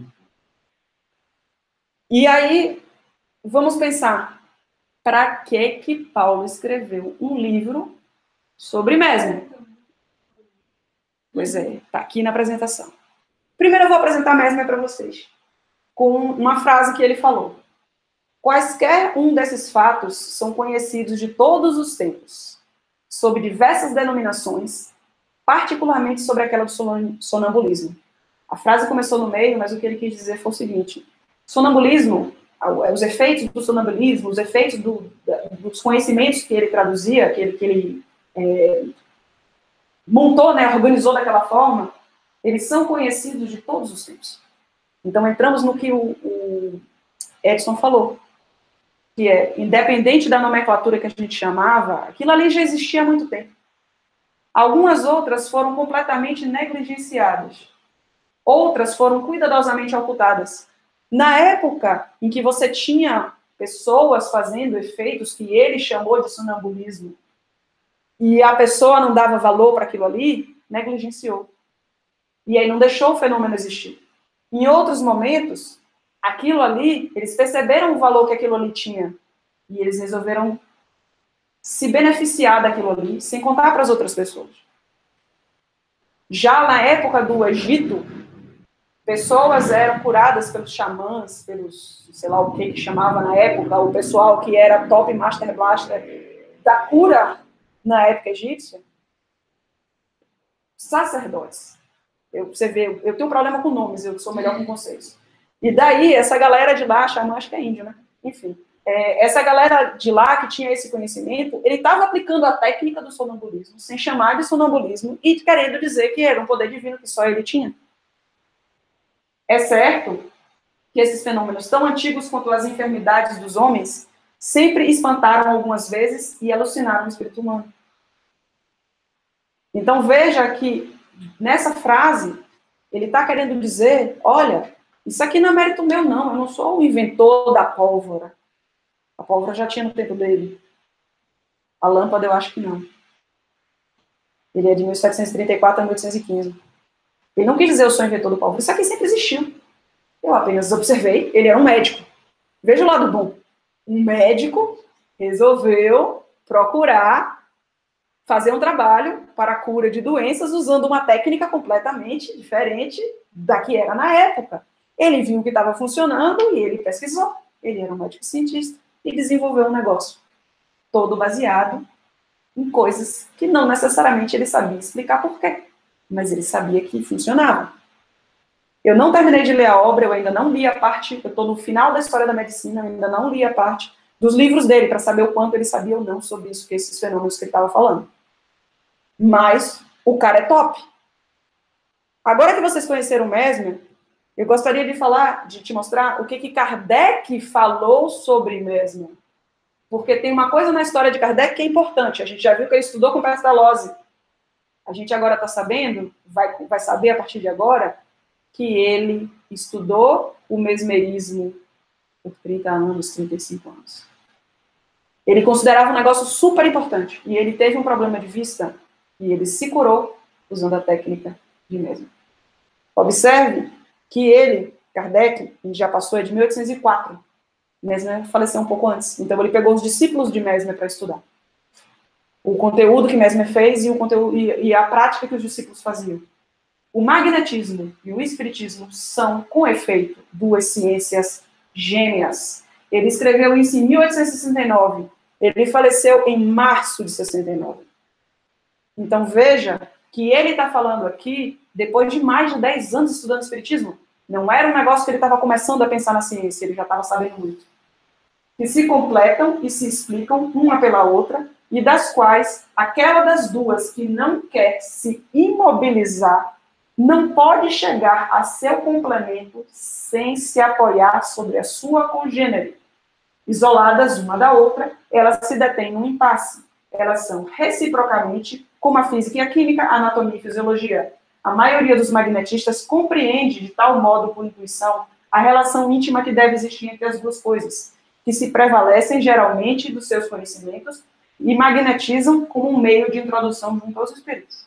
E aí, vamos pensar, para que que Paulo escreveu um livro sobre Mesmer? Pois é, está aqui na apresentação. Primeiro eu vou apresentar Mesmer para vocês, com uma frase que ele falou. Quaisquer um desses fatos são conhecidos de todos os tempos, sob diversas denominações, particularmente sobre aquela do sonambulismo. A frase começou no meio, mas o que ele quis dizer foi o seguinte, sonambulismo, os efeitos do sonambulismo, os efeitos do, dos conhecimentos que ele traduzia, que ele, que ele é, montou, né, organizou daquela forma, eles são conhecidos de todos os tempos. Então, entramos no que o, o Edson falou, que é, independente da nomenclatura que a gente chamava, aquilo ali já existia há muito tempo. Algumas outras foram completamente negligenciadas. Outras foram cuidadosamente ocultadas. Na época em que você tinha pessoas fazendo efeitos que ele chamou de sonambulismo, e a pessoa não dava valor para aquilo ali, negligenciou. E aí não deixou o fenômeno existir. Em outros momentos, aquilo ali, eles perceberam o valor que aquilo ali tinha. E eles resolveram se beneficiar daquilo ali, sem contar para as outras pessoas. Já na época do Egito, pessoas eram curadas pelos xamãs, pelos, sei lá o que que chamava na época, o pessoal que era top master blaster da cura na época egípcia, sacerdotes. Eu, você vê, eu tenho um problema com nomes, eu sou melhor com conceitos. E daí, essa galera de lá, xamã, acho que é índio, né? Enfim, é, essa galera de lá que tinha esse conhecimento, ele estava aplicando a técnica do sonambulismo, sem chamar de sonambulismo, e querendo dizer que era um poder divino que só ele tinha. É certo que esses fenômenos tão antigos quanto as enfermidades dos homens sempre espantaram algumas vezes e alucinaram o espírito humano. Então veja que nessa frase ele está querendo dizer, olha, isso aqui não é mérito meu não, eu não sou o inventor da pólvora. A pólvora já tinha no tempo dele. A lâmpada eu acho que não. Ele é de mil setecentos e trinta e quatro a mil oitocentos e quinze. Ele não quis dizer eu sou o inventor do pólvora, isso aqui sempre existiu. Eu apenas observei, ele era um médico. Veja o lado bom. Um médico resolveu procurar fazer um trabalho para a cura de doenças usando uma técnica completamente diferente da que era na época. Ele viu que estava funcionando e ele pesquisou. Ele era um médico cientista e desenvolveu um negócio todo baseado em coisas que não necessariamente ele sabia explicar por quê, mas ele sabia que funcionava. Eu não terminei de ler a obra, eu ainda não li a parte, eu estou no final da história da medicina, eu ainda não li a parte dos livros dele para saber o quanto ele sabia ou não sobre isso, que esses fenômenos que ele estava falando. Mas o cara é top. Agora que vocês conheceram o Mesmer, eu gostaria de falar, de te mostrar o que, que Kardec falou sobre Mesmer. Porque tem uma coisa na história de Kardec que é importante. A gente já viu que ele estudou com Pestalozzi. A gente agora está sabendo, vai, vai saber a partir de agora, que ele estudou o mesmerismo por trinta anos, trinta e cinco anos. Ele considerava um negócio super importante. E ele teve um problema de vista e ele se curou usando a técnica de Mesmer. Observe que ele, Kardec, já passou, é de mil oitocentos e quatro. Mesmer faleceu um pouco antes. Então ele pegou os discípulos de Mesmer para estudar. O conteúdo que Mesmer fez e, o conteúdo, e, e a prática que os discípulos faziam. O magnetismo e o espiritismo são, com efeito, duas ciências gêmeas. Ele escreveu isso em mil oitocentos e sessenta e nove. Ele faleceu em março de sessenta e nove. Então veja que ele está falando aqui, depois de mais de dez anos estudando espiritismo, não era um negócio que ele estava começando a pensar na ciência, ele já estava sabendo muito. Que se completam e se explicam uma pela outra, e das quais aquela das duas que não quer se imobilizar não pode chegar a seu complemento sem se apoiar sobre a sua congênere. Isoladas uma da outra, elas se detêm num impasse. Elas são reciprocamente, como a física e a química, a anatomia e fisiologia. A maioria dos magnetistas compreende de tal modo, por intuição, a relação íntima que deve existir entre as duas coisas, que se prevalecem geralmente dos seus conhecimentos e magnetizam como um meio de introdução junto aos espíritos.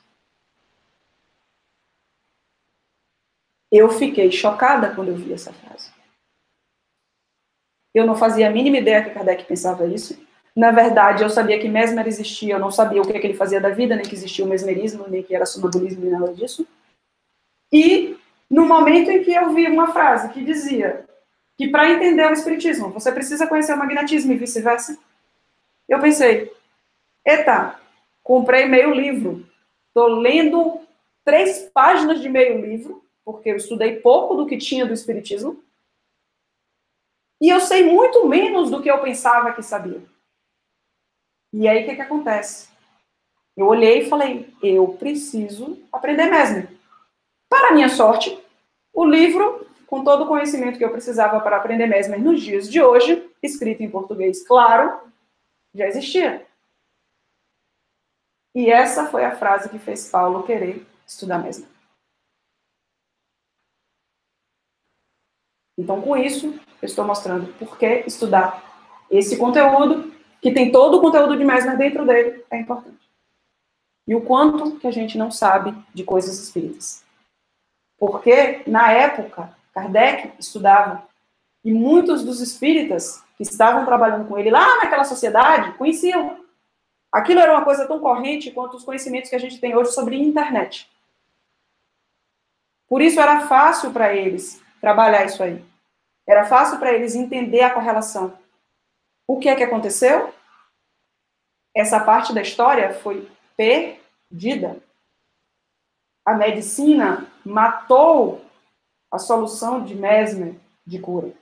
Eu fiquei chocada quando eu vi essa frase. Eu não fazia a mínima ideia que Kardec pensava isso. Na verdade, eu sabia que Mesmer existia, eu não sabia o que, é que ele fazia da vida, nem que existia o mesmerismo, nem que era sonambulismo, nem nada disso. E no momento em que eu vi uma frase que dizia que para entender o espiritismo, você precisa conhecer o magnetismo e vice-versa, eu pensei, eita, comprei meio livro, estou lendo três páginas de meio livro, porque eu estudei pouco do que tinha do espiritismo, e eu sei muito menos do que eu pensava que sabia. E aí, o que, que acontece? Eu olhei e falei, eu preciso aprender Mesmer. Para minha sorte, o livro, com todo o conhecimento que eu precisava para aprender Mesmer nos dias de hoje, escrito em português claro, já existia. E essa foi a frase que fez Paulo querer estudar Mesmer. Então, com isso, eu estou mostrando por que estudar esse conteúdo, que tem todo o conteúdo de Mesmer dentro dele, é importante. E o quanto que a gente não sabe de coisas espíritas. Porque, na época, Kardec estudava, e muitos dos espíritas que estavam trabalhando com ele lá naquela sociedade conheciam. Aquilo era uma coisa tão corrente quanto os conhecimentos que a gente tem hoje sobre internet. Por isso era fácil para eles trabalhar isso aí. Era fácil para eles entender a correlação. O que é que aconteceu? Essa parte da história foi perdida. A medicina matou a solução de Mesmer de cura.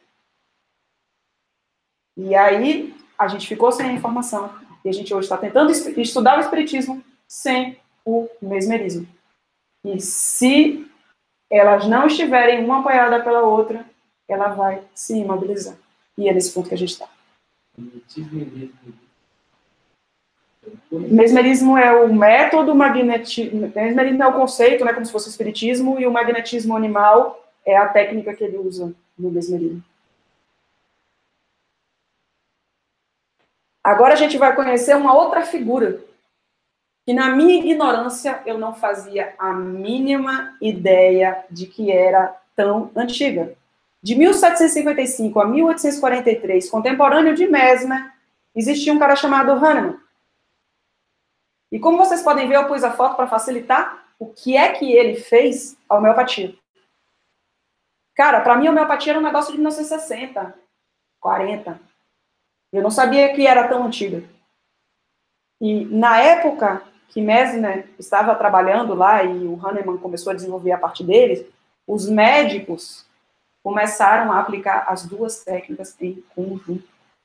E aí a gente ficou sem a informação. E a gente hoje está tentando estudar o espiritismo sem o mesmerismo. E se elas não estiverem uma apoiada pela outra, ela vai se imobilizar. E é nesse ponto que a gente está. Mesmerismo é o método, magnetismo, mesmerismo é o conceito, né, como se fosse o espiritismo, e o magnetismo animal é a técnica que ele usa no mesmerismo. Agora a gente vai conhecer uma outra figura, que na minha ignorância eu não fazia a mínima ideia de que era tão antiga. De mil setecentos e cinquenta e cinco a mil oitocentos e quarenta e três, contemporâneo de Mesmer, existia um cara chamado Hahnemann. E como vocês podem ver, eu pus a foto para facilitar o que é que ele fez à homeopatia. Cara, para mim a homeopatia era um negócio de mil novecentos e sessenta, quarenta. Eu não sabia que era tão antiga. E na época que Mesmer estava trabalhando lá e o Hahnemann começou a desenvolver a parte dele, os médicos começaram a aplicar as duas técnicas em conjunto.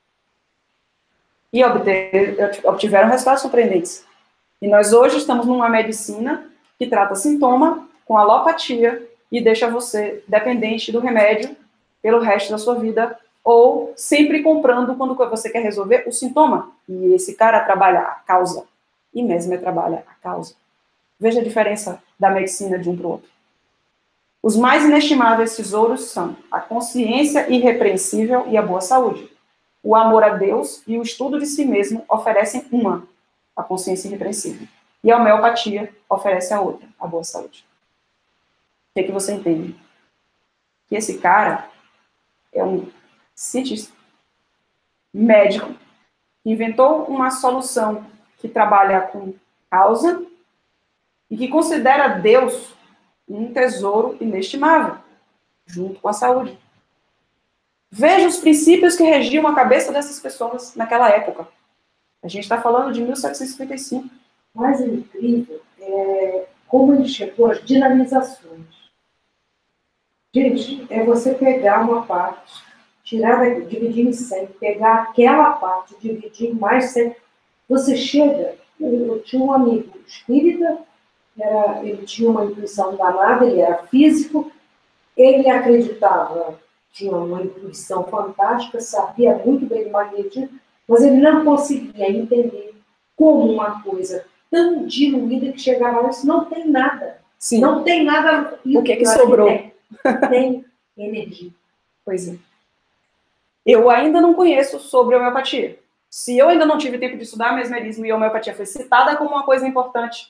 E obter, obtiveram resultados surpreendentes. E nós hoje estamos numa medicina que trata sintoma com alopatia e deixa você dependente do remédio pelo resto da sua vida, ou sempre comprando quando você quer resolver o sintoma. E esse cara trabalha a causa, e Mesmer trabalha a causa. Veja a diferença da medicina de um para o outro. Os mais inestimáveis tesouros são a consciência irrepreensível e a boa saúde. O amor a Deus e o estudo de si mesmo oferecem uma, a consciência irrepreensível. E a homeopatia oferece a outra, a boa saúde. O que é que você entende? Que esse cara é um cientista, médico, que inventou uma solução que trabalha com causa e que considera Deus um tesouro inestimável, junto com a saúde. Veja os princípios que regiam a cabeça dessas pessoas naquela época. A gente está falando de mil setecentos e cinquenta e cinco. O mais incrível é como ele chegou às dinamizações. Gente, é você pegar uma parte, tirar, dividir em cem, pegar aquela parte, dividir em mais cem. Você chega, eu tinha um amigo espírita, era, ele tinha uma intuição danada, ele era físico, ele acreditava, tinha uma intuição fantástica, sabia muito bem do magnetismo, mas ele não conseguia entender como uma coisa tão diluída que chegava lá, isso não tem nada. Sim. Não tem nada. O que é que sobrou? Tem, tem energia. Pois é. Eu ainda não conheço sobre homeopatia. Se eu ainda não tive tempo de estudar mesmerismo e a homeopatia foi citada como uma coisa importante,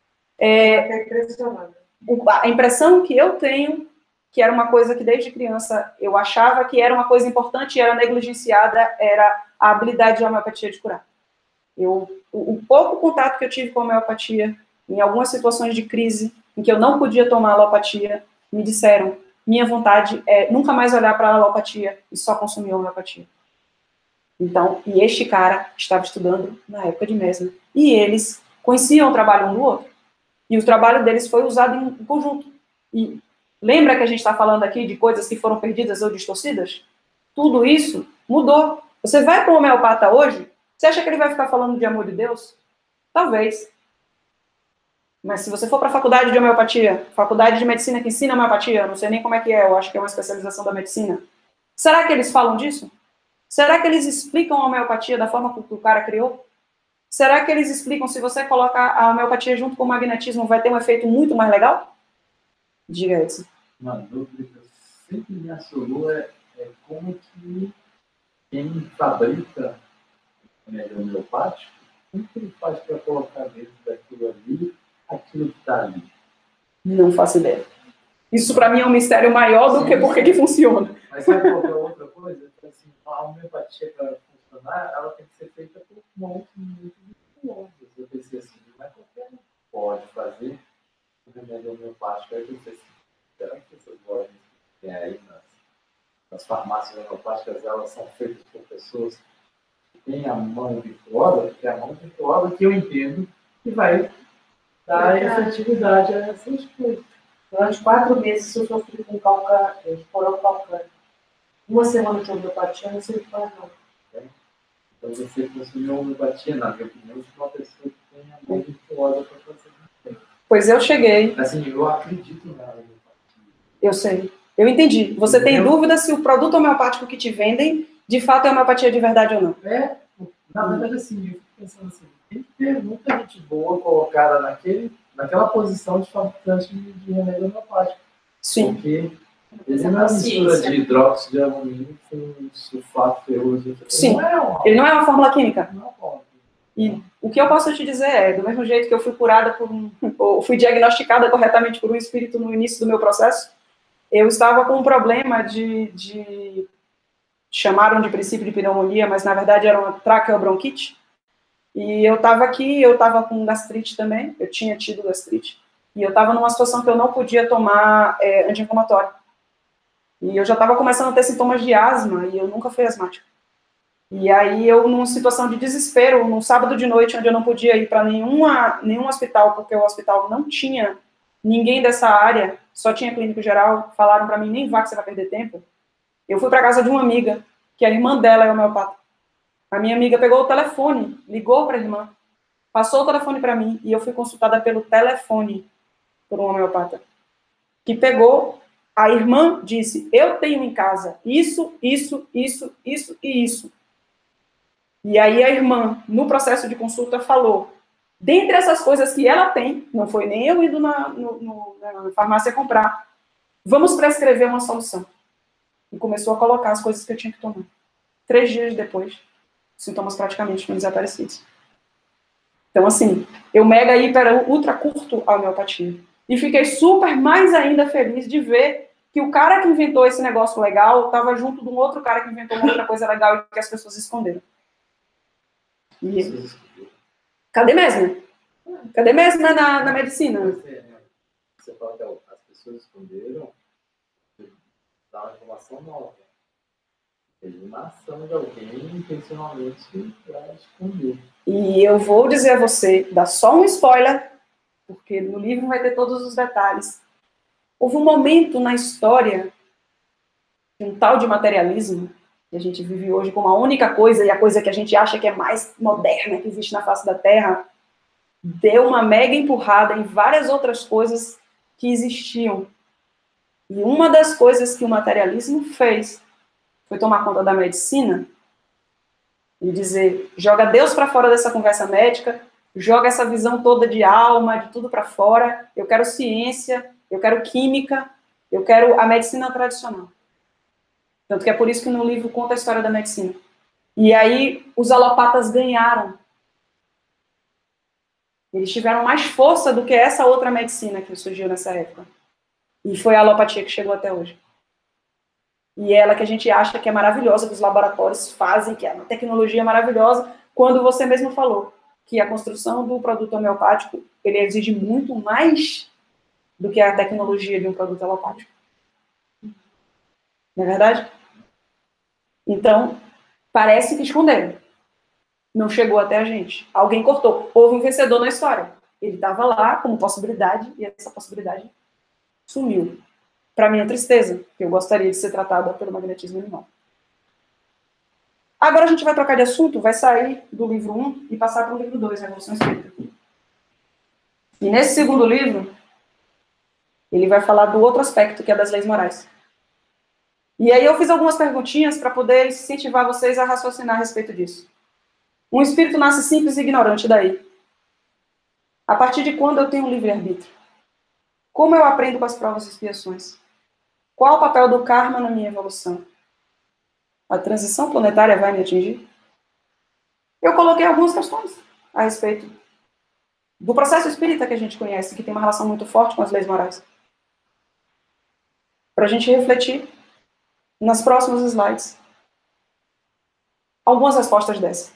é, É impressionante. a impressão que eu tenho, que era uma coisa que desde criança eu achava que era uma coisa importante e era negligenciada, era a habilidade de homeopatia de curar. Eu, o, o pouco contato que eu tive com a homeopatia, em algumas situações de crise, em que eu não podia tomar alopatia, me disseram, minha vontade é nunca mais olhar para a alopatia e só consumir a homeopatia. Então, e este cara estava estudando na época de Mesmer, e eles conheciam o trabalho um do outro, e o trabalho deles foi usado em conjunto. E lembra que a gente está falando aqui de coisas que foram perdidas ou distorcidas? Tudo isso mudou. Você vai para um homeopata hoje, você acha que ele vai ficar falando de amor de Deus? Talvez. Mas se você for para a faculdade de homeopatia, faculdade de medicina que ensina homeopatia, não sei nem como é que é, eu acho que é uma especialização da medicina, será que eles falam disso? Será que eles explicam a homeopatia da forma que o cara criou? Será que eles explicam, se você colocar a homeopatia junto com o magnetismo, vai ter um efeito muito mais legal? Diga, Edson. Uma dúvida que eu sempre me assolou é, é como que quem fabrica remédio homeopático, como que ele faz para colocar dentro daquilo ali, aquilo que está ali? Não faço ideia. Isso para mim é um mistério maior do sim, que por que funciona. Mas sabe qual é outra coisa? Assim, a homeopatia, para funcionar, ela tem que ser feita por mãos muito longas. Eu pensei assim, não é qualquer um pode fazer o remédio homeopático. Aí eu pensei assim, será que essas lojas que tem aí nas, nas farmácias homeopáticas, elas são feitas por pessoas que têm a mão virtuosa? Porque é a mão virtuosa que eu entendo que vai dar efetividade a essas coisas. Durante quatro meses eu sofri com calcânio, porão calcânio. Uma semana de homeopatia, não sei o que faz não. É. Então você consumiu homeopatia, na minha opinião, de uma pessoa que tem a mão virtuosa para fazer. Pois eu cheguei. Assim, eu acredito na homeopatia. Eu sei. Eu entendi. Você tem dúvida se o produto homeopático que te vendem de fato é homeopatia de verdade ou não. É, na verdade, assim, eu fico pensando assim, tem que ter muita gente boa colocada naquele, naquela posição de fabricante de, de remédio homeopático. Sim. Porque ele não é uma mistura de hidróxido de alumínio com sulfato ferroso. Sim. Não é uma, ele não é uma fórmula química. não é uma fórmula. E o que eu posso te dizer é, do mesmo jeito que eu fui curada por um, ou fui diagnosticada corretamente por um espírito no início do meu processo, eu estava com um problema de, de chamaram de princípio de pneumonia, mas na verdade era uma traqueobronquite. E eu estava aqui, eu estava com gastrite também, eu tinha tido gastrite, e eu estava numa situação que eu não podia tomar é, anti-inflamatório. E eu já estava começando a ter sintomas de asma, e eu nunca fui asmática. E aí eu, numa situação de desespero, num sábado de noite, onde eu não podia ir para nenhuma nenhum hospital, porque o hospital não tinha ninguém dessa área, só tinha clínico geral, falaram para mim, nem vá que você vai perder tempo. Eu fui para casa de uma amiga, que a irmã dela é homeopata. A minha amiga pegou o telefone, ligou para a irmã, passou o telefone para mim, e eu fui consultada pelo telefone por um homeopata, que pegou, a irmã disse, eu tenho em casa isso, isso, isso, isso e isso. E aí a irmã, no processo de consulta, falou, dentre essas coisas que ela tem, não foi nem eu indo na, no, no, na farmácia comprar, vamos prescrever uma solução. E começou a colocar as coisas que eu tinha que tomar. Três dias depois, os sintomas praticamente tinham desaparecido. Então, assim, eu mega, hiper, ultra curto a homeopatia. E fiquei super mais ainda feliz de ver que o cara que inventou esse negócio legal estava junto de um outro cara que inventou uma outra coisa legal e que as pessoas esconderam. E... Cadê mesmo? Cadê mesmo na, na medicina? Você fala que as pessoas esconderam, dá uma informação nova. Teve uma ação de alguém intencionalmente para esconder. E eu vou dizer a você, dar só um spoiler, porque no livro vai ter todos os detalhes. Houve um momento na história de um tal de materialismo, que a gente vive hoje como a única coisa, e a coisa que a gente acha que é mais moderna que existe na face da Terra, deu uma mega empurrada em várias outras coisas que existiam. E uma das coisas que o materialismo fez foi tomar conta da medicina e dizer, joga Deus para fora dessa conversa médica, joga essa visão toda de alma, de tudo para fora, eu quero ciência, eu quero química, eu quero a medicina tradicional. Tanto que é por isso que no livro conta a história da medicina. E aí os alopatas ganharam. Eles tiveram mais força do que essa outra medicina que surgiu nessa época. E foi a alopatia que chegou até hoje. E é ela que a gente acha que é maravilhosa, que os laboratórios fazem, que é uma tecnologia maravilhosa, quando você mesmo falou que a construção do produto homeopático, ele exige muito mais do que a tecnologia de um produto alopático. Não é verdade? Então, parece que esconderam. Não chegou até a gente. Alguém cortou. Houve um vencedor na história. Ele estava lá como possibilidade, e essa possibilidade sumiu. Para minha tristeza, porque eu gostaria de ser tratada pelo magnetismo animal. Agora a gente vai trocar de assunto, vai sair do livro um e passar para o livro dois, Revolução Espírita. E nesse segundo livro, ele vai falar do outro aspecto, que é das leis morais. E aí eu fiz algumas perguntinhas para poder incentivar vocês a raciocinar a respeito disso. Um espírito nasce simples e ignorante daí. A partir de quando eu tenho um livre-arbítrio? Como eu aprendo com as provas e expiações? Qual o papel do karma na minha evolução? A transição planetária vai me atingir? Eu coloquei algumas questões a respeito do processo espírita que a gente conhece, que tem uma relação muito forte com as leis morais. Para a gente refletir nas próximas slides. Algumas respostas dessas.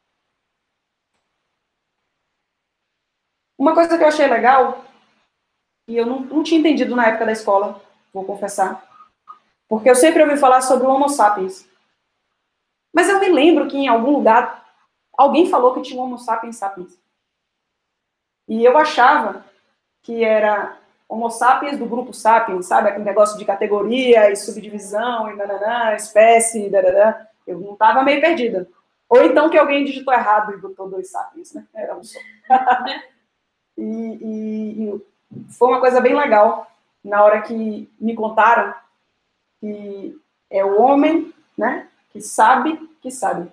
Uma coisa que eu achei legal, e eu não, não tinha entendido na época da escola, vou confessar, porque eu sempre ouvi falar sobre o Homo sapiens. Mas eu me lembro que em algum lugar alguém falou que tinha um Homo sapiens sapiens. E eu achava que era Homo sapiens do grupo sapiens, sabe? Aquele negócio de categoria e subdivisão, e nananã, espécie, dadadã. Eu não estava meio perdida. Ou então que alguém digitou errado e botou dois sapiens, né? Era um só. e, e, e foi uma coisa bem legal na hora que me contaram que é o homem, né? que sabe que sabe.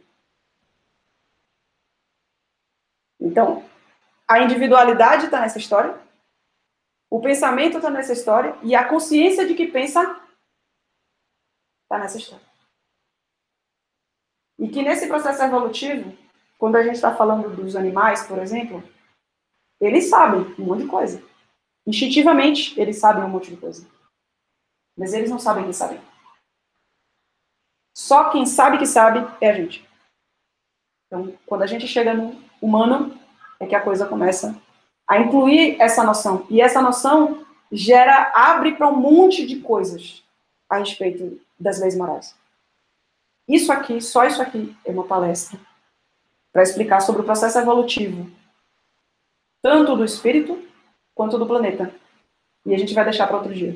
Então, a individualidade está nessa história, o pensamento está nessa história, e a consciência de que pensa está nessa história. E que nesse processo evolutivo, quando a gente está falando dos animais, por exemplo, eles sabem um monte de coisa. Instintivamente, eles sabem um monte de coisa. Mas eles não sabem que sabem. Só quem sabe que sabe é a gente. Então, quando a gente chega no humano, é que a coisa começa a incluir essa noção. E essa noção gera, abre para um monte de coisas a respeito das leis morais. Isso aqui, só isso aqui, é uma palestra para explicar sobre o processo evolutivo, tanto do espírito quanto do planeta. E a gente vai deixar para outro dia.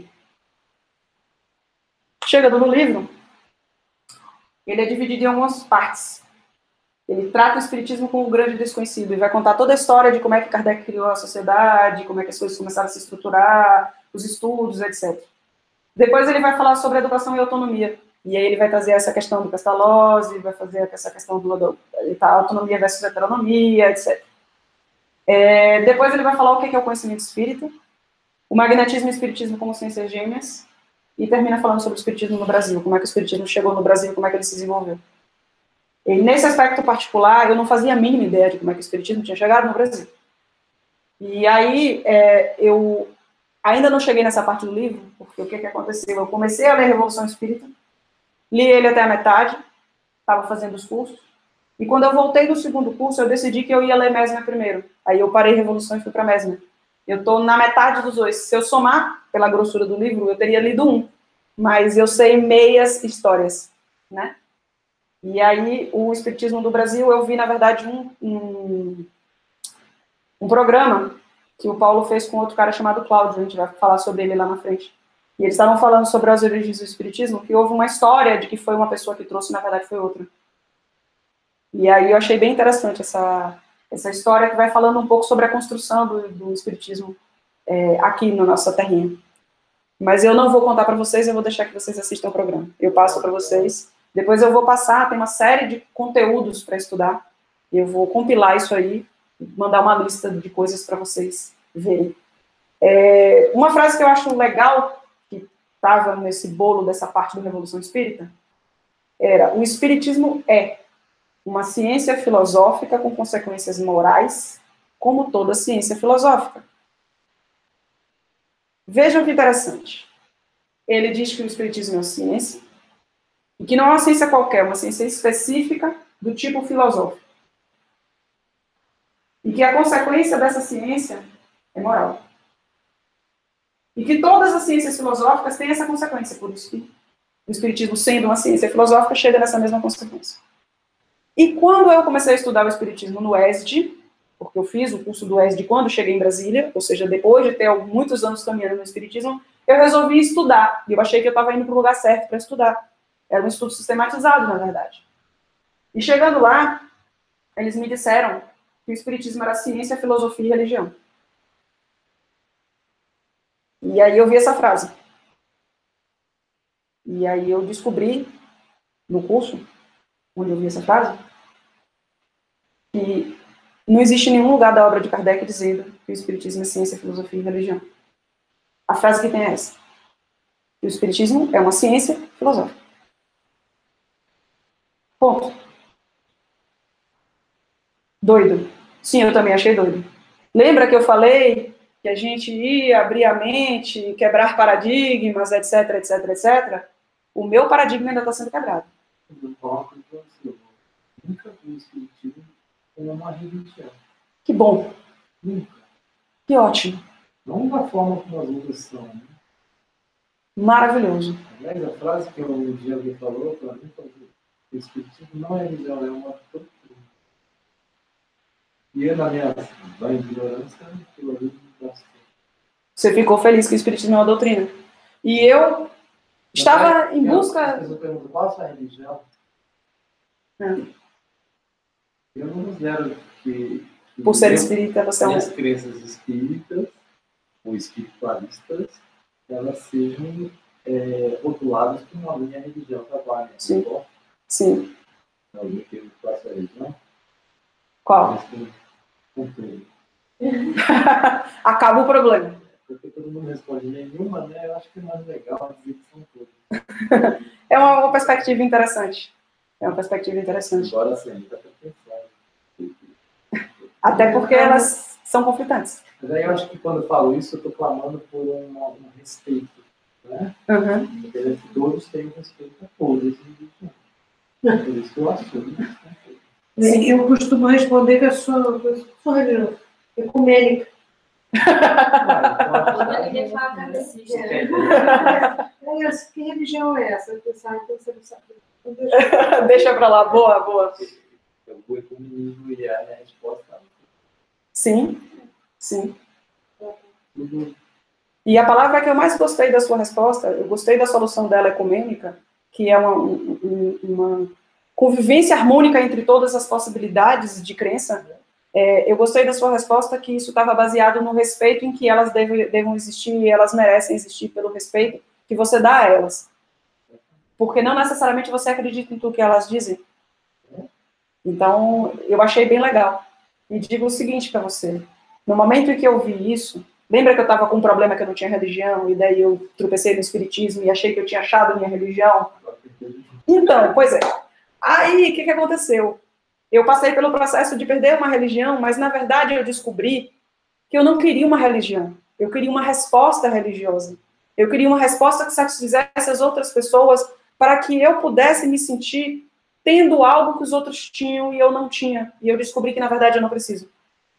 Chegando no livro, ele é dividido em algumas partes. Ele trata o espiritismo como um grande desconhecido e vai contar toda a história de como é que Kardec criou a sociedade, como é que as coisas começaram a se estruturar, os estudos, etcétera. Depois ele vai falar sobre educação e autonomia. E aí ele vai trazer essa questão do Pestalozzi, vai fazer essa questão do, do tá, autonomia versus heteronomia, etcétera. É, depois ele vai falar o que é o conhecimento espírita, o magnetismo e o espiritismo como ciências gêmeas, e termina falando sobre o espiritismo no Brasil, como é que o espiritismo chegou no Brasil, como é que ele se desenvolveu. E nesse aspecto particular, eu não fazia a mínima ideia de como é que o espiritismo tinha chegado no Brasil. E aí, é, eu ainda não cheguei nessa parte do livro, porque o que, que aconteceu? Eu comecei a ler a Revolução Espírita, li ele até a metade, estava fazendo os cursos, e quando eu voltei do segundo curso, eu decidi que eu ia ler Mesmer primeiro. Aí eu parei Revolução e fui para Mesmer. Eu estou na metade dos dois. Se eu somar pela grossura do livro, eu teria lido um, mas eu sei meias histórias, né? E aí, o Espiritismo do Brasil, eu vi, na verdade, um, um, um programa que o Paulo fez com outro cara chamado Cláudio, a gente vai falar sobre ele lá na frente. E eles estavam falando sobre as origens do Espiritismo, que houve uma história de que foi uma pessoa que trouxe, na verdade, foi outra. E aí eu achei bem interessante essa, essa história que vai falando um pouco sobre a construção do, do Espiritismo é, aqui na nossa terrinha. Mas eu não vou contar para vocês, eu vou deixar que vocês assistam o programa. Eu passo para vocês. Depois eu vou passar, tem uma série de conteúdos para estudar. Eu vou compilar isso aí, mandar uma lista de coisas para vocês verem. É, uma frase que eu acho legal, que estava nesse bolo dessa parte da Revolução Espírita, era: o Espiritismo é uma ciência filosófica com consequências morais, como toda ciência filosófica. Vejam que interessante. Ele diz que o Espiritismo é uma ciência, e que não é uma ciência qualquer, é uma ciência específica do tipo filosófico. E que a consequência dessa ciência é moral. E que todas as ciências filosóficas têm essa consequência, por isso que o Espiritismo, sendo uma ciência filosófica, chega nessa mesma consequência. E quando eu comecei a estudar o Espiritismo no E S D, porque eu fiz o curso do E S D quando cheguei em Brasília, ou seja, depois de ter muitos anos caminhando no Espiritismo, eu resolvi estudar. E eu achei que eu estava indo para o lugar certo para estudar. Era um estudo sistematizado, na verdade. E chegando lá, eles me disseram que o Espiritismo era ciência, filosofia e religião. E aí eu vi essa frase. E aí eu descobri, no curso, onde eu vi essa frase, que não existe nenhum lugar da obra de Kardec dizendo que o Espiritismo é ciência, filosofia e religião. A frase que tem é essa: o Espiritismo é uma ciência filosófica. Ponto. Doido. Sim, eu também achei doido. Lembra que eu falei que a gente ia abrir a mente, quebrar paradigmas, etc, etc, etcétera? O meu paradigma ainda está sendo quebrado. Eu nunca vi o Espiritismo como uma religião. Que bom. Nunca. Que ótimo. Não da forma como as outras são. Né? Maravilhoso. Aliás, a frase que um dia alguém falou para mim foi: o Espiritismo não é religião, é uma doutrina. E eu, na minha da ignorância, eu ali bastante. Você ficou feliz que o Espiritismo é uma doutrina. E eu estava em busca... Eu pergunto: qual é a religião? Hum. Eu não considero que... que Por ser espírita, você é um... as crenças espíritas ou espiritualistas, elas sejam é, rotuladas como uma minha religião trabalha. Sim. Sim. Não, eu tenho que passar isso, não? Qual? Acaba o problema. Porque todo mundo responde nenhuma, né? Eu acho que é mais legal dizer que são todas. É uma, uma perspectiva interessante. É uma perspectiva interessante. Embora assim, a gente está pensando. Até porque elas são conflitantes. Mas aí eu acho que quando eu falo isso, eu estou clamando por um, um respeito. Né? Uhum. Porque todos têm respeito a todos. Por isso que eu assumo. Eu costumo responder que eu sou, eu sou religiosa, ecumênica. Quando ninguém fala kardecista. É isso, que religião é essa? Eu pensava, então você não sabe. Então deixa... Deixa pra lá, boa, boa. O ecumenismo e a resposta. Sim, sim. Uhum. E a palavra que eu mais gostei da sua resposta, eu gostei da solução dela ecumênica, que é uma, um, uma convivência harmônica entre todas as possibilidades de crença. É, eu gostei da sua resposta que isso estava baseado no respeito em que elas devem, devem existir e elas merecem existir pelo respeito que você dá a elas. Porque não necessariamente você acredita em tudo que elas dizem. Então, eu achei bem legal. E digo o seguinte para você. No momento em que eu vi isso, lembra que eu estava com um problema que eu não tinha religião, e daí eu tropecei no espiritismo e achei que eu tinha achado a minha religião? Então, pois é. Aí, o que, que aconteceu? Eu passei pelo processo de perder uma religião, mas, na verdade, eu descobri que eu não queria uma religião. Eu queria uma resposta religiosa. Eu queria uma resposta que satisfizesse as outras pessoas para que eu pudesse me sentir tendo algo que os outros tinham e eu não tinha. E eu descobri que, na verdade, eu não preciso.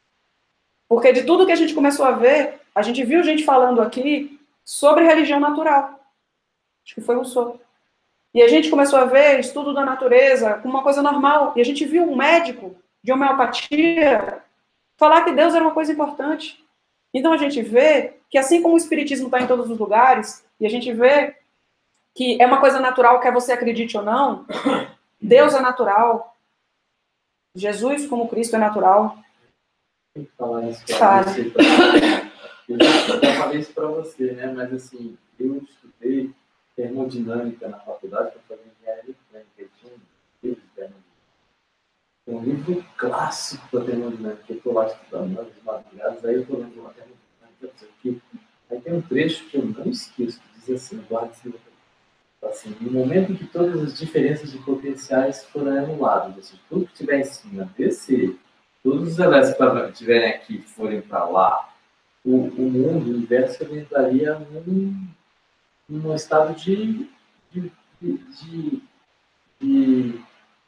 Porque de tudo que a gente começou a ver, a gente viu gente falando aqui sobre religião natural. Acho que foi o Sou. E a gente começou a ver estudo da natureza como uma coisa normal. E a gente viu um médico de homeopatia falar que Deus era uma coisa importante. Então a gente vê que assim como o espiritismo está em todos os lugares, e a gente vê que é uma coisa natural, quer você acredite ou não, Deus é natural, Jesus como Cristo é natural. Tem que falar isso Fala. para você. Pra... Eu já, já falei isso para você, né? Mas assim, eu estudei termodinâmica na faculdade para fazer engenharia mecânica. Tinha um livro de termodinâmica. Tem um livro clássico da termodinâmica que eu estou lá estudando nas madrugadas, aí eu estou lendo uma termodinâmica, não sei o quê. Aí tem um trecho que eu não esqueço, que diz assim, guarda esse livro. Assim, no momento em que todas as diferenças de potenciais forem anuladas, ou seja, tudo que estiver em cima descer, todos os elétrons que estiverem aqui forem para lá, o, o mundo, o universo, entraria num, num estado de, de, de, de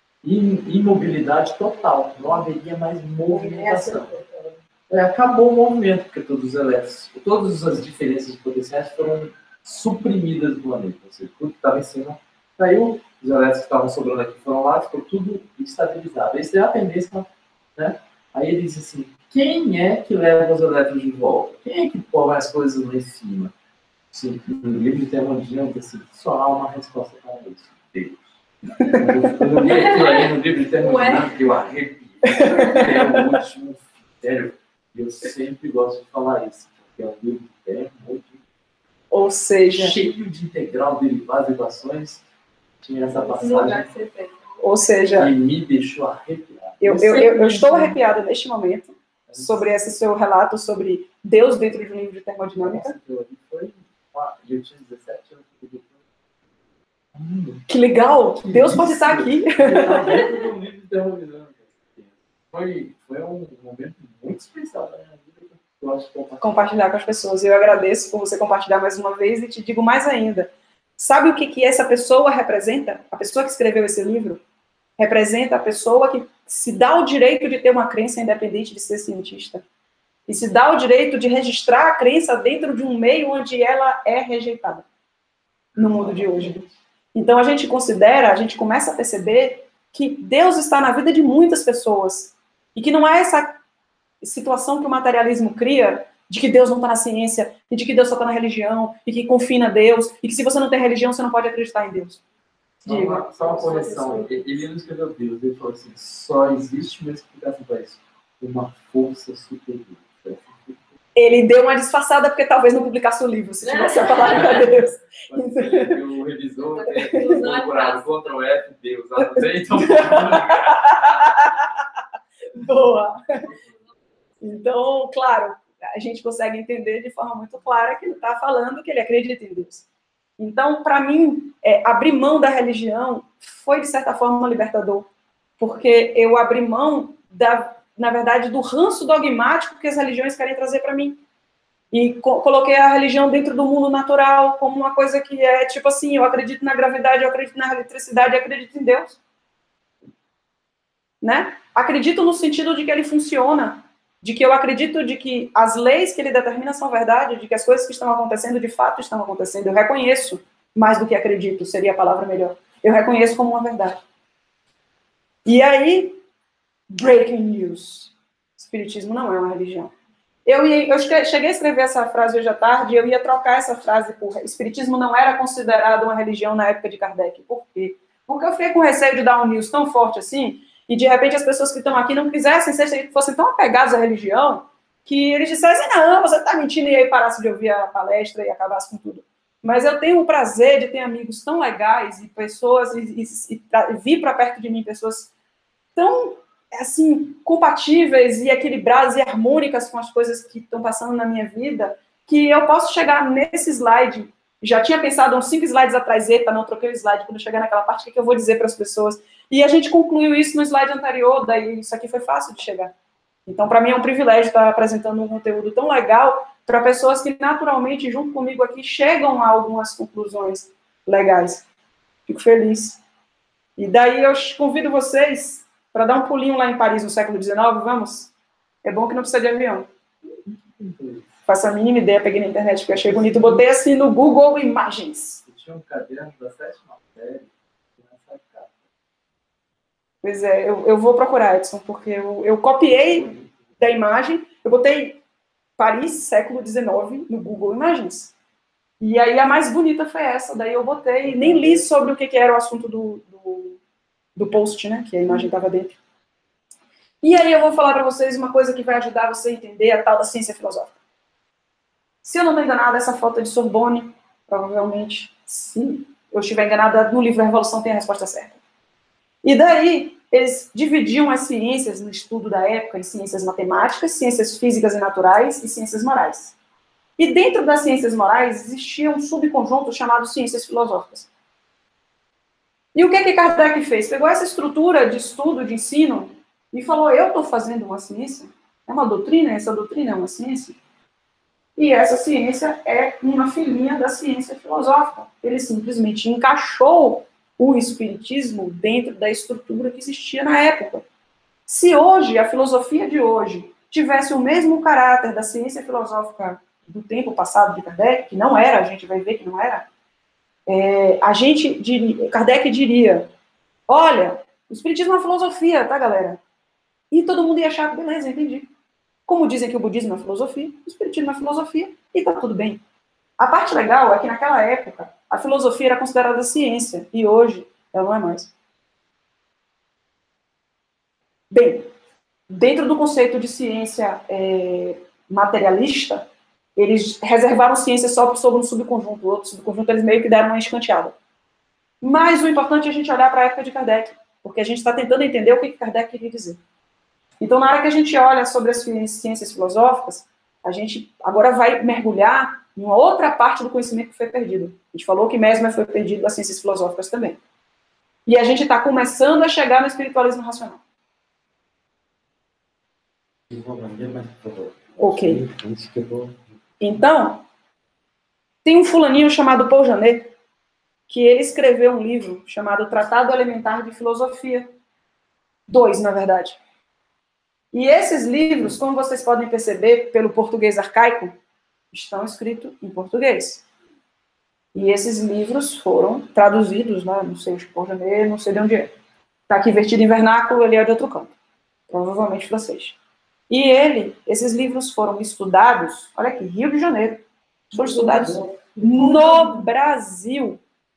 imobilidade total. Não haveria mais movimentação. É, acabou o movimento, porque todos os elétrons, todas as diferenças de potenciais foram suprimidas do planeta. Ou seja, tudo que estava em cima caiu, os elétrons que estavam sobrando aqui foram lá, ficou tudo estabilizado. Essa é a tendência, né? Aí ele diz assim, quem é que leva os elétrons de volta? Quem é que põe as coisas lá em cima? Assim, no livro de termodinâmica, assim, só há uma resposta para isso. Deus. Quando eu li aquilo ali no livro de termodinâmica, eu arrepiei. É o último critério. E eu sempre gosto de falar isso, porque é um livro de termodinâmica. Ou seja... cheio de integral, derivadas e equações. Tinha essa passagem. Ou seja... E me deixou arrepiado. Eu, eu, eu, eu estou arrepiada neste momento sobre esse seu relato sobre Deus dentro de um livro de termodinâmica. Foi, eu tinha dezessete anos. Que legal! Deus pode estar aqui. Foi, foi um momento muito especial da minha vida que eu acho que compartilhar. compartilhar com as pessoas. Eu agradeço por você compartilhar mais uma vez e te digo mais ainda. Sabe o que, que essa pessoa representa? A pessoa que escreveu esse livro representa a pessoa que se dá o direito de ter uma crença independente de ser cientista. E se dá o direito de registrar a crença dentro de um meio onde ela é rejeitada. No mundo de hoje. Então a gente considera, a gente começa a perceber que Deus está na vida de muitas pessoas. E que não é essa situação que o materialismo cria, de que Deus não está na ciência, e de que Deus só está na religião, e que confina a Deus, e que se você não tem religião, você não pode acreditar em Deus. Só uma, só uma correção. Ele não escreveu Deus, ele falou assim, só existe uma explicação para isso. Uma força superior. Ele deu uma disfarçada porque talvez não publicasse o livro, se tivesse a palavra de Deus. O revisor tem procurado Ctrl F, Deus, então... Boa! Então, claro, a gente consegue entender de forma muito clara que ele está falando que ele acredita em Deus. Então, para mim, é, abrir mão da religião foi, de certa forma, libertador, porque eu abri mão, da, na verdade, do ranço dogmático que as religiões querem trazer para mim. E co coloquei a religião dentro do mundo natural como uma coisa que é, tipo assim, eu acredito na gravidade, eu acredito na eletricidade, eu acredito em Deus. Né? Acredito no sentido de que ele funciona, de que eu acredito de que as leis que ele determina são verdade, de que as coisas que estão acontecendo de fato estão acontecendo. Eu reconheço mais do que acredito, seria a palavra melhor. Eu reconheço como uma verdade. E aí, breaking news. Espiritismo não é uma religião. Eu, ia, eu cheguei a escrever essa frase hoje à tarde e eu ia trocar essa frase por espiritismo não era considerado uma religião na época de Kardec. Por quê? Porque eu fiquei com receio de dar um news tão forte assim e, de repente, as pessoas que estão aqui não quisessem ser, fossem tão apegados à religião que eles dissessem, não, você está mentindo, e aí parasse de ouvir a palestra e acabasse com tudo. Mas eu tenho o prazer de ter amigos tão legais e pessoas, e, e, e, e vir para perto de mim pessoas tão, assim, compatíveis e equilibradas e harmônicas com as coisas que estão passando na minha vida, que eu posso chegar nesse slide, já tinha pensado uns cinco slides atrás, eita, não troquei o slide, quando eu chegar naquela parte, o que, que eu vou dizer para as pessoas? E a gente concluiu isso no slide anterior, daí isso aqui foi fácil de chegar. Então, para mim é um privilégio estar apresentando um conteúdo tão legal para pessoas que naturalmente, junto comigo aqui, chegam a algumas conclusões legais. Fico feliz. E daí eu convido vocês para dar um pulinho lá em Paris no século dezenove, vamos? É bom que não precisa de avião. Faço a mínima ideia, peguei na internet porque achei bonito, botei assim no Google Imagens. Eu tinha um caderno da sétima série nessa capa. Pois é, eu, eu vou procurar, Edson, porque eu, eu copiei da imagem, eu botei Paris, século dezenove, no Google Imagens. E aí a mais bonita foi essa, daí eu botei, nem li sobre o que, que era o assunto do, do, do post, né, que a imagem estava dentro. E aí eu vou falar para vocês uma coisa que vai ajudar você a entender a tal da ciência filosófica. Se eu não estou enganada, essa foto é de Sorbonne, provavelmente, se eu estiver enganada, no livro Revolução tem a resposta certa. E daí, eles dividiam as ciências no estudo da época em ciências matemáticas, ciências físicas e naturais e ciências morais. E dentro das ciências morais existia um subconjunto chamado ciências filosóficas. E o que que Kardec fez? Pegou essa estrutura de estudo, de ensino, e falou, eu estou fazendo uma ciência? É uma doutrina? Essa doutrina é uma ciência? E essa ciência é uma filhinha da ciência filosófica. Ele simplesmente encaixou o espiritismo dentro da estrutura que existia na época. Se hoje, a filosofia de hoje, tivesse o mesmo caráter da ciência filosófica do tempo passado de Kardec, que não era, a gente vai ver que não era, é, a gente, diria, Kardec diria, olha, o espiritismo é uma filosofia, tá, galera? E todo mundo ia achar, beleza, entendi. Como dizem que o budismo é filosofia, o espiritismo é filosofia, e tá tudo bem. A parte legal é que naquela época, a filosofia era considerada ciência, e hoje ela não é mais. Bem, dentro do conceito de ciência é, materialista, eles reservaram ciência só sobre um subconjunto, o outro subconjunto eles meio que deram uma escanteada. Mas o importante é a gente olhar para a época de Kardec, porque a gente está tentando entender o que Kardec queria dizer. Então, na hora que a gente olha sobre as ciências filosóficas, a gente agora vai mergulhar em uma outra parte do conhecimento que foi perdido. A gente falou que Mesmer foi perdido das ciências filosóficas também. E a gente está começando a chegar no espiritualismo racional. Ok. Então, tem um fulaninho chamado Paul Janet, que ele escreveu um livro chamado Tratado Elementar de Filosofia. Dois, na verdade. E esses livros, como vocês podem perceber pelo português arcaico, estão escritos em português. E esses livros foram traduzidos, né, não sei, por janeiro, não sei de onde é. Está aqui vertido em vernáculo, ele é de outro canto. Provavelmente francês. E ele, esses livros foram estudados, olha aqui, Rio de Janeiro. Foram estudados no Brasil.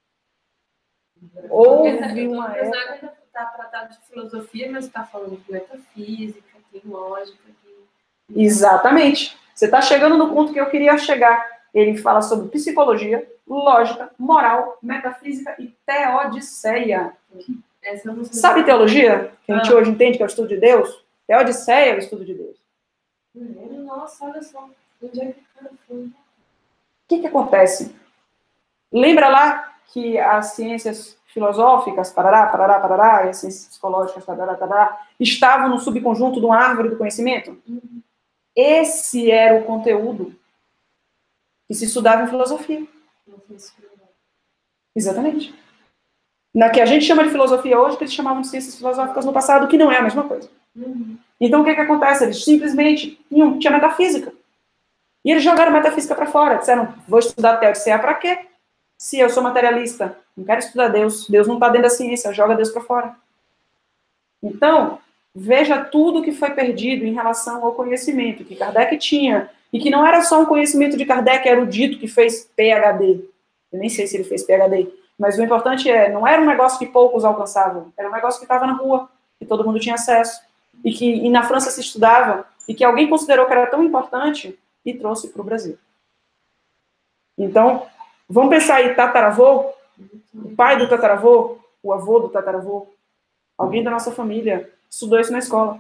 Houve uma época... Está tratado de filosofia, mas está falando de metafísica, tem lógica. Tem... Exatamente. Você está chegando no ponto que eu queria chegar. Ele fala sobre psicologia, lógica, moral, metafísica e teodiceia. Essa eu não sei. Sabe teologia? Que a gente Ah. hoje entende que é o estudo de Deus? Teodiceia é o estudo de Deus. Nossa, olha só. Onde é que o cara foi? O que, que acontece? Lembra lá que as ciências filosóficas, parará, parará, parará, e as ciências psicológicas, parará, parará, estavam no subconjunto de uma árvore do conhecimento? Uhum. Esse era o conteúdo que se estudava em filosofia. Não sei se foi. Exatamente. Na que a gente chama de filosofia hoje, que eles chamavam de ciências filosóficas no passado, que não é a mesma coisa. Uhum. Então, o que, que acontece? Eles simplesmente tinham, tinha metafísica. E eles jogaram metafísica para fora. Disseram, vou estudar teodiceia para quê? Se eu sou materialista, não quero estudar Deus. Deus não está dentro da ciência, joga Deus para fora. Então, veja tudo que foi perdido em relação ao conhecimento que Kardec tinha. E que não era só um conhecimento de Kardec erudito que fez P H D. Eu nem sei se ele fez P H D. Mas o importante é, não era um negócio que poucos alcançavam. Era um negócio que estava na rua, que todo mundo tinha acesso. E que e na França se estudava. E que alguém considerou que era tão importante e trouxe para o Brasil. Então, vamos pensar aí, tataravô, o pai do tataravô, o avô do tataravô, alguém da nossa família estudou isso na escola.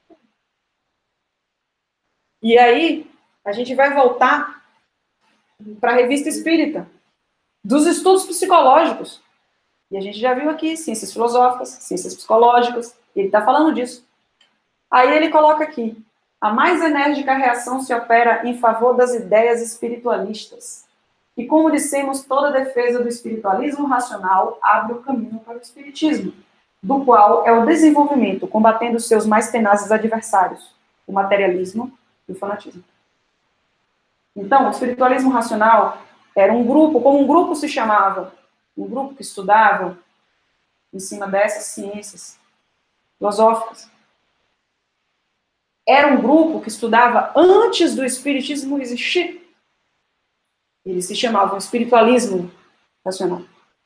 E aí, a gente vai voltar para a revista espírita, dos estudos psicológicos. E a gente já viu aqui ciências filosóficas, ciências psicológicas, e ele está falando disso. Aí ele coloca aqui, a mais enérgica reação se opera em favor das ideias espiritualistas. E como dissemos, toda defesa do espiritualismo racional abre o caminho para o espiritismo, do qual é o desenvolvimento, combatendo seus mais tenazes adversários, o materialismo e o fanatismo. Então, o espiritualismo racional era um grupo, como um grupo se chamava, um grupo que estudava em cima dessas ciências filosóficas. Era um grupo que estudava antes do espiritismo existir. Eles se chamavam espiritualismo racional.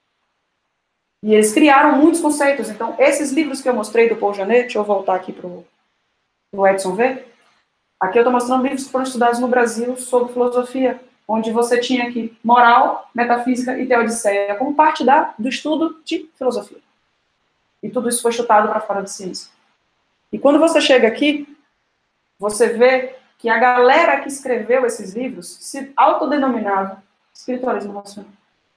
E eles criaram muitos conceitos. Então, esses livros que eu mostrei do Paul Janet, deixa eu voltar aqui para o Edson ver. Aqui eu estou mostrando livros que foram estudados no Brasil sobre filosofia, onde você tinha aqui moral, metafísica e teodiceia, como parte da, do estudo de filosofia. E tudo isso foi chutado para fora de ciência. E quando você chega aqui, você vê que a galera que escreveu esses livros se autodenominava espiritualismo racional.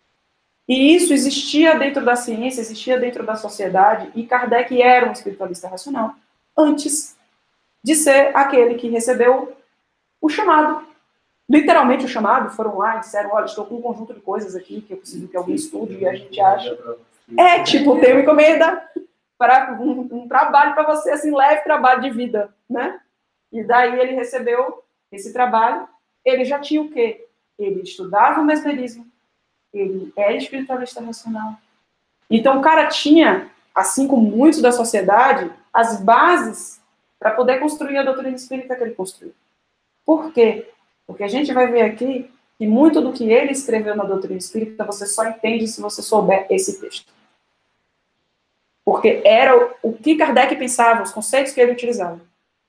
E isso existia dentro da ciência, existia dentro da sociedade, e Kardec era um espiritualista racional, antes de ser aquele que recebeu o chamado. Literalmente o chamado, foram lá e disseram, olha, estou com um conjunto de coisas aqui que eu preciso que alguém estude, e a gente acha... É, tipo, tem uma encomenda para um, um trabalho para você, assim, leve trabalho de vida, né? E daí ele recebeu esse trabalho, ele já tinha o quê? Ele estudava o mesmerismo, ele era espiritualista racional. Então o cara tinha, assim como muitos da sociedade, as bases para poder construir a doutrina espírita que ele construiu. Por quê? Porque a gente vai ver aqui que muito do que ele escreveu na doutrina espírita você só entende se você souber esse texto. Porque era o que Kardec pensava, os conceitos que ele utilizava.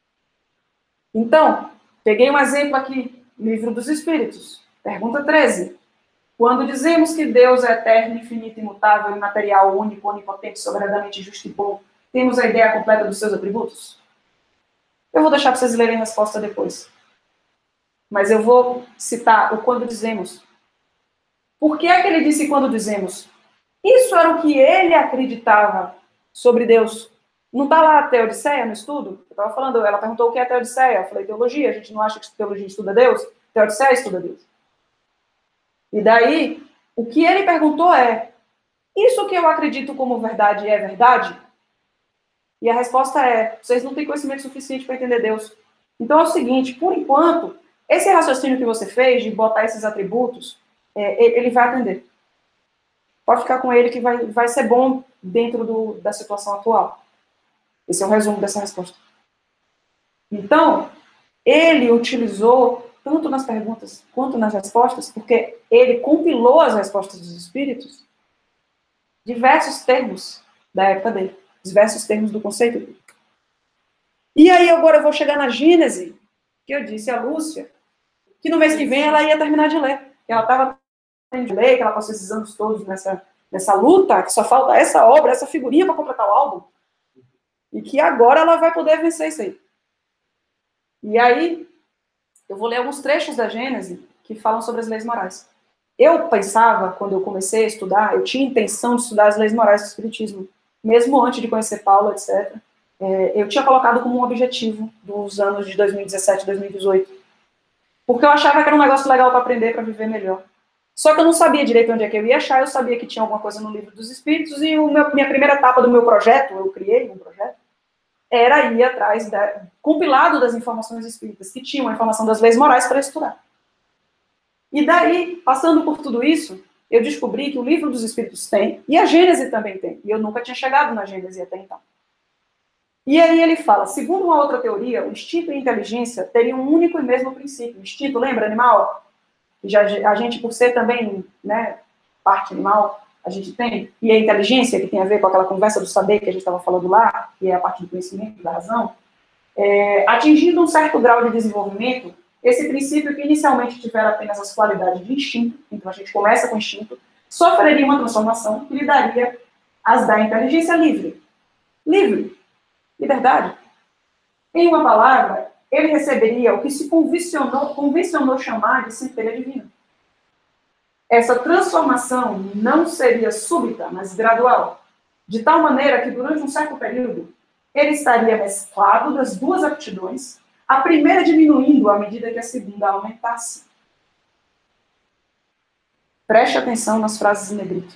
Então, peguei um exemplo aqui, Livro dos Espíritos, pergunta treze. Quando dizemos que Deus é eterno, infinito, imutável, imaterial, único, onipotente, soberanamente justo e bom, temos a ideia completa dos seus atributos? Eu vou deixar para vocês lerem a resposta depois. Mas eu vou citar o quando dizemos. Por que é que ele disse quando dizemos? Isso era o que ele acreditava sobre Deus. Não está lá a teodiceia no estudo? Eu estava falando, ela perguntou o que é teodiceia. Eu falei, teologia. A gente não acha que teologia estuda Deus? Teodiceia estuda Deus. E daí, o que ele perguntou é, isso que eu acredito como verdade é verdade? E a resposta é, vocês não têm conhecimento suficiente para entender Deus. Então é o seguinte, por enquanto, esse raciocínio que você fez de botar esses atributos, é, ele vai atender. Pode ficar com ele que vai, vai ser bom dentro do, da situação atual. Esse é o resumo dessa resposta. Então, ele utilizou, tanto nas perguntas quanto nas respostas, porque ele compilou as respostas dos espíritos, diversos termos da época dele, diversos termos do conceito dele. E aí agora eu vou chegar na Gênese, que eu disse a Lúcia, que no mês que vem ela ia terminar de ler. Que ela estava de ler, que ela passou esses anos todos nessa, nessa luta, que só falta essa obra, essa figurinha para completar o álbum. E que agora ela vai poder vencer isso aí. E aí, eu vou ler alguns trechos da Gênesis que falam sobre as leis morais. Eu pensava, quando eu comecei a estudar, eu tinha intenção de estudar as leis morais do Espiritismo, mesmo antes de conhecer Paulo, etcétera. É, eu tinha colocado como um objetivo dos anos de dois mil e dezessete, dois mil e dezoito, porque eu achava que era um negócio legal para aprender, para viver melhor. Só que eu não sabia direito onde é que eu ia achar, eu sabia que tinha alguma coisa no Livro dos Espíritos, e a minha primeira etapa do meu projeto, eu criei um projeto, era ir atrás, da, compilado das informações espíritas, que tinham a informação das leis morais para estudar. E daí, passando por tudo isso, eu descobri que o Livro dos Espíritos tem, e a Gênese também tem, e eu nunca tinha chegado na Gênese até então. E aí ele fala, segundo uma outra teoria, o instinto e a inteligência teriam um único e mesmo princípio. O instinto, lembra, animal? Já, a gente, por ser também, né, parte animal, a gente tem, e a inteligência, que tem a ver com aquela conversa do saber que a gente estava falando lá, que é a parte do conhecimento, da razão, é, atingindo um certo grau de desenvolvimento, esse princípio que inicialmente tiver apenas as qualidades de instinto, então a gente começa com instinto, sofreria uma transformação que lhe daria as da inteligência livre. Livre. Liberdade. Em uma palavra, ele receberia o que se convencionou, convencionou chamar de centelha divina. Essa transformação não seria súbita, mas gradual, de tal maneira que durante um certo período ele estaria mesclado das duas aptidões, a primeira diminuindo à medida que a segunda aumentasse. Preste atenção nas frases em negrito.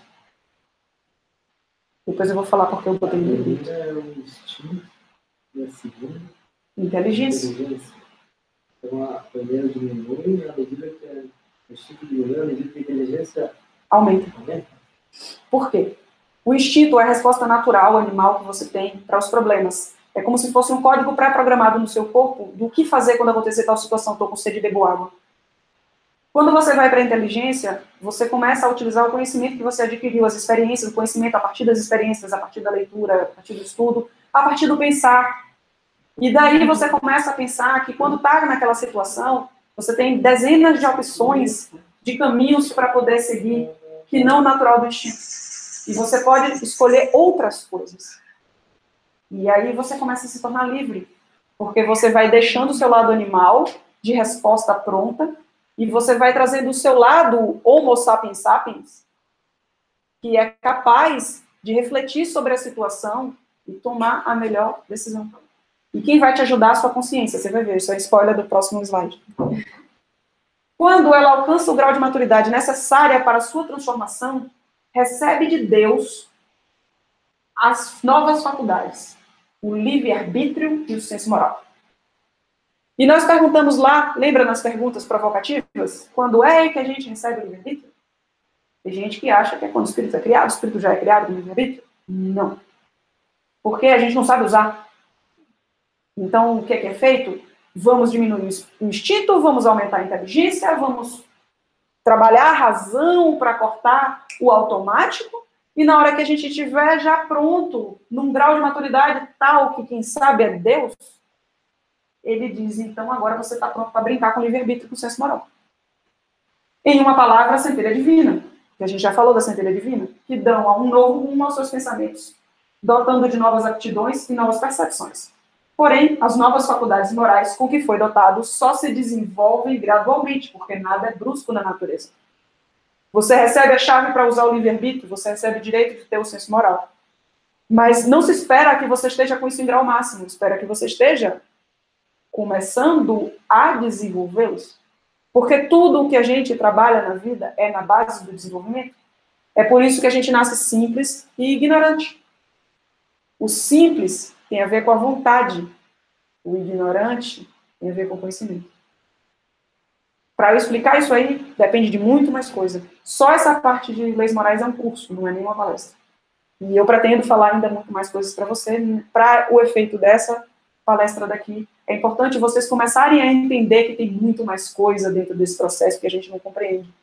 Depois eu vou falar porque eu botei em negrito. É o instinto e a segunda inteligência. inteligência. Então a primeira diminui à medida que a, o instinto diminui à medida que a inteligência aumenta. aumenta. Por quê? O instinto é a resposta natural, animal, que você tem para os problemas. É como se fosse um código pré-programado no seu corpo do que fazer quando acontecer tal situação, estou com sede e bebo água. Quando você vai para a inteligência, você começa a utilizar o conhecimento que você adquiriu, as experiências, o conhecimento a partir das experiências, a partir da leitura, a partir do estudo, a partir do pensar. E daí você começa a pensar que quando está naquela situação, você tem dezenas de opções, de caminhos para poder seguir, que não natural do instinto. E você pode escolher outras coisas. E aí você começa a se tornar livre, porque você vai deixando o seu lado animal, de resposta pronta, e você vai trazendo o seu lado homo sapiens sapiens, que é capaz de refletir sobre a situação e tomar a melhor decisão. E quem vai te ajudar é a sua consciência, você vai ver, isso é spoiler do próximo slide. Quando ela alcança o grau de maturidade necessária para a sua transformação, recebe de Deus as novas faculdades, o livre-arbítrio e o senso moral. E nós perguntamos lá, lembra nas perguntas provocativas, quando é que a gente recebe o livre-arbítrio? Tem gente que acha que é quando o espírito é criado, o espírito já é criado com o livre-arbítrio? Não. Porque a gente não sabe usar. Então, o que é, que é feito? Vamos diminuir o instinto, vamos aumentar a inteligência, vamos trabalhar a razão para cortar o automático, e na hora que a gente estiver já pronto, num grau de maturidade tal que quem sabe é Deus, ele diz, então agora você está pronto para brincar com o livre-arbítrio e com o senso moral. Em uma palavra, a centelha divina, que a gente já falou da centelha divina, que dão a um novo rumo aos seus pensamentos, dotando de novas aptidões e novas percepções. Porém, as novas faculdades morais com que foi dotado só se desenvolvem gradualmente, porque nada é brusco na natureza. Você recebe a chave para usar o livre-arbítrio, você recebe o direito de ter o senso moral. Mas não se espera que você esteja com isso em grau máximo, espera que você esteja começando a desenvolvê-los. Porque tudo o que a gente trabalha na vida é na base do desenvolvimento. É por isso que a gente nasce simples e ignorante. O simples tem a ver com a vontade. O ignorante tem a ver com o conhecimento. Para eu explicar isso aí, depende de muito mais coisa. Só essa parte de leis morais é um curso, não é nenhuma palestra. E eu pretendo falar ainda muito mais coisas para você. Para o efeito dessa palestra daqui, é importante vocês começarem a entender que tem muito mais coisa dentro desse processo que a gente não compreende.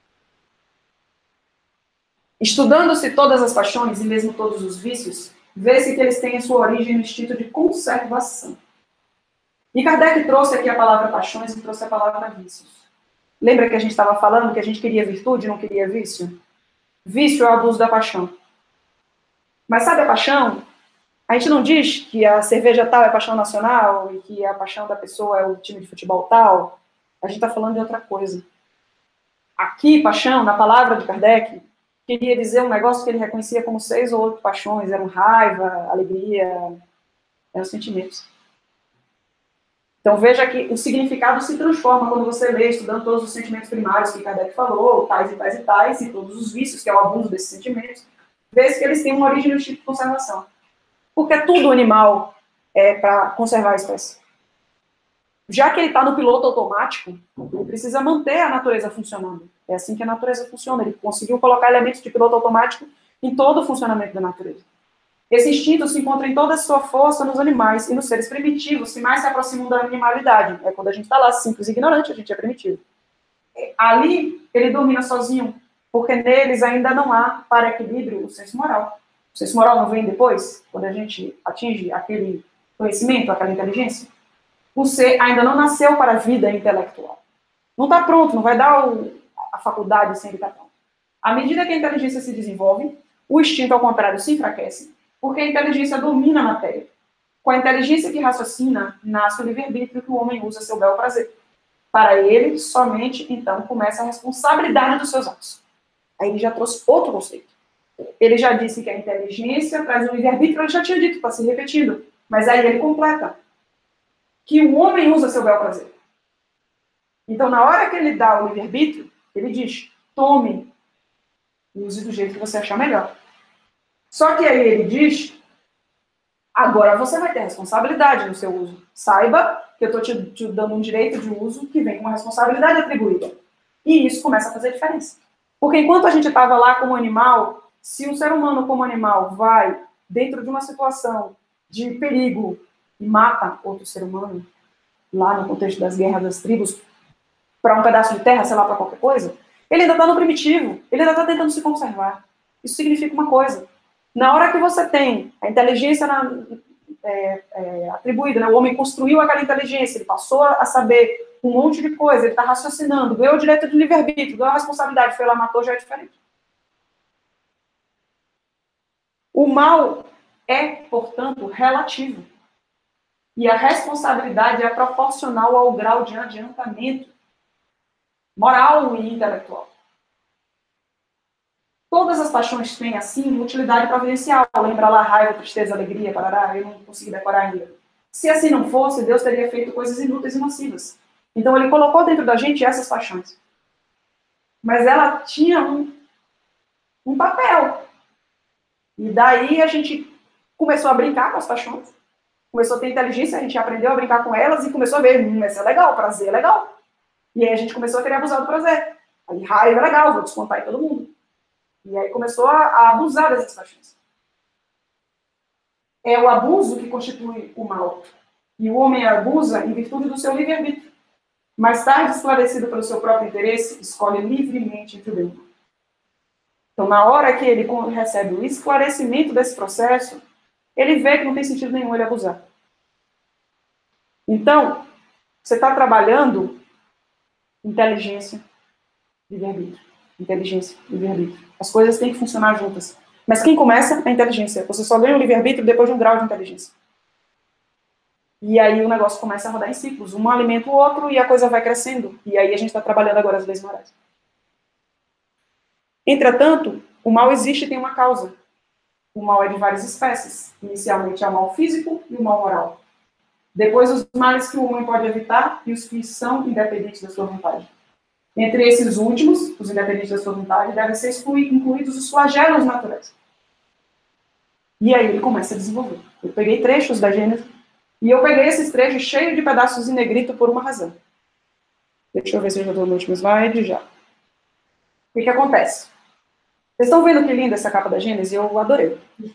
Estudando-se todas as paixões e mesmo todos os vícios, vê-se que eles têm a sua origem no instinto de conservação. E Kardec trouxe aqui a palavra paixões e trouxe a palavra vícios. Lembra que a gente estava falando que a gente queria virtude e não queria vício? Vício é o abuso da paixão. Mas sabe a paixão? A gente não diz que a cerveja tal é paixão nacional e que a paixão da pessoa é o time de futebol tal. A gente está falando de outra coisa. Aqui, paixão, na palavra de Kardec, queria dizer um negócio que ele reconhecia como seis ou oito paixões. Eram raiva, alegria, eram sentimentos. Então veja que o significado se transforma quando você lê, estudando todos os sentimentos primários que Kardec falou, tais e tais e tais, e todos os vícios, que é o abuso desses sentimentos, vê que eles têm uma origem no tipo de conservação. Porque tudo animal é para conservar a espécie. Já que ele está no piloto automático, ele precisa manter a natureza funcionando. É assim que a natureza funciona. Ele conseguiu colocar elementos de piloto automático em todo o funcionamento da natureza. Esse instinto se encontra em toda a sua força nos animais e nos seres primitivos, que mais se aproximam da animalidade. É quando a gente está lá simples e ignorante, a gente é primitivo. Ali, ele domina sozinho, porque neles ainda não há, para equilíbrio, o senso moral. O senso moral não vem depois, quando a gente atinge aquele conhecimento, aquela inteligência? O ser ainda não nasceu para a vida intelectual. Não está pronto, não vai dar o, a faculdade sem ele estar pronto. À medida que a inteligência se desenvolve, o instinto, ao contrário, se enfraquece, porque a inteligência domina a matéria. Com a inteligência que raciocina, nasce o livre-arbítrio que o homem usa a seu bel prazer. Para ele, somente, então, começa a responsabilidade dos seus atos. Aí ele já trouxe outro conceito. Ele já disse que a inteligência traz o livre-arbítrio, ele já tinha dito, está se repetindo. Mas aí ele completa que o homem usa seu bel prazer. Então, na hora que ele dá o livre-arbítrio, ele diz, tome, use do jeito que você achar melhor. Só que aí ele diz, agora você vai ter responsabilidade no seu uso. Saiba que eu estou te, te dando um direito de uso que vem com uma responsabilidade atribuída. E isso começa a fazer diferença. Porque enquanto a gente estava lá como animal, se um ser humano como animal vai dentro de uma situação de perigo e mata outro ser humano, lá no contexto das guerras das tribos, para um pedaço de terra, sei lá, para qualquer coisa, ele ainda está no primitivo, ele ainda está tentando se conservar. Isso significa uma coisa. Na hora que você tem a inteligência na, é, é, atribuída, né? O homem construiu aquela inteligência, ele passou a saber um monte de coisa, ele está raciocinando, ganhou o direito de livre-arbítrio, ganhou a responsabilidade, foi lá, matou, já é diferente. O mal é, portanto, relativo. E a responsabilidade é proporcional ao grau de adiantamento moral e intelectual. Todas as paixões têm, assim, utilidade providencial. Lembra lá, raiva, tristeza, alegria, parará, eu não consegui decorar ainda. Se assim não fosse, Deus teria feito coisas inúteis e nocivas. Então ele colocou dentro da gente essas paixões. Mas ela tinha um, um papel. E daí a gente começou a brincar com as paixões. Começou a ter inteligência, a gente aprendeu a brincar com elas e começou a ver, hum, isso é legal, prazer é legal. E aí a gente começou a querer abusar do prazer. Aí raiva é legal, vou descontar em todo mundo. E aí começou a, a abusar dessas paixões. É o abuso que constitui o mal. E o homem abusa em virtude do seu livre-arbítrio. Mais tarde, esclarecido pelo seu próprio interesse, escolhe livremente entre o bem e o mal. Então, na hora que ele recebe o esclarecimento desse processo, ele vê que não tem sentido nenhum ele abusar. Então, você está trabalhando inteligência, livre-arbítrio. Inteligência, livre-arbítrio. As coisas têm que funcionar juntas. Mas quem começa é a inteligência. Você só ganha o livre-arbítrio depois de um grau de inteligência. E aí o negócio começa a rodar em ciclos. Um alimenta o outro e a coisa vai crescendo. E aí a gente está trabalhando agora as leis morais. Entretanto, o mal existe e tem uma causa. O mal é de várias espécies. Inicialmente é o mal físico e o mal moral. Depois os males que o homem pode evitar e os que são independentes da sua vontade. Entre esses últimos, os independentes da sua vontade, devem ser incluídos os flagelos naturais. E aí ele começa a desenvolver. Eu peguei trechos da Gênesis e eu peguei esses trechos cheios de pedaços em negrito por uma razão. Deixa eu ver se eu já estou no último slide. Já. O que, que acontece? Vocês estão vendo que linda essa capa da Gênesis? Eu adorei.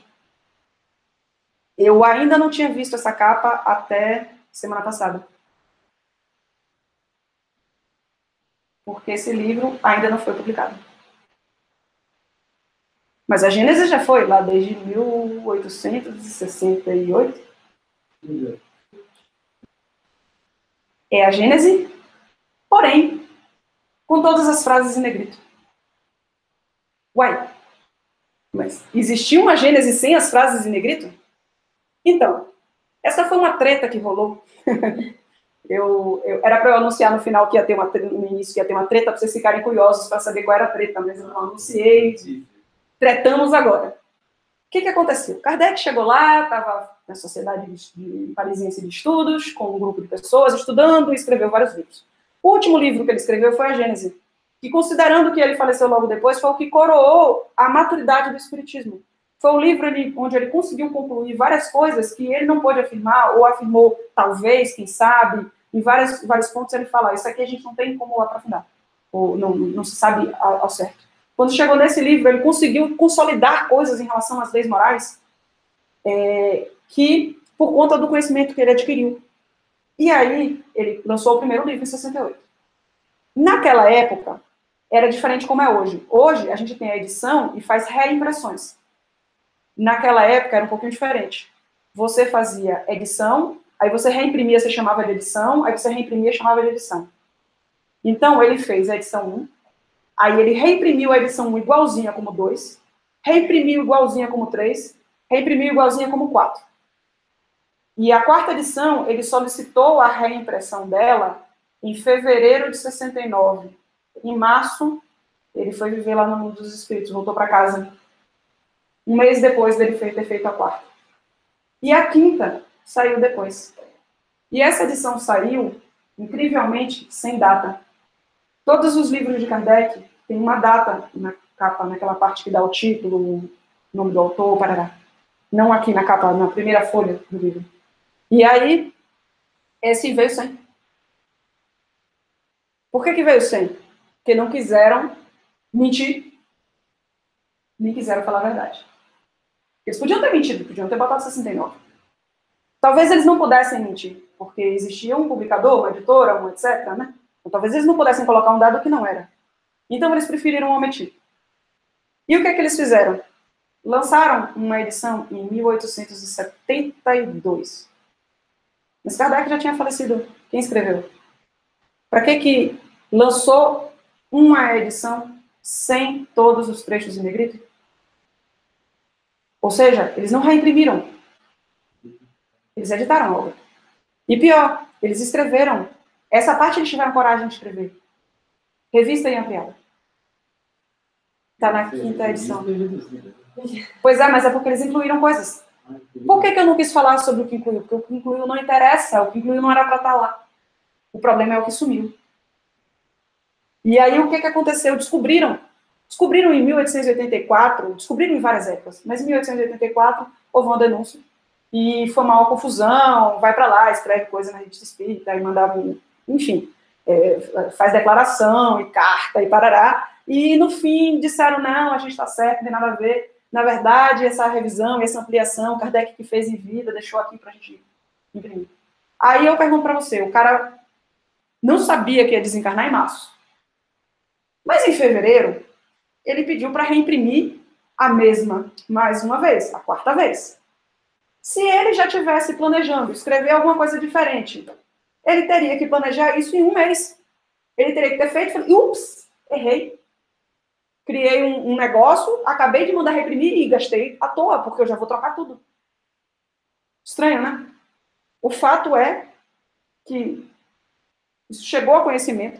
Eu ainda não tinha visto essa capa até semana passada. Porque esse livro ainda não foi publicado. Mas a Gênesis já foi, lá desde mil oitocentos e sessenta e oito. É a Gênesis, porém, com todas as frases em negrito. Uai, mas existia uma Gênese sem as frases em negrito? Então, essa foi uma treta que rolou. eu, eu, era para eu anunciar no final que ia ter uma no início que ia ter uma treta, para vocês ficarem curiosos para saber qual era a treta, mas eu não anunciei. Tretamos agora. O que, que aconteceu? Kardec chegou lá, estava na Sociedade de Parisiense de Estudos, com um grupo de pessoas estudando, e escreveu vários livros. O último livro que ele escreveu foi a Gênese, que, considerando que ele faleceu logo depois, foi o que coroou a maturidade do Espiritismo. Foi o livro ele, onde ele conseguiu concluir várias coisas que ele não pôde afirmar, ou afirmou, talvez, quem sabe, em vários, vários pontos ele fala, isso aqui a gente não tem como aprofundar, ou não, não se sabe ao, ao certo. Quando chegou nesse livro, ele conseguiu consolidar coisas em relação às leis morais, é, que, por conta do conhecimento que ele adquiriu. E aí, ele lançou o primeiro livro em sessenta e oito. Naquela época, era diferente como é hoje. Hoje, a gente tem a edição e faz reimpressões. Naquela época, era um pouquinho diferente. Você fazia edição, aí você reimprimia, você chamava de edição, aí você reimprimia, chamava de edição. Então, ele fez a edição um, aí ele reimprimiu a edição um igualzinha como dois, reimprimiu igualzinha como três, reimprimiu igualzinha como quatro. E a quarta edição, ele solicitou a reimpressão dela em fevereiro de sessenta e nove. Em março, ele foi viver lá no mundo dos espíritos, voltou para casa. Um mês depois dele ter feito a quarta. E a quinta saiu depois. E essa edição saiu, incrivelmente, sem data. Todos os livros de Kardec têm uma data na capa, naquela parte que dá o título, o nome do autor, parará. Não aqui na capa, na primeira folha do livro. E aí, esse veio sem. Por que que veio sem? Porque não quiseram mentir, nem quiseram falar a verdade. Eles podiam ter mentido, podiam ter botado sessenta e nove. Talvez eles não pudessem mentir, porque existia um publicador, uma editora, um etcétera, né? Então, talvez eles não pudessem colocar um dado que não era. Então, eles preferiram omitir. E o que é que eles fizeram? Lançaram uma edição em mil oitocentos e setenta e dois. Mas Kardec já tinha falecido. Quem escreveu? Para que que lançou uma edição sem todos os trechos em negrito? Ou seja, eles não reimprimiram. Eles editaram a obra. E pior, eles escreveram. Essa parte eles tiveram coragem de escrever. Revista e ampliada. Está na quinta edição. Pois é, mas é porque eles incluíram coisas. Por que que eu não quis falar sobre o que incluiu? Porque o que incluiu não interessa, o que incluiu não era para estar lá. O problema é o que sumiu. E aí o que que aconteceu? Descobriram. Descobriram em mil oitocentos e oitenta e quatro, descobriram em várias épocas, mas em mil oitocentos e oitenta e quatro houve uma denúncia. E foi uma confusão, vai para lá, escreve coisa na revista espírita, e mandava, enfim, é, faz declaração e carta e parará. E no fim disseram, não, a gente está certo, não tem nada a ver. Na verdade, essa revisão, essa ampliação, Kardec que fez em vida, deixou aqui para a gente imprimir. Aí eu pergunto para você, o cara não sabia que ia desencarnar em março. Mas em fevereiro, ele pediu para reimprimir a mesma, mais uma vez, a quarta vez. Se ele já tivesse planejando escrever alguma coisa diferente, ele teria que planejar isso em um mês. Ele teria que ter feito, falei, ups, errei. Criei um, um negócio, acabei de mandar reprimir e gastei à toa, porque eu já vou trocar tudo. Estranho, né? O fato é que isso chegou ao conhecimento.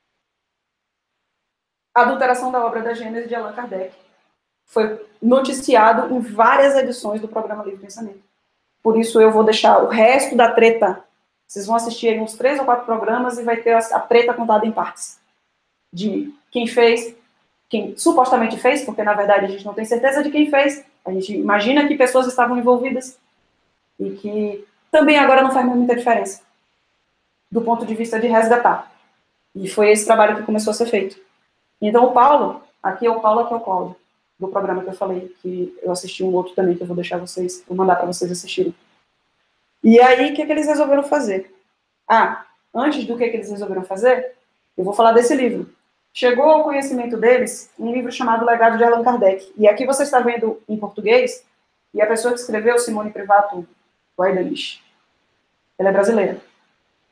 A adulteração da obra da Gênese de Allan Kardec foi noticiado em várias edições do programa Livre Pensamento. Por isso eu vou deixar o resto da treta. Vocês vão assistir uns três ou quatro programas e vai ter a treta contada em partes. De quem fez, quem supostamente fez, porque na verdade a gente não tem certeza de quem fez. A gente imagina que pessoas estavam envolvidas e que também agora não faz muita diferença do ponto de vista de resgatar. E foi esse trabalho que começou a ser feito. Então o Paulo, aqui é o Paulo, aqui é o Cláudio, do programa que eu falei, que eu assisti um outro também, que eu vou deixar vocês, vou mandar para vocês assistirem. E aí, o que, que eles resolveram fazer? Ah, antes do que, que eles resolveram fazer, eu vou falar desse livro. Chegou ao conhecimento deles um livro chamado Legado de Allan Kardec. E aqui você está vendo em português, e a pessoa que escreveu, Simone Privato Guaidanich, ela é brasileira.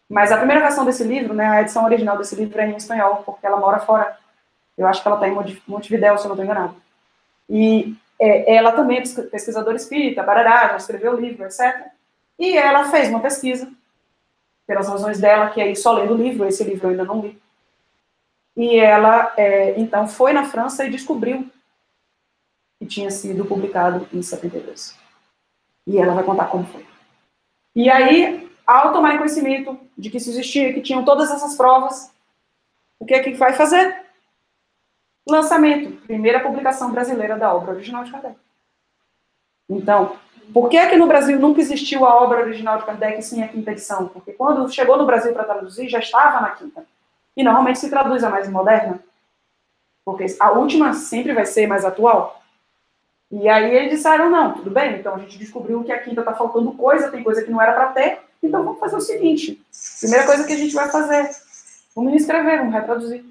Mas a primeira versão desse livro, né, a edição original desse livro é em espanhol, porque ela mora fora. Eu acho que ela está em Montevidéu, se eu não estou enganado. E é, ela também é pesquisadora espírita, barará, já escreveu o livro, etcétera. E ela fez uma pesquisa, pelas razões dela, que aí só lendo o livro, esse livro eu ainda não li. E ela, é, então, foi na França e descobriu que tinha sido publicado em setenta e dois. E ela vai contar como foi. E aí, ao tomar conhecimento de que isso existia, que tinham todas essas provas, o que é que vai fazer? Lançamento. Primeira publicação brasileira da obra original de Kardec. Então, por que que no Brasil nunca existiu a obra original de Kardec sim a quinta edição? Porque quando chegou no Brasil para traduzir, já estava na quinta. E normalmente se traduz a mais moderna. Porque a última sempre vai ser mais atual. E aí eles disseram, não, tudo bem, então a gente descobriu que a quinta está faltando coisa, tem coisa que não era para ter, então vamos fazer o seguinte, primeira coisa que a gente vai fazer, vamos reescrever, vamos retraduzir.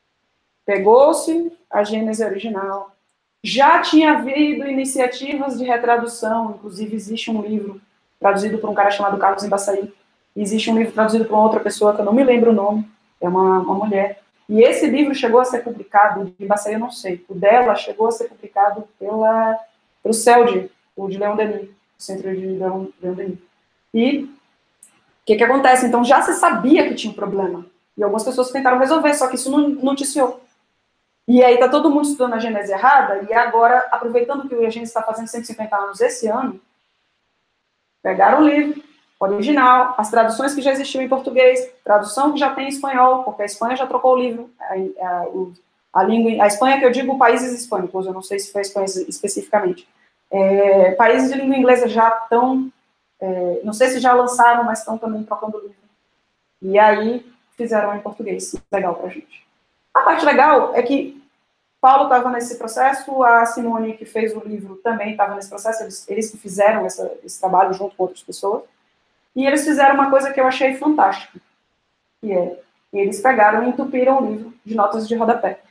Pegou-se a Gênese original, já tinha havido iniciativas de retradução, inclusive existe um livro traduzido por um cara chamado Carlos Embaçaí, existe um livro traduzido por uma outra pessoa que eu não me lembro o nome, é uma, uma mulher. E esse livro chegou a ser publicado, o de Embaçaí eu não sei, o dela chegou a ser publicado pela, pelo C E L D, o de Leon Denis, o Centro de Leon, Leon Denis. E o que que acontece? Então já se sabia que tinha um problema. E algumas pessoas tentaram resolver, só que isso não noticiou. E aí está todo mundo estudando a Gênese errada, e agora, aproveitando que a Gênese está fazendo cento e cinquenta anos esse ano, pegaram o livro original, as traduções que já existiam em português, tradução que já tem em espanhol, porque a Espanha já trocou o livro, a, a, a língua, a Espanha que eu digo países hispânicos, eu não sei se foi a Espanha especificamente. É, países de língua inglesa já estão, é, não sei se já lançaram, mas estão também trocando o livro. E aí fizeram em português, legal pra gente. A parte legal é que Paulo estava nesse processo, a Simone, que fez o livro, também estava nesse processo, eles, eles que fizeram essa, esse trabalho junto com outras pessoas. E eles fizeram uma coisa que eu achei fantástica, que é, eles pegaram e entupiram o livro de notas de rodapé.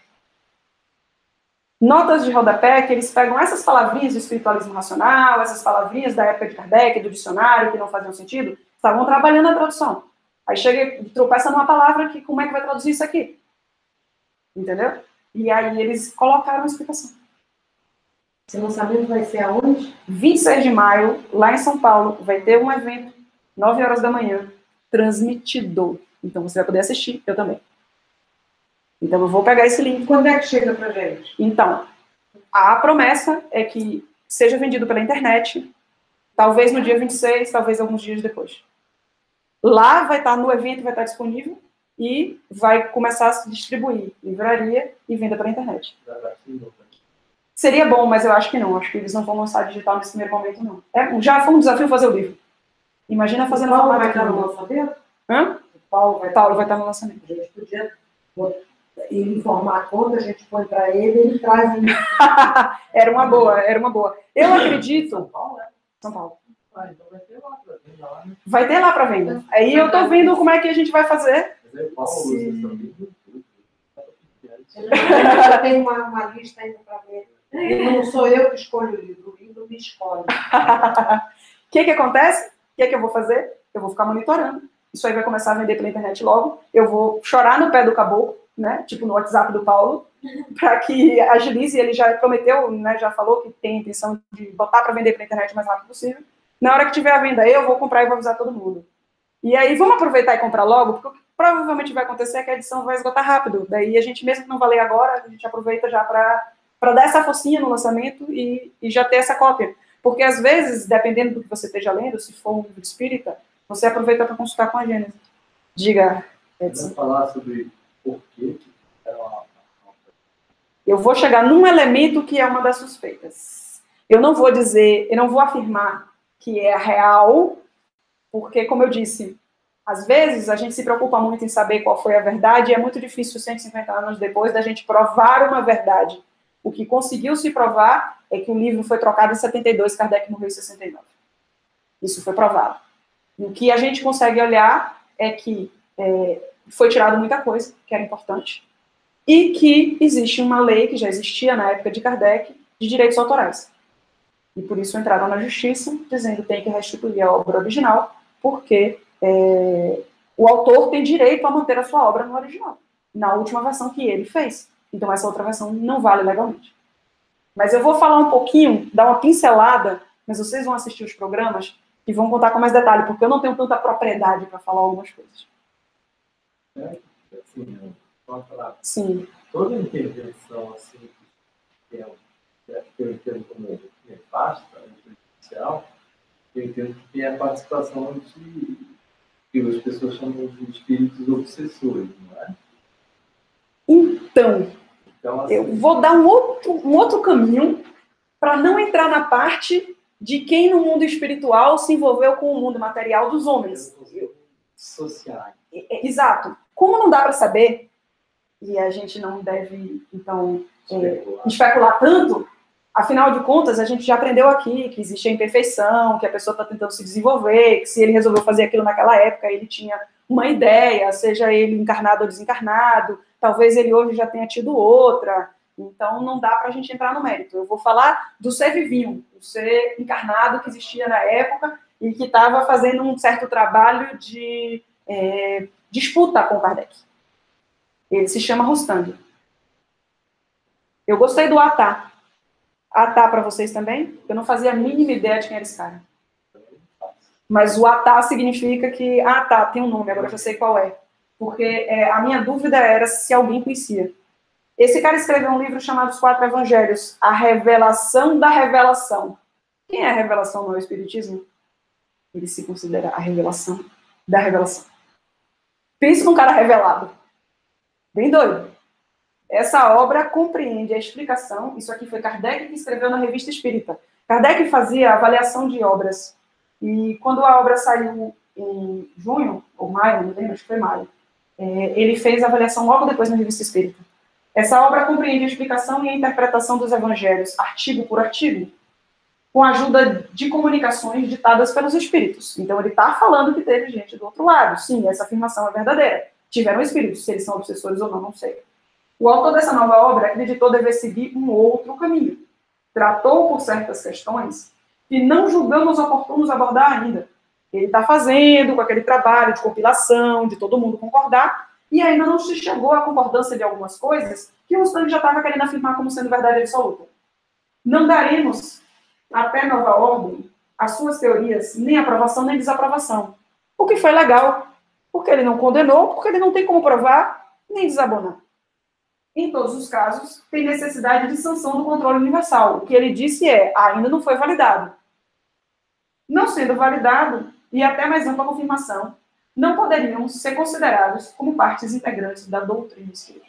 Notas de rodapé que eles pegam essas palavrinhas do espiritualismo racional, essas palavrinhas da época de Kardec, do dicionário, que não faziam sentido, estavam trabalhando a tradução. Aí chega e tropeça numa palavra que, como é que vai traduzir isso aqui? Entendeu? E aí eles colocaram a explicação. Esse lançamento vai ser aonde? vinte e seis de maio, lá em São Paulo, vai ter um evento nove horas da manhã, transmitido. Então você vai poder assistir, eu também. Então eu vou pegar esse link. Quando é que chega pra gente? Então, a promessa é que seja vendido pela internet, talvez no dia vinte e seis, talvez alguns dias depois. Lá vai estar, no evento vai estar disponível e vai começar a se distribuir livraria e venda pela internet. Seria bom, mas eu acho que não. Acho que eles não vão lançar digital nesse primeiro momento, não. É, já foi um desafio fazer o livro. Imagina fazer o Paulo vai estar no lançamento? Hã? O Paulo vai, Paulo vai estar no lançamento. A gente podia ele informar a conta, a gente põe para ele, ele traz. Ele... Era uma boa, era uma boa. Eu acredito. São Paulo, né? São Paulo. Ah, então vai ter lá para venda lá, né? Vai ter lá para venda. Aí eu tô vendo como é que a gente vai fazer. Mas aí, Paulo, vocês também. Ele já tem uma, uma lista ainda para ver. E não sou eu que escolho o livro, o livro me escolhe. O que que acontece? O que que eu vou fazer? Eu vou ficar monitorando. Isso aí vai começar a vender pela internet logo. Eu vou chorar no pé do caboclo, né? Tipo no WhatsApp do Paulo, para que agilize. Ele já prometeu, né? Já falou que tem a intenção de botar para vender pela internet o mais rápido possível. Na hora que tiver a venda, eu vou comprar e vou avisar todo mundo. E aí vamos aproveitar e comprar logo, porque o que provavelmente vai acontecer é que a edição vai esgotar rápido. Daí a gente, mesmo que não vai ler agora, a gente aproveita já para para dar essa focinha no lançamento e, e já ter essa cópia. Porque, às vezes, dependendo do que você esteja lendo, se for um livro espírita, você aproveita para consultar com a Gênese. Diga, Edson. Vamos falar sobre por que era uma... Eu vou chegar num elemento que é uma das suspeitas. Eu não vou dizer, eu não vou afirmar que é real, porque, como eu disse, às vezes a gente se preocupa muito em saber qual foi a verdade e é muito difícil, cento e cinquenta anos depois, da gente provar uma verdade. O que conseguiu se provar é que o livro foi trocado em setenta e dois, Kardec morreu em sessenta e nove. Isso foi provado. E o que a gente consegue olhar é que é, foi tirado muita coisa, que era importante, e que existe uma lei que já existia na época de Kardec, de direitos autorais. E por isso entraram na justiça, dizendo que tem que restituir a obra original, porque é, o autor tem direito a manter a sua obra no original, na última versão que ele fez. Então, essa outra versão não vale legalmente. Mas eu vou falar um pouquinho, dar uma pincelada, mas vocês vão assistir os programas e vão contar com mais detalhe, porque eu não tenho tanta propriedade para falar algumas coisas. É, assim, eu falar. Sim. Toda intervenção assim, que eu, que eu entendo como nefasta, prejudicial, eu entendo que tem a participação de que as pessoas chamam de espíritos obsessores, não é? Então, então assim, eu vou dar um outro, um outro caminho para não entrar na parte de quem no mundo espiritual se envolveu com o mundo material dos homens. Sociais. Exato. Como não dá para saber, e a gente não deve, então, especular. É, especular tanto, afinal de contas, a gente já aprendeu aqui que existe a imperfeição, que a pessoa está tentando se desenvolver, que se ele resolveu fazer aquilo naquela época, ele tinha uma ideia, seja ele encarnado ou desencarnado, talvez ele hoje já tenha tido outra, então não dá para a gente entrar no mérito. Eu vou falar do ser vivinho, do ser encarnado que existia na época e que estava fazendo um certo trabalho de é, disputa com Kardec. Ele se chama Rustang. Eu gostei do Atá. Atá para vocês também? Eu não fazia a mínima ideia de quem era esse cara. Mas o Atá significa que... Ah, tá, tem um nome, agora eu já sei qual é. Porque é, a minha dúvida era se alguém conhecia. Esse cara escreveu um livro chamado Os Quatro Evangelhos, A Revelação da Revelação. Quem é a revelação no Espiritismo? Ele se considera a revelação da revelação. Pense num cara revelado. Bem doido. Essa obra compreende a explicação, isso aqui foi Kardec que escreveu na Revista Espírita. Kardec fazia avaliação de obras, e quando a obra saiu em junho, ou maio, não lembro, acho que foi maio, é, ele fez a avaliação logo depois na Revista Espírita. Essa obra compreende a explicação e a interpretação dos evangelhos, artigo por artigo, com a ajuda de comunicações ditadas pelos espíritos. Então ele está falando que teve gente do outro lado. Sim, essa afirmação é verdadeira. Tiveram espíritos, se eles são obsessores ou não, não sei. O autor dessa nova obra acreditou dever seguir um outro caminho. Tratou por certas questões que não julgamos oportunos abordar ainda. Ele está fazendo com aquele trabalho de compilação, de todo mundo concordar, e ainda não se chegou à concordância de algumas coisas que o Rustang já estava querendo afirmar como sendo verdade absoluta. Não daremos, até nova ordem, as suas teorias nem aprovação nem desaprovação. O que foi legal, porque ele não condenou, porque ele não tem como provar nem desabonar. Em todos os casos, tem necessidade de sanção do controle universal. O que ele disse é, ainda não foi validado. Não sendo validado, e até mais ampla confirmação, não poderiam ser considerados como partes integrantes da doutrina espírita.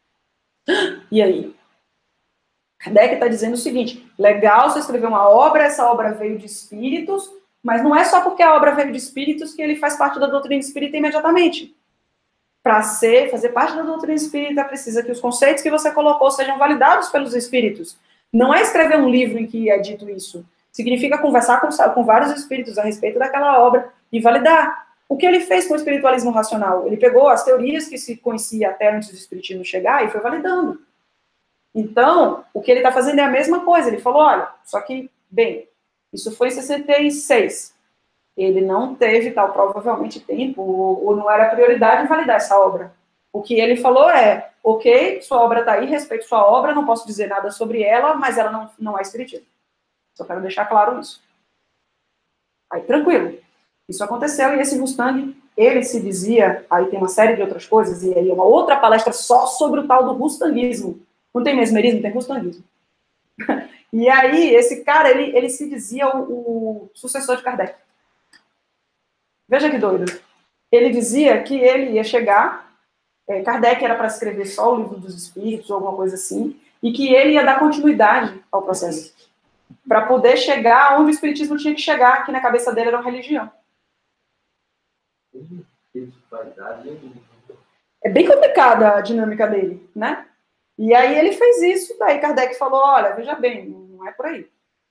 E aí? Kardec está dizendo o seguinte, legal você escrever uma obra, essa obra veio de espíritos, mas não é só porque a obra veio de espíritos que ele faz parte da doutrina espírita imediatamente. Para ser, fazer parte da doutrina espírita, precisa que os conceitos que você colocou sejam validados pelos espíritos. Não é escrever um livro em que é dito isso. Significa conversar com, com vários espíritos a respeito daquela obra e validar. O que ele fez com o espiritualismo racional? Ele pegou as teorias que se conhecia até antes do espiritismo chegar e foi validando. Então, o que ele está fazendo é a mesma coisa. Ele falou, olha, só que, bem, isso foi em sessenta e seis. Ele não teve, tal, provavelmente tempo, ou, ou não era prioridade validar essa obra. O que ele falou é, ok, sua obra está aí, respeito sua obra, não posso dizer nada sobre ela, mas ela não, não é espiritismo. Só quero deixar claro isso. Aí, tranquilo. Isso aconteceu, e esse Rustang, ele se dizia, aí tem uma série de outras coisas, e aí uma outra palestra só sobre o tal do Rustanguismo. Não tem mesmerismo, tem Rustanguismo. E aí, esse cara, ele, ele se dizia o, o sucessor de Kardec. Veja que doido. Ele dizia que ele ia chegar, é, Kardec era para escrever só o livro dos espíritos, ou alguma coisa assim, e que ele ia dar continuidade ao processo, para poder chegar onde o espiritismo tinha que chegar, que na cabeça dele era uma religião. É bem complicada a dinâmica dele, né? E aí ele fez isso, daí Kardec falou, olha, veja bem, não é por aí.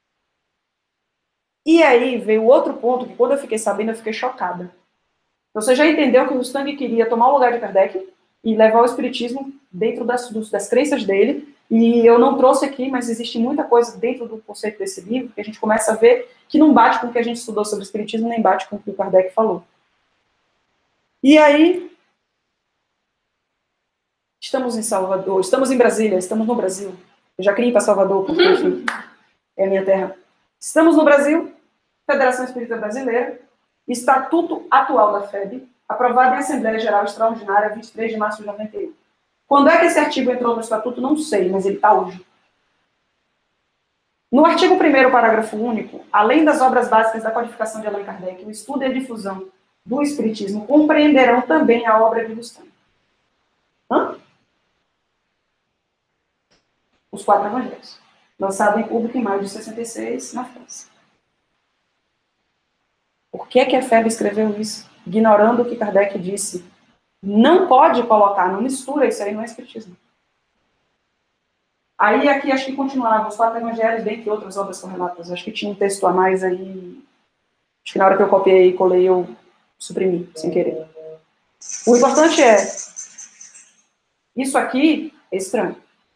E aí veio outro ponto que quando eu fiquei sabendo, eu fiquei chocada. Você já entendeu que o Rustang queria tomar o lugar de Kardec e levar o espiritismo dentro das, dos, das crenças dele, e eu não trouxe aqui, mas existe muita coisa dentro do conceito desse livro que a gente começa a ver que não bate com o que a gente estudou sobre o espiritismo, nem bate com o que o Kardec falou. E aí, estamos em Salvador, estamos em Brasília, estamos no Brasil. Eu já queria ir para Salvador, porque, enfim, é a minha terra. Estamos no Brasil, Federação Espírita Brasileira, Estatuto atual da F E B, aprovado em Assembleia Geral Extraordinária, vinte e três de março de noventa e um. Quando é que esse artigo entrou no Estatuto, não sei, mas ele está hoje. No artigo primeiro, parágrafo único, além das obras básicas da codificação de Allan Kardec, o estudo e a difusão do Espiritismo compreenderão também a obra de Gustavo. Hã? Os quatro evangelhos, lançado em público em maio de sessenta e seis, na França. Por que, que a F E B escreveu isso? Ignorando o que Kardec disse. Não pode colocar, não mistura, isso aí não é Espiritismo. Aí aqui acho que continuava, os quatro evangelhos, dentre outras obras correlatas. Acho que tinha um texto a mais aí. Acho que na hora que eu copiei e colei, eu suprimi, sem querer. O importante é, isso aqui é estranho.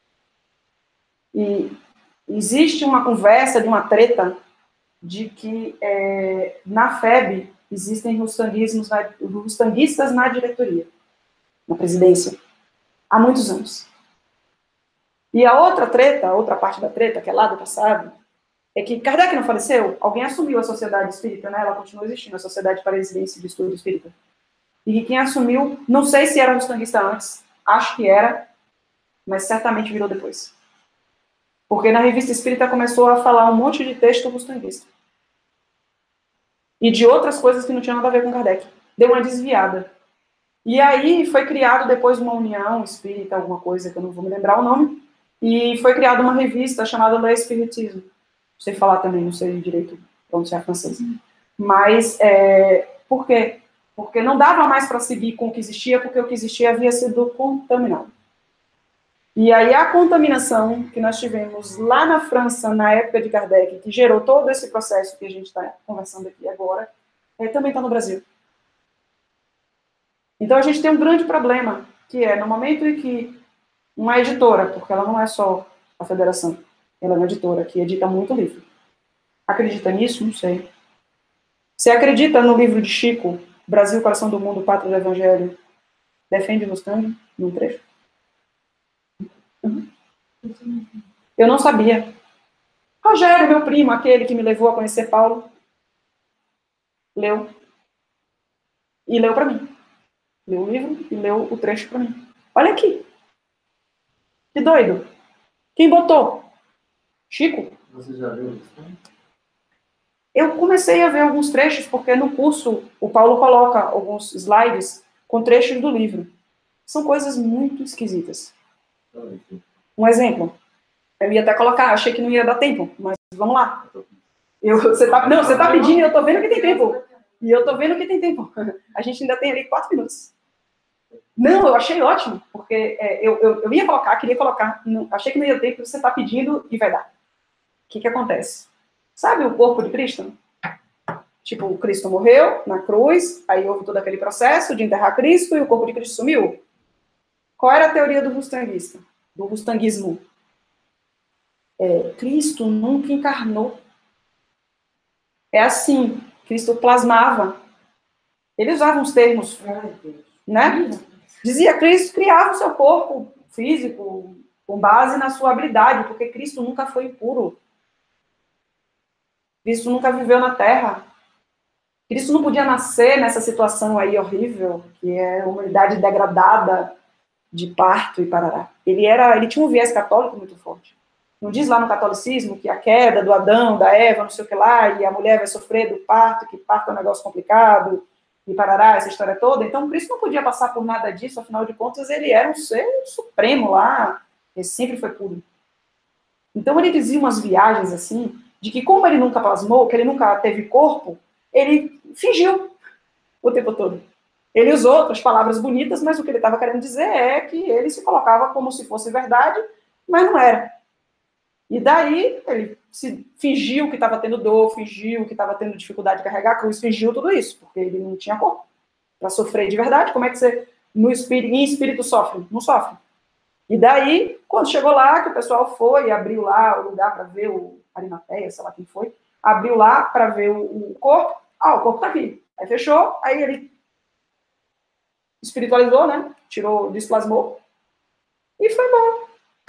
E existe uma conversa, de uma treta, de que é, na F E B existem rustanguismos, rustanguistas na diretoria, na presidência, há muitos anos. E a outra treta, a outra parte da treta, que é lá do passado, é que Kardec não faleceu, alguém assumiu a Sociedade Espírita, né? Ela continua existindo, a Sociedade Parisiense de Estudo Espírita. E quem assumiu, não sei se era rustanguista antes, acho que era, mas certamente virou depois. Porque na Revista Espírita começou a falar um monte de texto rustanguista. E de outras coisas que não tinham nada a ver com Kardec. Deu uma desviada. E aí foi criado depois uma união espírita, alguma coisa que eu não vou me lembrar o nome, e foi criada uma revista chamada Le Spiritisme. Não sei falar também, não sei direito pronunciar francês. Mas, é, por quê? Porque não dava mais para seguir com o que existia, porque o que existia havia sido contaminado. E aí a contaminação que nós tivemos lá na França, na época de Kardec, que gerou todo esse processo que a gente está conversando aqui agora, é, também está no Brasil. Então a gente tem um grande problema, que é no momento em que uma editora, porque ela não é só a federação, ela é uma editora que edita muito livro. Acredita nisso? Não sei. Você acredita no livro de Chico, Brasil, Coração do Mundo, Pátria do Evangelho, defende Mustang, num trecho? Uhum. Eu não sabia. Rogério, meu primo, aquele que me levou a conhecer Paulo, leu. E leu para mim. Leu o livro e leu o trecho para mim. Olha aqui. Que doido. Quem botou? Chico. Você já viu isso? Eu comecei a ver alguns trechos, porque no curso o Paulo coloca alguns slides com trechos do livro. São coisas muito esquisitas. Um exemplo. Eu ia até colocar, achei que não ia dar tempo, mas vamos lá. Eu, você tá, não, você está pedindo e eu estou vendo que tem tempo. E eu estou vendo que tem tempo. A gente ainda tem ali quatro minutos. Não, eu achei ótimo, porque é, eu, eu, eu ia colocar, queria colocar, não, achei que não ia ter, porque você está pedindo e vai dar. O que que acontece? Sabe o corpo de Cristo? Tipo, o Cristo morreu na cruz, aí houve todo aquele processo de enterrar Cristo e o corpo de Cristo sumiu. Qual era a teoria do rustanguista? Do rustanguismo? É, Cristo nunca encarnou. É assim, Cristo plasmava. Ele usava uns termos, né? Dizia Cristo criava o seu corpo físico com base na sua habilidade, porque Cristo nunca foi impuro. Cristo nunca viveu na Terra. Cristo não podia nascer nessa situação aí horrível, que é a humanidade degradada de parto e parará. Ele, era, ele tinha um viés católico muito forte. Não diz lá no catolicismo que a queda do Adão, da Eva, não sei o que lá, e a mulher vai sofrer do parto, que parto é um negócio complicado, e parará, essa história toda. Então, Cristo não podia passar por nada disso, afinal de contas, ele era um ser supremo lá, ele sempre foi puro. Então, ele dizia umas viagens assim, de que como ele nunca plasmou, que ele nunca teve corpo, ele fingiu o tempo todo. Ele usou outras palavras bonitas, mas o que ele estava querendo dizer é que ele se colocava como se fosse verdade, mas não era. E daí, ele se fingiu que estava tendo dor, fingiu que estava tendo dificuldade de carregar a cruz, fingiu tudo isso, porque ele não tinha corpo para sofrer de verdade. Como é que você, no espírito, em espírito, sofre? Não sofre. E daí, quando chegou lá, que o pessoal foi e abriu lá o lugar para ver o Arimateia, sei lá quem foi, abriu lá para ver o, o corpo, ah, o corpo tá aqui. Aí fechou, aí ele espiritualizou, né? Tirou, desplasmou, e foi bom.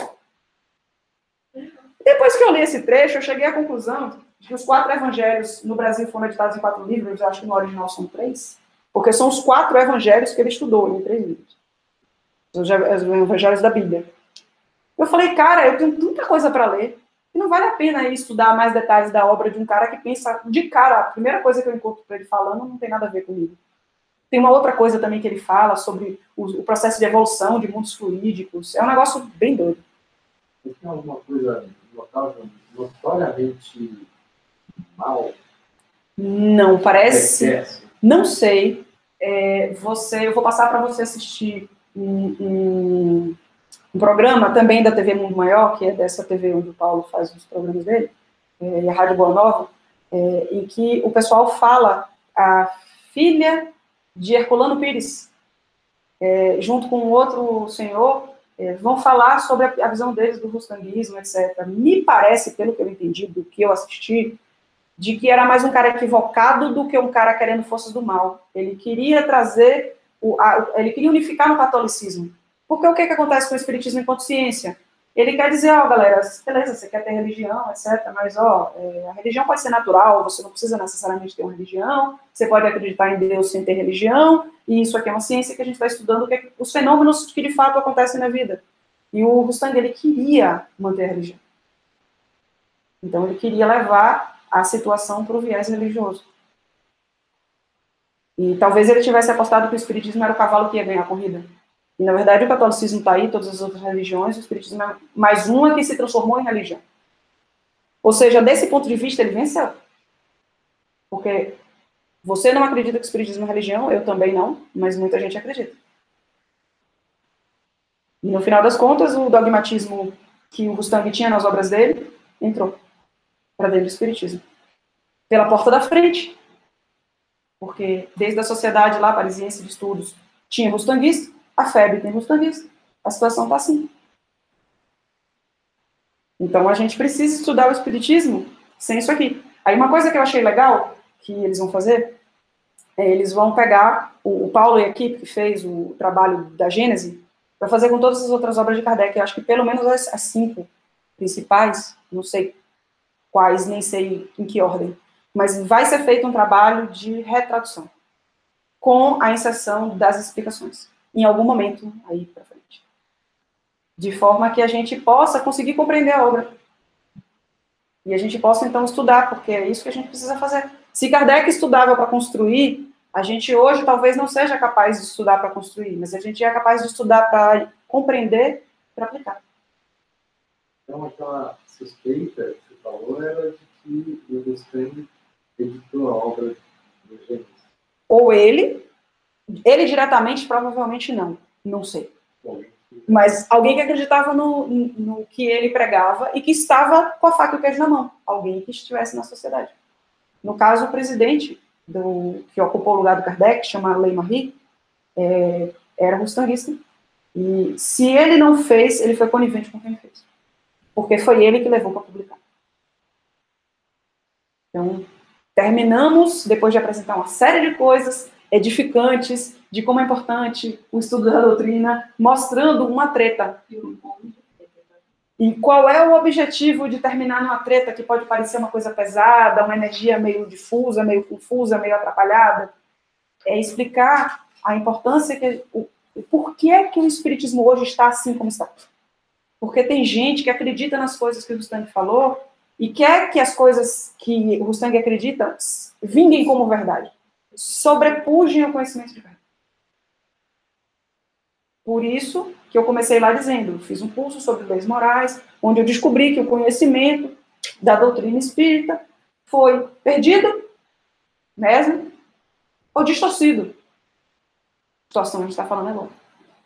Depois que eu li esse trecho, eu cheguei à conclusão de que os quatro evangelhos no Brasil foram editados em quatro livros, eu acho que no original são três, porque são os quatro evangelhos que ele estudou em três livros. Os evangelhos da Bíblia. Eu falei, cara, eu tenho tanta coisa para ler, e não vale a pena ir estudar mais detalhes da obra de um cara que pensa, de cara, a primeira coisa que eu encontro para ele falando não tem nada a ver comigo. Tem uma outra coisa também que ele fala sobre o, o processo de evolução de mundos fluídicos. É um negócio bem doido. Tem alguma coisa notoriamente mal? Não, parece... Excesso. Não sei. É, você, eu vou passar para você assistir um, um, um programa também da T V Mundo Maior, que é dessa T V onde o Paulo faz os programas dele, é, e a Rádio Boa Nova, é, em que o pessoal fala, a filha de Herculano Pires, é, junto com outro senhor, é, vão falar sobre a, a visão deles do rustanguismo, etcétera. Me parece, pelo que eu entendi, do que eu assisti, de que era mais um cara equivocado do que um cara querendo forças do mal. Ele queria trazer, o, a, ele queria unificar no catolicismo. Porque o que, que acontece com o espiritismo em consciência? Ele quer dizer, ó, galera, beleza, você quer ter religião, etcétera, mas, ó, é, a religião pode ser natural, você não precisa necessariamente ter uma religião, você pode acreditar em Deus sem ter religião, e isso aqui é uma ciência que a gente está estudando, que é os fenômenos que de fato acontecem na vida. E o Rustang, ele queria manter a religião. Então, ele queria levar a situação para o viés religioso. E talvez ele tivesse apostado que o espiritismo era o cavalo que ia ganhar a corrida. E, na verdade, o catolicismo está aí, todas as outras religiões, o espiritismo é mais uma que se transformou em religião. Ou seja, desse ponto de vista, ele venceu. Porque você não acredita que o espiritismo é religião, eu também não, mas muita gente acredita. E, no final das contas, o dogmatismo que o Rustang tinha nas obras dele entrou para dentro do espiritismo. Pela porta da frente. Porque desde a sociedade lá, parisiense de estudos, tinha rustanguista, a F E B tem rustanguista. A situação está assim. Então, a gente precisa estudar o espiritismo sem isso aqui. Aí, uma coisa que eu achei legal, que eles vão fazer, é, eles vão pegar o, o Paulo e a equipe que fez o trabalho da Gênese, para fazer com todas as outras obras de Kardec. Eu acho que pelo menos as, as cinco principais, não sei quais, nem sei em que ordem, mas vai ser feito um trabalho de retradução, com a inserção das explicações, em algum momento aí para frente. De forma que a gente possa conseguir compreender a obra. E a gente possa, então, estudar, porque é isso que a gente precisa fazer. Se Kardec estudava para construir, a gente hoje talvez não seja capaz de estudar para construir, mas a gente é capaz de estudar para compreender, para aplicar. Então, aquela suspeita que você falou era de que o Rustang editou a obra do Gênesis. Ou ele, ele diretamente, provavelmente não, não sei. Bom, Mas alguém que acreditava no, no que ele pregava e que estava com a faca e o queijo na mão. Alguém que estivesse na sociedade. No caso, o presidente do, que ocupou o lugar do Kardec, chama Lei Marie, é, era rustanguista. E se ele não fez, ele foi conivente com quem fez. Porque foi ele que levou para publicar. Então, terminamos, depois de apresentar uma série de coisas edificantes, de como é importante o estudo da doutrina, mostrando uma treta. E qual é o objetivo de terminar numa treta que pode parecer uma coisa pesada, uma energia meio difusa, meio confusa, meio atrapalhada? É explicar a importância, que, o, o porquê que o espiritismo hoje está assim como está. Porque tem gente que acredita nas coisas que o Rustang falou e quer que as coisas que o Rustang acredita vinguem como verdade. Sobrepujem o conhecimento de verdade. Por isso que eu comecei lá dizendo, fiz um curso sobre leis morais, onde eu descobri que o conhecimento da doutrina espírita foi perdido, mesmo, ou distorcido. A situação que a gente está falando agora.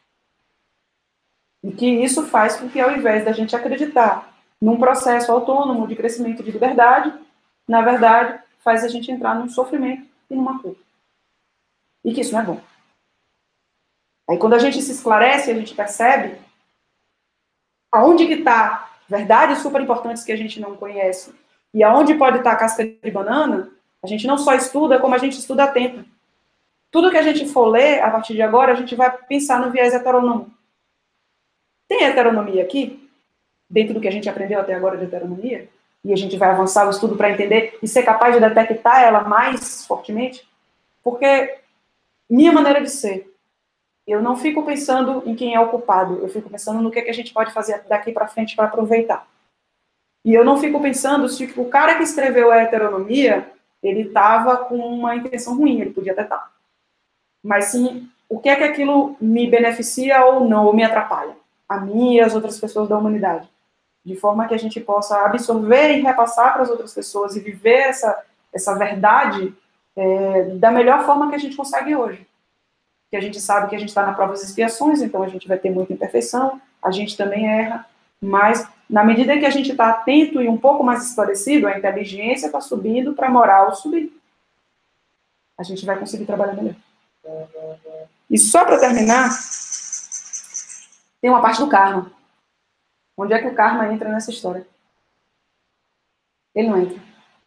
E que isso faz com que, ao invés da gente acreditar num processo autônomo de crescimento de liberdade, na verdade, faz a gente entrar num sofrimento e numa culpa. E que isso não é bom. Aí, quando a gente se esclarece, a gente percebe aonde que está verdades super importantes que a gente não conhece e aonde pode estar a casca de banana, a gente não só estuda, como a gente estuda atento. tudo que a gente for ler, a partir de agora, a gente vai pensar no viés heteronômico. Tem heteronomia aqui, dentro do que a gente aprendeu até agora de heteronomia, e a gente vai avançar o estudo para entender e ser capaz de detectar ela mais fortemente, porque minha maneira de ser, eu não fico pensando em quem é o culpado, eu fico pensando no que, que a gente pode fazer daqui para frente para aproveitar. E eu não fico pensando se o cara que escreveu a heteronomia, ele estava com uma intenção ruim, ele podia até estar. Mas sim, o que é que aquilo me beneficia ou não, ou me atrapalha? A mim e as outras pessoas da humanidade. De forma que a gente possa absorver e repassar para as outras pessoas e viver essa, essa verdade é, da melhor forma que a gente consegue hoje. Que a gente sabe que a gente está na prova das expiações, então a gente vai ter muita imperfeição, a gente também erra, mas na medida que a gente está atento e um pouco mais esclarecido, a inteligência está subindo para a moral subir. A gente vai conseguir trabalhar melhor. E só para terminar, tem uma parte do karma. Onde é que o karma entra nessa história? Ele não entra.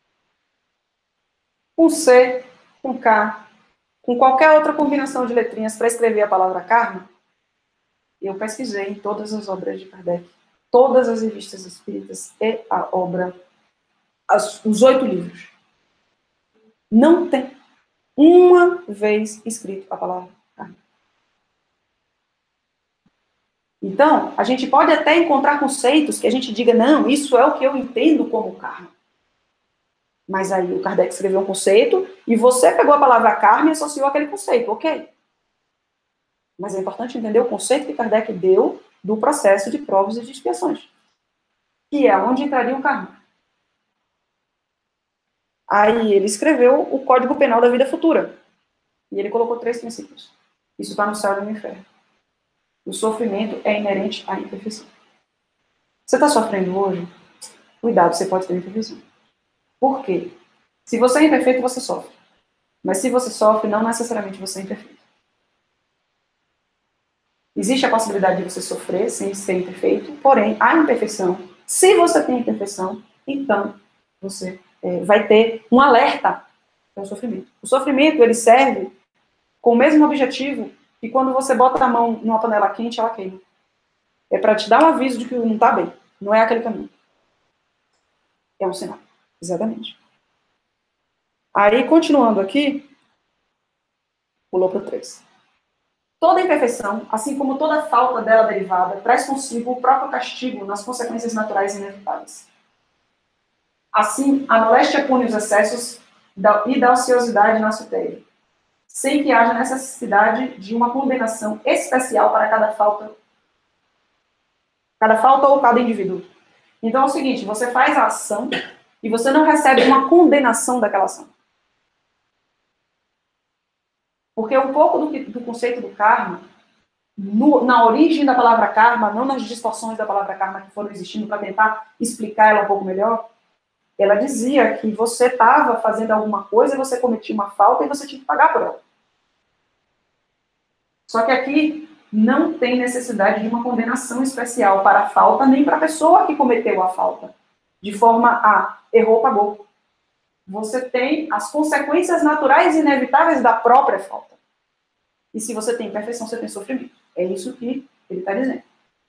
Com C, com K, com qualquer outra combinação de letrinhas para escrever a palavra karma, eu pesquisei em todas as obras de Kardec, todas as revistas espíritas e a obra, as, os oito livros. Não tem uma vez escrito a palavra karma. Então, a gente pode até encontrar conceitos que a gente diga, não, isso é o que eu entendo como karma. Mas aí o Kardec escreveu um conceito e você pegou a palavra karma e associou aquele conceito, ok. Mas é importante entender o conceito que Kardec deu do processo de provas e de expiações, que é onde entraria o karma. Aí ele escreveu o Código Penal da Vida Futura. E ele colocou três princípios. Isso está no céu e no inferno. O sofrimento é inerente à imperfeição. Você está sofrendo hoje? Cuidado, você pode ter imperfeição. Por quê? Se você é imperfeito, você sofre. Mas se você sofre, não necessariamente você é imperfeito. Existe a possibilidade de você sofrer sem ser imperfeito, porém, a imperfeição, se você tem imperfeição, então você é, vai ter um alerta para o sofrimento. O sofrimento, ele serve com o mesmo objetivo que quando você bota a mão numa panela quente, ela queima. É para te dar um aviso de que não está bem. Não é aquele caminho. É um sinal. Exatamente. Aí, continuando aqui, pulou para o três. Toda imperfeição, assim como toda falta dela derivada, traz consigo o próprio castigo nas consequências naturais inevitáveis. Assim, a moléstia pune os excessos e da ociosidade na sotéria, sem que haja necessidade de uma condenação especial para cada falta, cada falta ou cada indivíduo. Então é o seguinte, você faz a ação e você não recebe uma condenação daquela ação. Porque um pouco do, do conceito do karma, no, na origem da palavra karma, não nas distorções da palavra karma que foram existindo para tentar explicar ela um pouco melhor, ela dizia que você estava fazendo alguma coisa, você cometia uma falta e você tinha que pagar por ela. Só que aqui não tem necessidade de uma condenação especial para a falta, nem para a pessoa que cometeu a falta. De forma a, errou, pagou. Você tem as consequências naturais e inevitáveis da própria falta. E se você tem imperfeição, você tem sofrimento. É isso que ele está dizendo.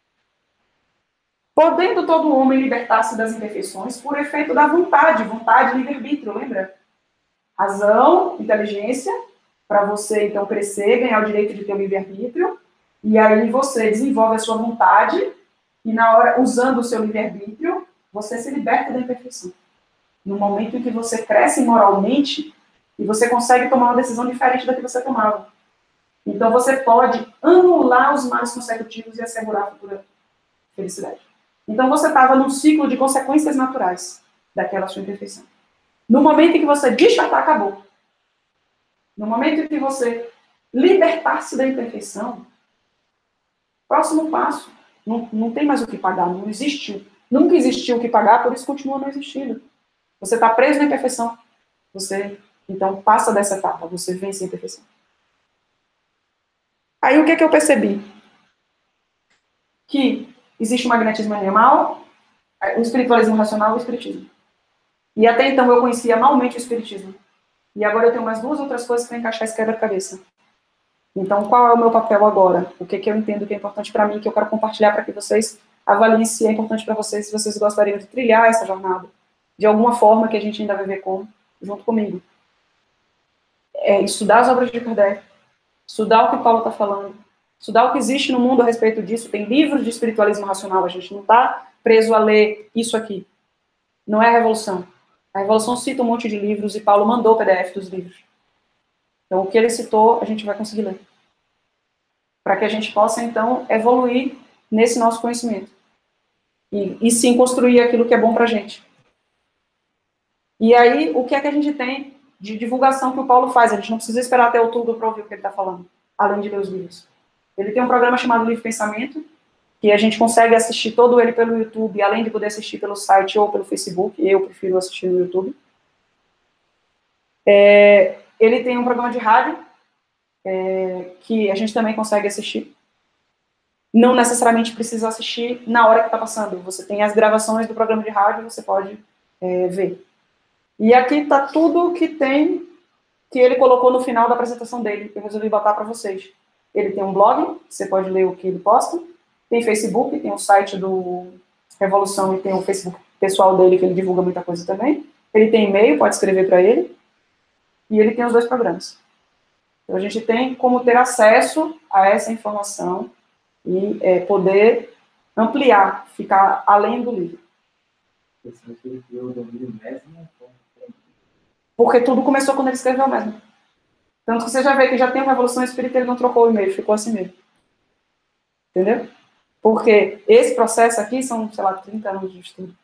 Podendo todo homem libertar-se das imperfeições por efeito da vontade, vontade, livre-arbítrio, lembra? Razão, inteligência, para você, então, crescer, ganhar o direito de ter o livre-arbítrio, e aí você desenvolve a sua vontade, e na hora, usando o seu livre-arbítrio, você se liberta da imperfeição. No momento em que você cresce moralmente, e você consegue tomar uma decisão diferente da que você tomava. Então, você pode anular os males consecutivos e assegurar a futura felicidade. Então, você estava num ciclo de consequências naturais daquela sua imperfeição. No momento em que você despertar, acabou. No momento em que você libertar-se da imperfeição, próximo passo, não, não tem mais o que pagar, não existiu. Nunca existiu o que pagar, por isso continua não existindo. Você está preso na imperfeição. Você, então, passa dessa etapa, você vence a imperfeição. Aí, o que é que eu percebi? Que existe o magnetismo animal, o espiritualismo racional e o espiritismo. E até então eu conhecia malmente o espiritismo. E agora eu tenho mais duas outras coisas para encaixar esse quebra-cabeça. Então, qual é o meu papel agora? O que, que eu entendo que é importante para mim, que eu quero compartilhar para que vocês avaliem se é importante para vocês, se vocês gostariam de trilhar essa jornada, de alguma forma que a gente ainda vai ver como, junto comigo. É estudar as obras de Kardec, estudar o que Paulo está falando, estudar o que existe no mundo a respeito disso. Tem livros de espiritualismo racional, a gente não está preso a ler isso aqui. Não é a Revolução. A Revolução cita um monte de livros e Paulo mandou o P D F dos livros. Então, o que ele citou, a gente vai conseguir ler. Para que a gente possa, então, evoluir nesse nosso conhecimento. E, e sim, construir aquilo que é bom para a gente. E aí, o que é que a gente tem de divulgação que o Paulo faz? A gente não precisa esperar até outubro para ouvir o que ele está falando, além de ler os livros. Ele tem um programa chamado Livre Pensamento, que a gente consegue assistir todo ele pelo YouTube, além de poder assistir pelo site ou pelo Facebook. Eu prefiro assistir no YouTube. É, ele tem um programa de rádio, é, que a gente também consegue assistir. Não necessariamente precisa assistir na hora que está passando. Você tem as gravações do programa de rádio, você pode é, ver. E aqui está tudo que tem, que ele colocou no final da apresentação dele, que eu resolvi botar para vocês. Ele tem um blog, você pode ler o que ele posta. Tem Facebook, tem o site do Revolução e tem o Facebook pessoal dele, que ele divulga muita coisa também. Ele tem e-mail, pode escrever para ele. E ele tem os dois programas. Então, a gente tem como ter acesso a essa informação e é, poder ampliar, ficar além do livro. Porque tudo começou quando ele escreveu mesmo. Tanto que você já vê que já tem uma Revolução Espírita, ele não trocou o e-mail, ficou assim mesmo. Entendeu? Porque esse processo aqui são, sei lá, trinta anos de estudo.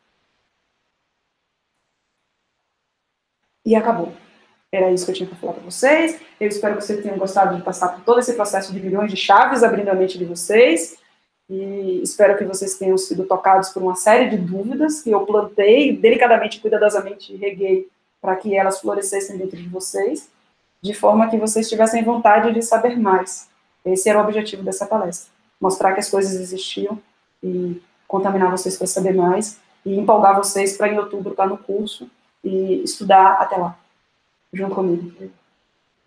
E acabou. Era isso que eu tinha para falar para vocês. Eu espero que vocês tenham gostado de passar por todo esse processo de milhões de chaves, abrindo a mente de vocês. E espero que vocês tenham sido tocados por uma série de dúvidas que eu plantei delicadamente, cuidadosamente, reguei para que elas florescessem dentro de vocês, de forma que vocês tivessem vontade de saber mais. Esse era o objetivo dessa palestra. Mostrar que as coisas existiam e contaminar vocês para saber mais e empolgar vocês para em outubro estar no curso e estudar até lá, junto comigo.